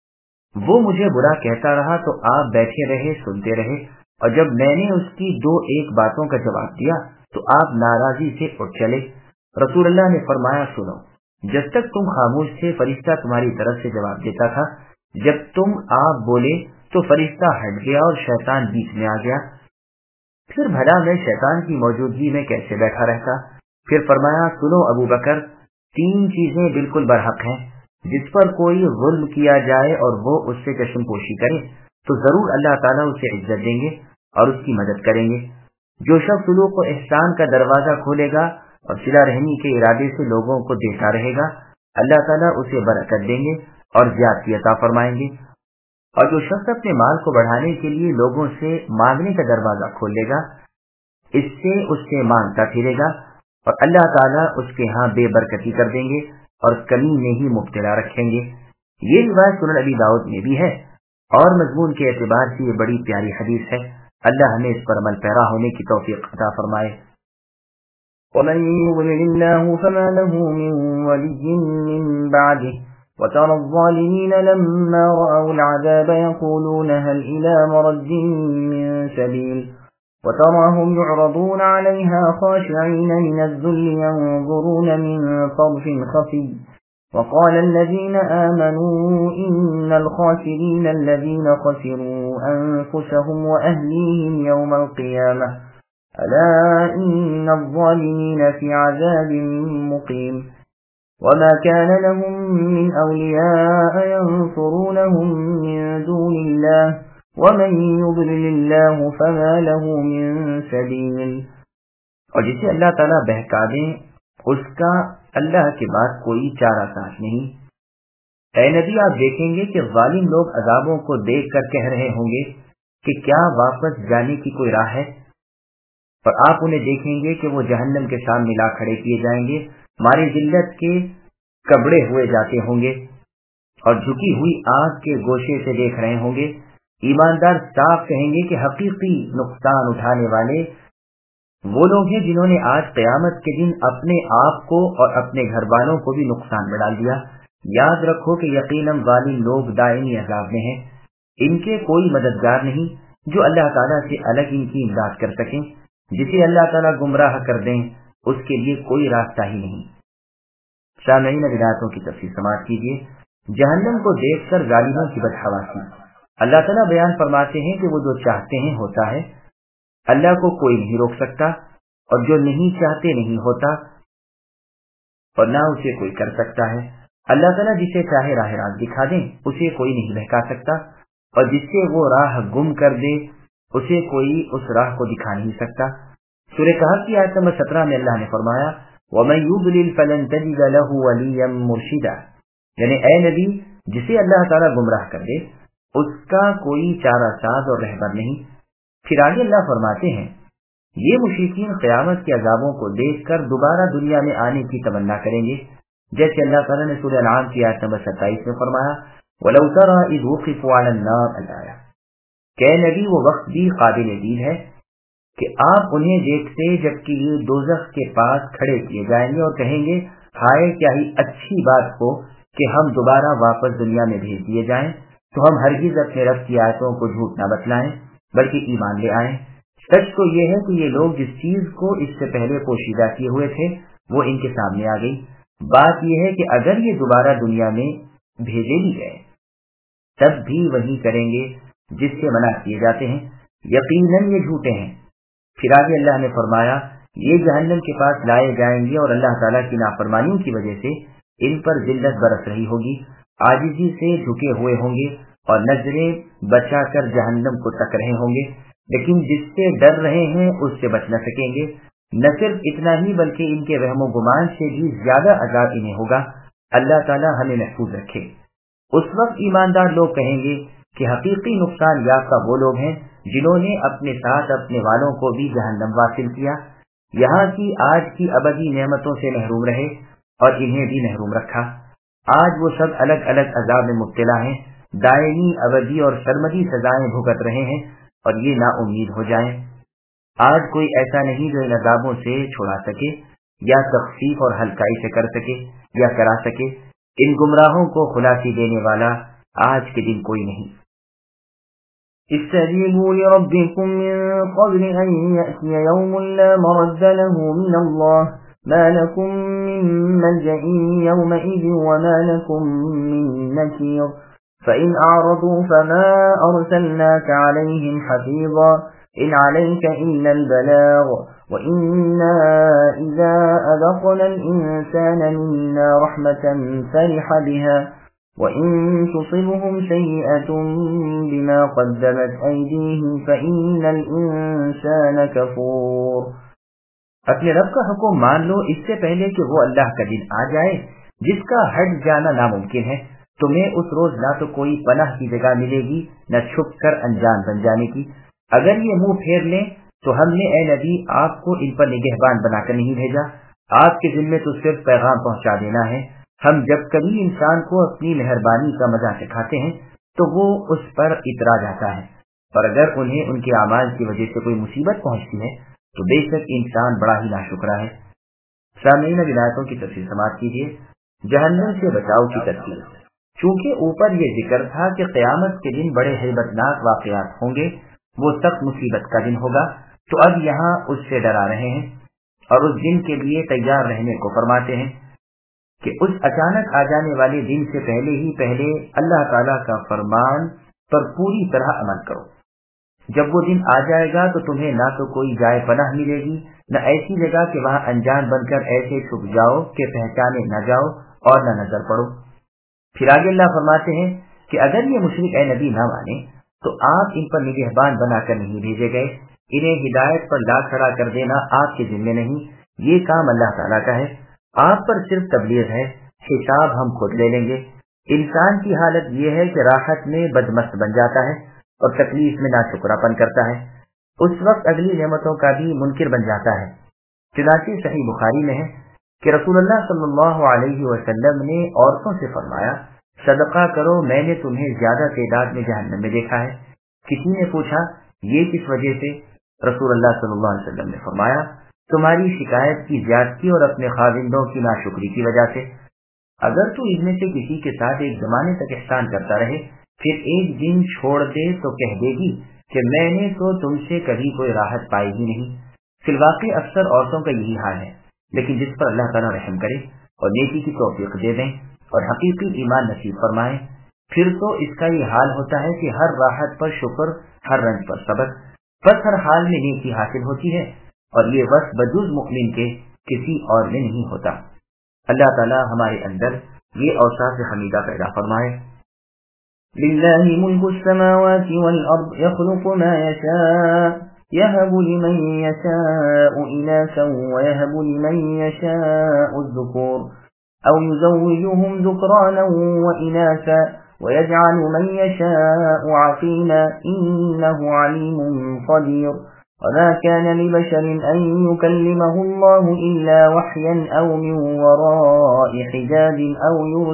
B: وہ مجھے برا کہتا رہا تو آپ بیٹھے رہے، سنتے رہے، اور جب میں نے اس کی دو ایک باتوں کا جواب دیا تو آپ ناراضی سے اٹھ چلے۔ رسول اللہ نے فرمایا سنو، جب تک تم خاموش تھے فرشتہ تمہاری طرف سے جواب دیتا تھا، جب تم آپ بولے تو فرشتہ ہٹ گیا اور شیطان بیچ میں آ گیا، پھر بھلا میں شیطان کی موجودگی میں کیسے بیٹھا رہتا؟ پھر فرمایا سنو ابو بکر، تین چیزیں بالکل برحق ہیں، جس پر کوئی ظلم کیا جائے اور وہ اس سے چشم پوشی کرے تو ضرور اللہ تعالیٰ اسے عزت دیں گے اور اس کی مدد کریں گے۔ جو شخص سلوک و احسان کا دروازہ کھولے گا اور صلہ رحمی کے ارادے سے لوگوں کو دیتا رہے گا، اللہ تعالیٰ اسے برکت دیں گے اور زیادتی عطا فرمائیں گے۔ اور جو شخص اپنے مال کو بڑھانے کے لیے لوگوں سے مانگنے کا دروازہ کھول لے گا، اس سے مانگتا پھرے گا اور اللہ تعالیٰ اس کے ہاں بے برکتی کر دیں گے اور کمی میں ہی مبتلا رکھیں گے۔ یہ روایت سنن ابی داؤد میں بھی ہے اور مضمون کے اعتبار سے یہ بڑی پیاری حدیث ہے۔ اللہ ہمیں اس پر عمل پیرا ہونے کی توفیق عطا فرمائے۔
A: ومن يضلل الله فما له من ولي من بعده وترى الظالمين لما رأوا العذاب يقولون هل إلى مرد من سبيل وتراهم يعرضون عليها خاشعين من الذل ينظرون من طرف خفي وقال الذين آمنوا إن الخاسرين الذين خسروا أنفسهم وأهليهم يوم القيامة ألا إن الظالمين في عذاب مقيم وما كان لهم من أولياء ينصرونهم من دون الله ومن يضلل الله فما له من سبيل۔
B: اور جسے اللہ تعالیٰ بہکا دیں اس کا اللہ کے بعد کوئی چارہ ساز نہیں۔ اے نبی، آپ دیکھیں گے کہ ظالم لوگ عذابوں کو دیکھ کر کہہ رہے ہوں گے کہ کیا واپس جانے کی کوئی راہ ہے، اور آپ انہیں دیکھیں گے کہ وہ جہنم کے سامنے لا کھڑے کیے جائیں گے، ماری ذلت کے کبڑے ہوئے جاتے ہوں گے اور جھکی ہوئی آنکھ کے گوشے سے دیکھ رہے ہوں گے۔ ایماندار صاف کہیں گے کہ حقیقی نقصان اٹھانے والے وہ لوگ ہیں جنہوں نے آج قیامت کے دن اپنے آپ کو اور اپنے گھر والوں کو بھی نقصان میں ڈال دیا۔ یاد رکھو کہ یقیناً ظالم لوگ دائمی عذاب میں ہیں، ان کے کوئی مددگار نہیں جو اللہ تعالیٰ سے الگ ان کی امداد کر سکیں۔ جسے اللہ تعالیٰ گمراہ کر دیں اس کے لیے کوئی راستہ ہی نہیں۔ سامعین، روایتوں کی تفصیل سماعت کیجیے۔ جہنم کو دیکھ کر ظالموں کی بدحواسی اللہ تعالیٰ بیان فرماتے ہیں کہ وہ جو چاہتے ہیں ہوتا ہے، اللہ کو کوئی نہیں روک سکتا، اور جو نہیں چاہتے نہیں ہوتا اور نہ اسے کوئی کر سکتا ہے۔ اللہ تعالیٰ جسے چاہے راہ راست دکھا دیں اسے کوئی نہیں بہکا سکتا، اور جس سے وہ راہ گم کر دے اسے کوئی اس راہ کو دکھا نہیں سکتا۔ سورہ کہف کی آیت نمبر 17 میں اللہ نے فرمایا وَمَن يُضْلِلْ فَلَن تَجِدَ لَهُ وَلِيًّا مُرْشِدًا، یعنی اے نبی، جسے اللہ تعالیٰ گمراہ کر دے اس کا کوئی چارہ ساز اور رہبر نہیں۔ پھر آگے اللہ فرماتے ہیں یہ مشرکین قیامت کے عذابوں کو دیکھ کر دوبارہ دنیا میں آنے کی تمنا کریں گے، جیسے اللہ تعالیٰ نے سورہ انعام کی آیت نمبر 27 میں فرمایا وَلَوْ تَرَىٰ إِذْ وُقِفُوا عَلَى النَّارِ الآیہ، کہ نبی وہ وقت بھی قابل دید ہے کہ آپ انہیں دیکھتے جبکہ یہ دوزخ کے پاس کھڑے کیے جائیں گے اور کہیں گے ہائے کیا ہی اچھی بات ہو کہ ہم دوبارہ واپس دنیا میں بھیج دیے جائیں، تو ہم ہرگز اپنے رب کی آیتوں کو جھوٹ نہ بتلائیں بلکہ ایمان لے آئیں۔ سچ تو یہ ہے کہ یہ لوگ جس چیز کو اس سے پہلے پوشیدہ کیے ہوئے تھے وہ ان کے سامنے آ گئی۔ بات یہ ہے کہ اگر یہ دوبارہ دنیا میں بھیجے بھی گئے تب بھی وہی کریں گے جس سے منع کیے جاتے ہیں، یقیناً یہ جھوٹے ہیں۔ پھر آگے اللہ نے فرمایا یہ جہنم کے پاس لائے جائیں گے اور اللہ تعالیٰ کی نافرمانی کی وجہ سے ان پر ذلت برس رہی ہوگی، عاجزی سے جھکے ہوئے ہوں گے اور نظریں بچا کر جہنم کو تک رہے ہوں گے، لیکن جس سے ڈر رہے ہیں اس سے بچ نہ سکیں گے۔ نہ صرف اتنا ہی بلکہ ان کے وہم و گمان سے بھی زیادہ عذاب انہیں ہوگا۔ اللہ تعالیٰ ہمیں محفوظ رکھے۔ اس وقت ایماندار لوگ کہیں گے کہ حقیقی نقصان یافتہ وہ لوگ ہیں جنہوں نے اپنے ساتھ اپنے والوں کو بھی جہنم واصل کیا، یہاں کی آج کی ابدی نعمتوں سے محروم رہے اور انہیں بھی محروم رکھا۔ آج وہ سب الگ الگ عذاب میں مبتلا ہیں، دائمی ابدی اور سرمدی سزائیں بھگت رہے ہیں اور یہ نا امید ہو جائیں۔ آج کوئی ایسا نہیں جو ان عذابوں سے چھڑا سکے یا تخفیف اور ہلکائی سے کر سکے یا کرا سکے۔ ان گمراہوں کو خلاصی دینے والا آج کے دن کوئی نہیں۔
A: استجیبوا لربکم من قبل ان یأتی یوم لا مرد له من اللہ ما لکم من ملجأ یومئذ وما لکم من نکیر فإن أعرضوا فما أرسلناك عليهم حفيظا إن عليك إلا البلاغ وإنا إذا أذقنا الإنسان منا رحمة فرح بها وإن تصبهم سيئة بما قدمت أيديهم فإن الإنسان كفور۔
B: اپنے رب کا حکم مان لو اس سے پہلے کہ وہ اللہ کا دن آ جائے جس کا ہٹ جانا ناممکن ہے۔ تمہیں اس روز نہ تو کوئی پناہ کی جگہ ملے گی نہ چھپ کر انجان بن جانے کی۔ اگر یہ منہ پھیر لیں تو ہم نے اے نبی آپ کو ان پر نگہبان بنا کر نہیں بھیجا، آپ کے ذمے تو صرف پیغام پہنچا دینا ہے۔ ہم جب کبھی انسان کو اپنی مہربانی کا مزہ سکھاتے ہیں تو وہ اس پر اترا جاتا ہے، اور اگر انہیں ان کے اعمال کی وجہ سے کوئی مصیبت پہنچتی ہے تو بے شک انسان بڑا ہی ناشکرا ہے۔ سامعین ولایتوں کی تفصیل سماعت کیجیے۔ جہنم سے بچاؤ کی ترتیب۔ چونکہ اوپر یہ ذکر تھا کہ قیامت کے دن بڑے ہیبتناک واقعات ہوں گے، وہ سخت مصیبت کا دن ہوگا، تو اب یہاں اس سے ڈرا رہے ہیں اور اس دن کے لیے تیار رہنے کو فرماتے ہیں کہ اس اچانک آ جانے والے دن سے پہلے اللہ تعالیٰ کا فرمان پر پوری طرح عمل کرو۔ جب وہ دن آ جائے گا تو تمہیں نہ تو کوئی جائے پناہ ملے گی، نہ ایسی جگہ کہ وہاں انجان بن کر ایسے چھپ جاؤ کہ پہچانے نہ جاؤ اور نہ نظر پڑو۔ پھر آگے اللہ فرماتے ہیں کہ اگر یہ مشرک اے نبی نہ مانے تو آپ ان پر نگہبان بنا کر نہیں بھیجے گئے، انہیں ہدایت پر لا کھڑا کر دینا آپ کے ذمے نہیں، یہ کام اللہ تعالیٰ کا ہے۔ آپ پر صرف تبلیغ ہے، حساب ہم خود لے لیں گے۔ انسان کی حالت یہ ہے کہ راحت میں بدمست بن جاتا ہے اور تکلیف میں ناشکراپن کرتا ہے، اس وقت اگلی نعمتوں کا بھی منکر بن جاتا ہے۔ چنانچہ صحیح بخاری میں ہے کہ رسول اللہ صلی اللہ علیہ وسلم نے عورتوں سے فرمایا صدقہ کرو، میں نے تمہیں زیادہ تعداد میں جہنم میں دیکھا ہے۔ کسی نے پوچھا یہ کس وجہ سے؟ رسول اللہ صلی اللہ علیہ وسلم نے فرمایا تمہاری شکایت کی زیادتی اور اپنے خاوندوں کی ناشکری کی وجہ سے۔ اگر تو ان میں سے کسی کے ساتھ ایک زمانے تک احسان کرتا رہے پھر ایک دن چھوڑ دے تو کہہ دے گی کہ میں نے تو تم سے کبھی کوئی راحت پائی ہی نہیں۔ فی الواقع اکثر عورتوں کا یہی حال ہے، لیکن جس پر اللہ تعالیٰ رحم کرے اور نیکی کی توفیق دے دیں اور حقیقی ایمان نصیب فرمائے پھر تو اس کا یہ حال ہوتا ہے کہ ہر راحت پر شکر، ہر رنج پر صبر، بس ہر حال میں نیکی حاصل ہوتی ہے، اور یہ بس بجز مؤمن کے کسی اور میں نہیں ہوتا۔ اللہ تعالیٰ ہمارے اندر یہ اوصاف حمیدہ پیدا فرمائے۔
A: للہ ملک السماوات والارض يخلق ما يشاء يهب لمن يشاء إناثا ويهب لمن يشاء الذكور أو يزوجهم ذكرانا وإناثا ويجعل من يشاء عقيما إنه عليم قدير وما كان لبشر أن يكلمه الله إلا وحيا أو من وراء حجاب أو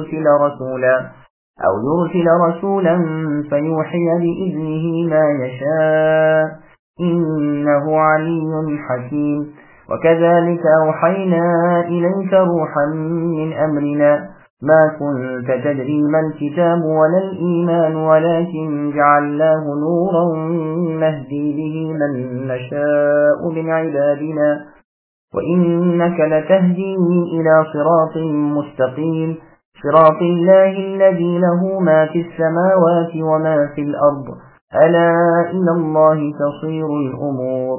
A: يرسل رسولا فيوحي بإذنه ما يشاء إنه علي حكيم وكذلك أوحينا إليك روحا من أمرنا ما كنت تدري ما الكتاب ولا الإيمان ولكن جعلناه نورا نهدي به من نشاء من عبادنا وإنك لتهدي إلى صراط مستقيم صراط الله الذي له ما في السماوات وما في الأرض ألا إلى الله تصير الأمور.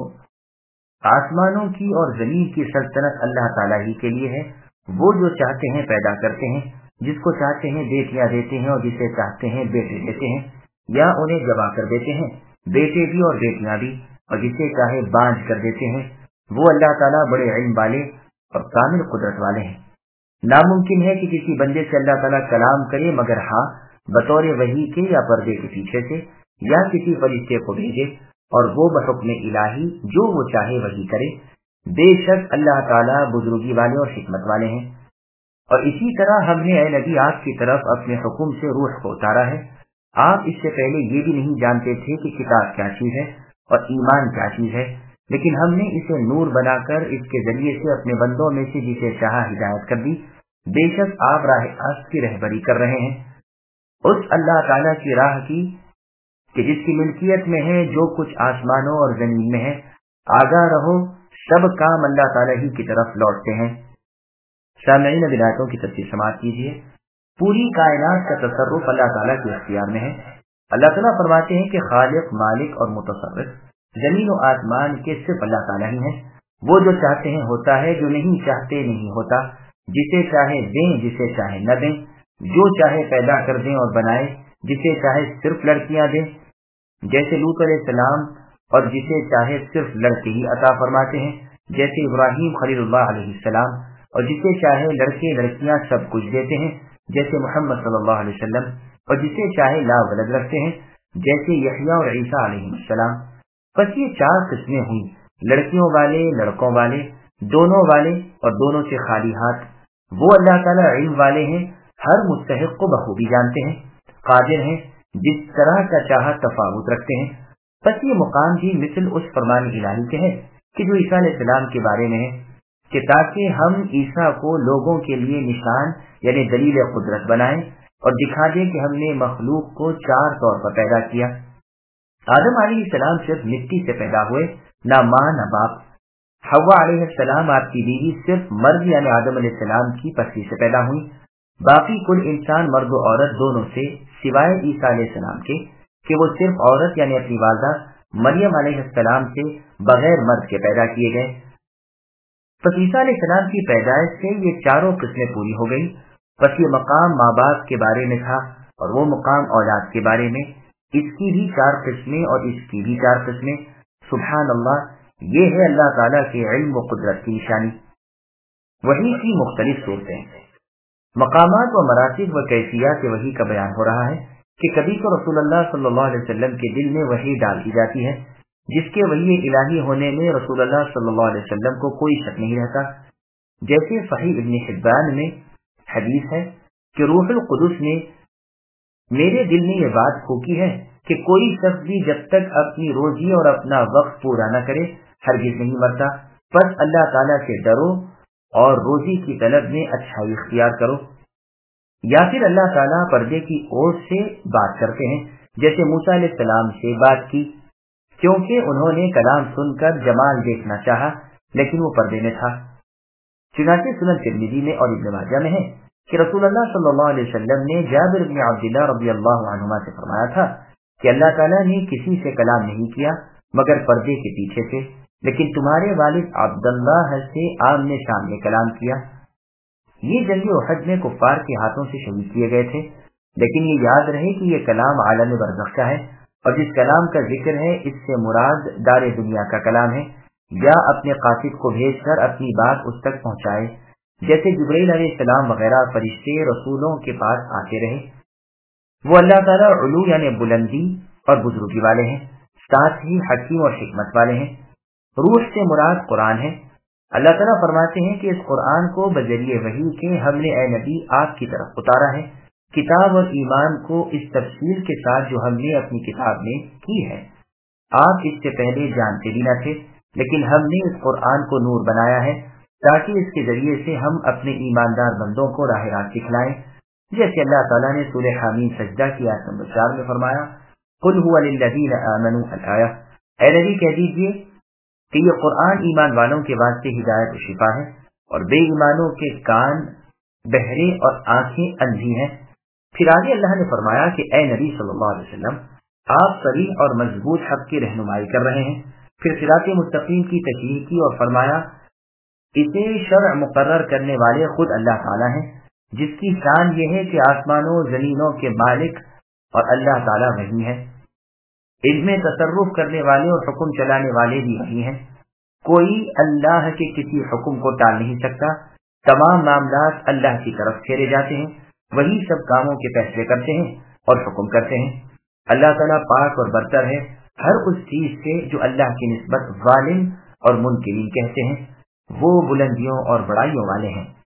B: آسمانوں کی اور زمین کی سلطنت اللہ تعالیٰ ہی کے لیے ہے. وہ جو چاہتے ہیں پیدا کرتے ہیں، جس کو چاہتے ہیں بیٹیاں دیتے ہیں اور جسے چاہتے ہیں بیٹے دیتے ہیں، یا انہیں جمع کر دیتے ہیں، بیٹے بھی اور بیٹیاں بھی، اور جسے چاہے بانجھ کر دیتے ہیں. وہ اللہ تعالیٰ بڑے علم والے اور کامل قدرت والے ہیں. ناممکن ہے کہ کسی بندے سے اللہ تعالیٰ کلام کرے مگر ہاں بطور وحی کے یا پردے کے پیچھے سے، یا کسی فرشتے کو بھیجے اور وہ بحکم الہی جو وہ چاہے وحی کرے. بے شک اللہ تعالیٰ بزرگی والے اور حکمت والے ہیں. اور اسی طرح ہم نے اے نبی آپ کی طرف اپنے حکم سے روح کو اتارا ہے. آپ اس سے پہلے یہ بھی نہیں جانتے تھے کہ کتاب کیا چیز ہے اور ایمان کیا چیز ہے، لیکن ہم نے اسے نور بنا کر اس کے ذریعے سے اپنے بندوں میں سے جسے چاہا ہدایت کر دی. بے شک آپ راہ راست کی رہبری کر رہے ہیں، اس اللہ تعالیٰ کی راہ کی کہ جس کی ملکیت میں ہے جو کچھ آسمانوں اور زمین میں ہے. آگاہ رہو، سب کام اللہ تعالیٰ ہی کی طرف لوٹتے ہیں. سامعین اب آیتوں کی تفسیر سماعت کیجیے. پوری کائنات کا تصرف اللہ تعالیٰ کے اختیار میں ہے. اللہ تعالیٰ فرماتے ہیں کہ خالق، مالک اور متصرف زمین و آسمان کے صرف اللہ تعالیٰ ہی ہیں. وہ جو چاہتے ہیں ہوتا ہے، جو نہیں چاہتے نہیں ہوتا. جسے چاہے دیں، جسے چاہے نہ دیں، جو چاہے پیدا کر دیں اور بنائے، جسے چاہے صرف لڑکیاں دیں جیسے لوط علیہ السلام، اور جسے چاہے صرف لڑکے ہی عطا فرماتے ہیں جیسے ابراہیم خلیل اللہ علیہ السلام، اور جسے چاہے لڑکے لڑکیاں سب کچھ دیتے ہیں جیسے محمد صلی اللہ علیہ وسلم، اور جسے چاہے لا ولد رکھتے ہیں جیسے یحییٰ اور عیسیٰ علیہ السلام. بس یہ 4 قسمیں ہوئیں، لڑکیوں والے، لڑکوں والے، دونوں والے اور دونوں سے خالی ہاتھ. وہ اللہ تعالیٰ علم والے ہیں، ہر مستحق کو بخوبی جانتے ہیں، قادر ہیں، جس طرح کا چاہا تفاوت رکھتے ہیں. بس یہ مقام بھی مثل اس فرمان الہی کے ہے کہ جو عیسیٰ علیہ السلام کے بارے میں ہے کہ تاکہ ہم عیسیٰ کو لوگوں کے لیے نشان یعنی دلیل قدرت بنائیں اور دکھا دیں کہ ہم نے مخلوق کو 4 طور پر پیدا کیا. آدم علیہ السلام صرف مٹی سے پیدا ہوئے، نہ ماں نہ باپ. حوا علیہ السلام آپ کی بیوی صرف مرد یعنی آدم علیہ السلام کی پسلی سے پیدا ہوئی. باقی کل انسان مرد و عورت دونوں سے، سوائے عیسیٰ علیہ السلام کے کہ وہ صرف عورت یعنی اپنی والدہ مریم علیہ السلام سے بغیر مرد کے پیدا کیے گئے. پس عیسیٰ علیہ السلام کی پیدائش سے یہ 4 قسمیں پوری ہو گئی. پس یہ مقام ماں باپ کے بارے میں تھا اور وہ مقام اولاد کے بارے میں. اس کی بھی 4 قسمیں اور اس کی بھی 4 قسمیں. سبحان اللہ، یہ ہے اللہ تعالیٰ کے علم و قدرت کی نشانی. وحی کی مختلف صورتیں، مقامات و مراتب و کیفیات وحی کا بیان ہو رہا ہے کہ کبھی تو رسول اللہ صلی اللہ علیہ وسلم کے دل میں وحی ڈال دی جاتی ہے جس کے وحی الہی ہونے میں رسول اللہ صلی اللہ علیہ وسلم کو کوئی شک نہیں رہتا. جیسے صحیح ابن حبان میں حدیث ہے کہ روح القدس نے میرے دل میں یہ بات پھونکی ہے کہ کوئی شخص بھی جب تک اپنی روزی اور اپنا وقت پورا نہ کرے ہرگز نہیں مرتا. پس اللہ تعالیٰ سے ڈرو اور روزی کی طلب میں اچھائی اختیار کرو. یا پھر اللہ تعالیٰ پردے کی اور سے بات کرتے ہیں جیسے موسیٰ علیہ السلام سے بات کی، کیونکہ انہوں نے کلام سن کر جمال دیکھنا چاہا لیکن وہ پردے میں تھا. چنانچہ سنن ترمذی میں اور ابن ماجہ میں ہے کہ رسول اللہ صلی اللہ علیہ وسلم نے جابر بن عبداللہ رضی اللہ عنہما سے فرمایا تھا کہ اللہ تعالیٰ نے کسی سے کلام نہیں کیا مگر پردے کے پیچھے سے، لیکن تمہارے والد عبداللہ سے آمنے سامنے کلام کیا. یہ جنگ احد میں کفار کے ہاتھوں سے شہید کیے گئے تھے، لیکن یہ یاد رہے کہ یہ کلام عالم برزخ کا ہے، اور جس کلام کا ذکر ہے اس سے مراد دار دنیا کا کلام ہے، یا اپنے قاصد کو بھیج کر اپنی بات اس تک پہنچائے، جیسے جبرائیل علیہ السلام وغیرہ فرشتے رسولوں کے پاس آتے رہے. وہ اللہ تعالیٰ علو یعنی بلندی اور بزرگی والے ہیں، ساتھ ہی حکیم اور حکمت والے ہیں. روح سے مراد قرآن ہے۔ اللہ تعالیٰ فرماتے ہیں کہ اس قرآن کو بذریعہ وحی کے ہم نے اے نبی آپ کی طرف اتارا ہے، کتاب اور ایمان کو اس تفصیل کے ساتھ جو ہم نے اپنی کتاب میں کی ہے۔ آپ اس سے پہلے جانتے بھی نہ تھے، لیکن ہم نے اس قرآن کو نور بنایا ہے تاکہ اس کے ذریعے سے ہم اپنے ایماندار بندوں کو راہ راست دکھلائیں، جیسے اللہ تعالیٰ نے سورہ حامیم سجدہ کی آیت نمبر 4 میں فرمایا، قل هو للذین آمنوا الآیہ، اے نبی کہہ دیجیے کہ یہ قرآن ایمان والوں کے واسطے ہدایت و شفا ہے، اور بے ایمانوں کے کان بہرے اور آنکھیں اندھی ہیں۔ پھر آگے اللہ نے فرمایا کہ اے نبی صلی اللہ علیہ وسلم، آپ صریح اور مضبوط حق کی رہنمائی کر رہے ہیں۔ پھر صراط مستقیم کی تشریح کی اور فرمایا اسے شرع مقرر کرنے والے خود اللہ تعالیٰ ہیں، جس کی شان یہ ہے کہ آسمانوں زمینوں کے مالک اور اللہ تعالیٰ وہی ہے، ان میں تصرف کرنے والے اور حکم چلانے والے بھی وہی ہیں۔ کوئی اللہ کے کسی حکم کو ٹال نہیں سکتا، تمام معاملات اللہ کی طرف پھیرے جاتے ہیں، وہی سب کاموں کے فیصلے کرتے ہیں اور حکم کرتے ہیں۔ اللہ تعالیٰ پاک اور برتر ہے ہر اس چیز سے جو اللہ کی نسبت ظالم اور منکرین کہتے ہیں، وہ بلندیوں اور بڑائیوں والے ہیں۔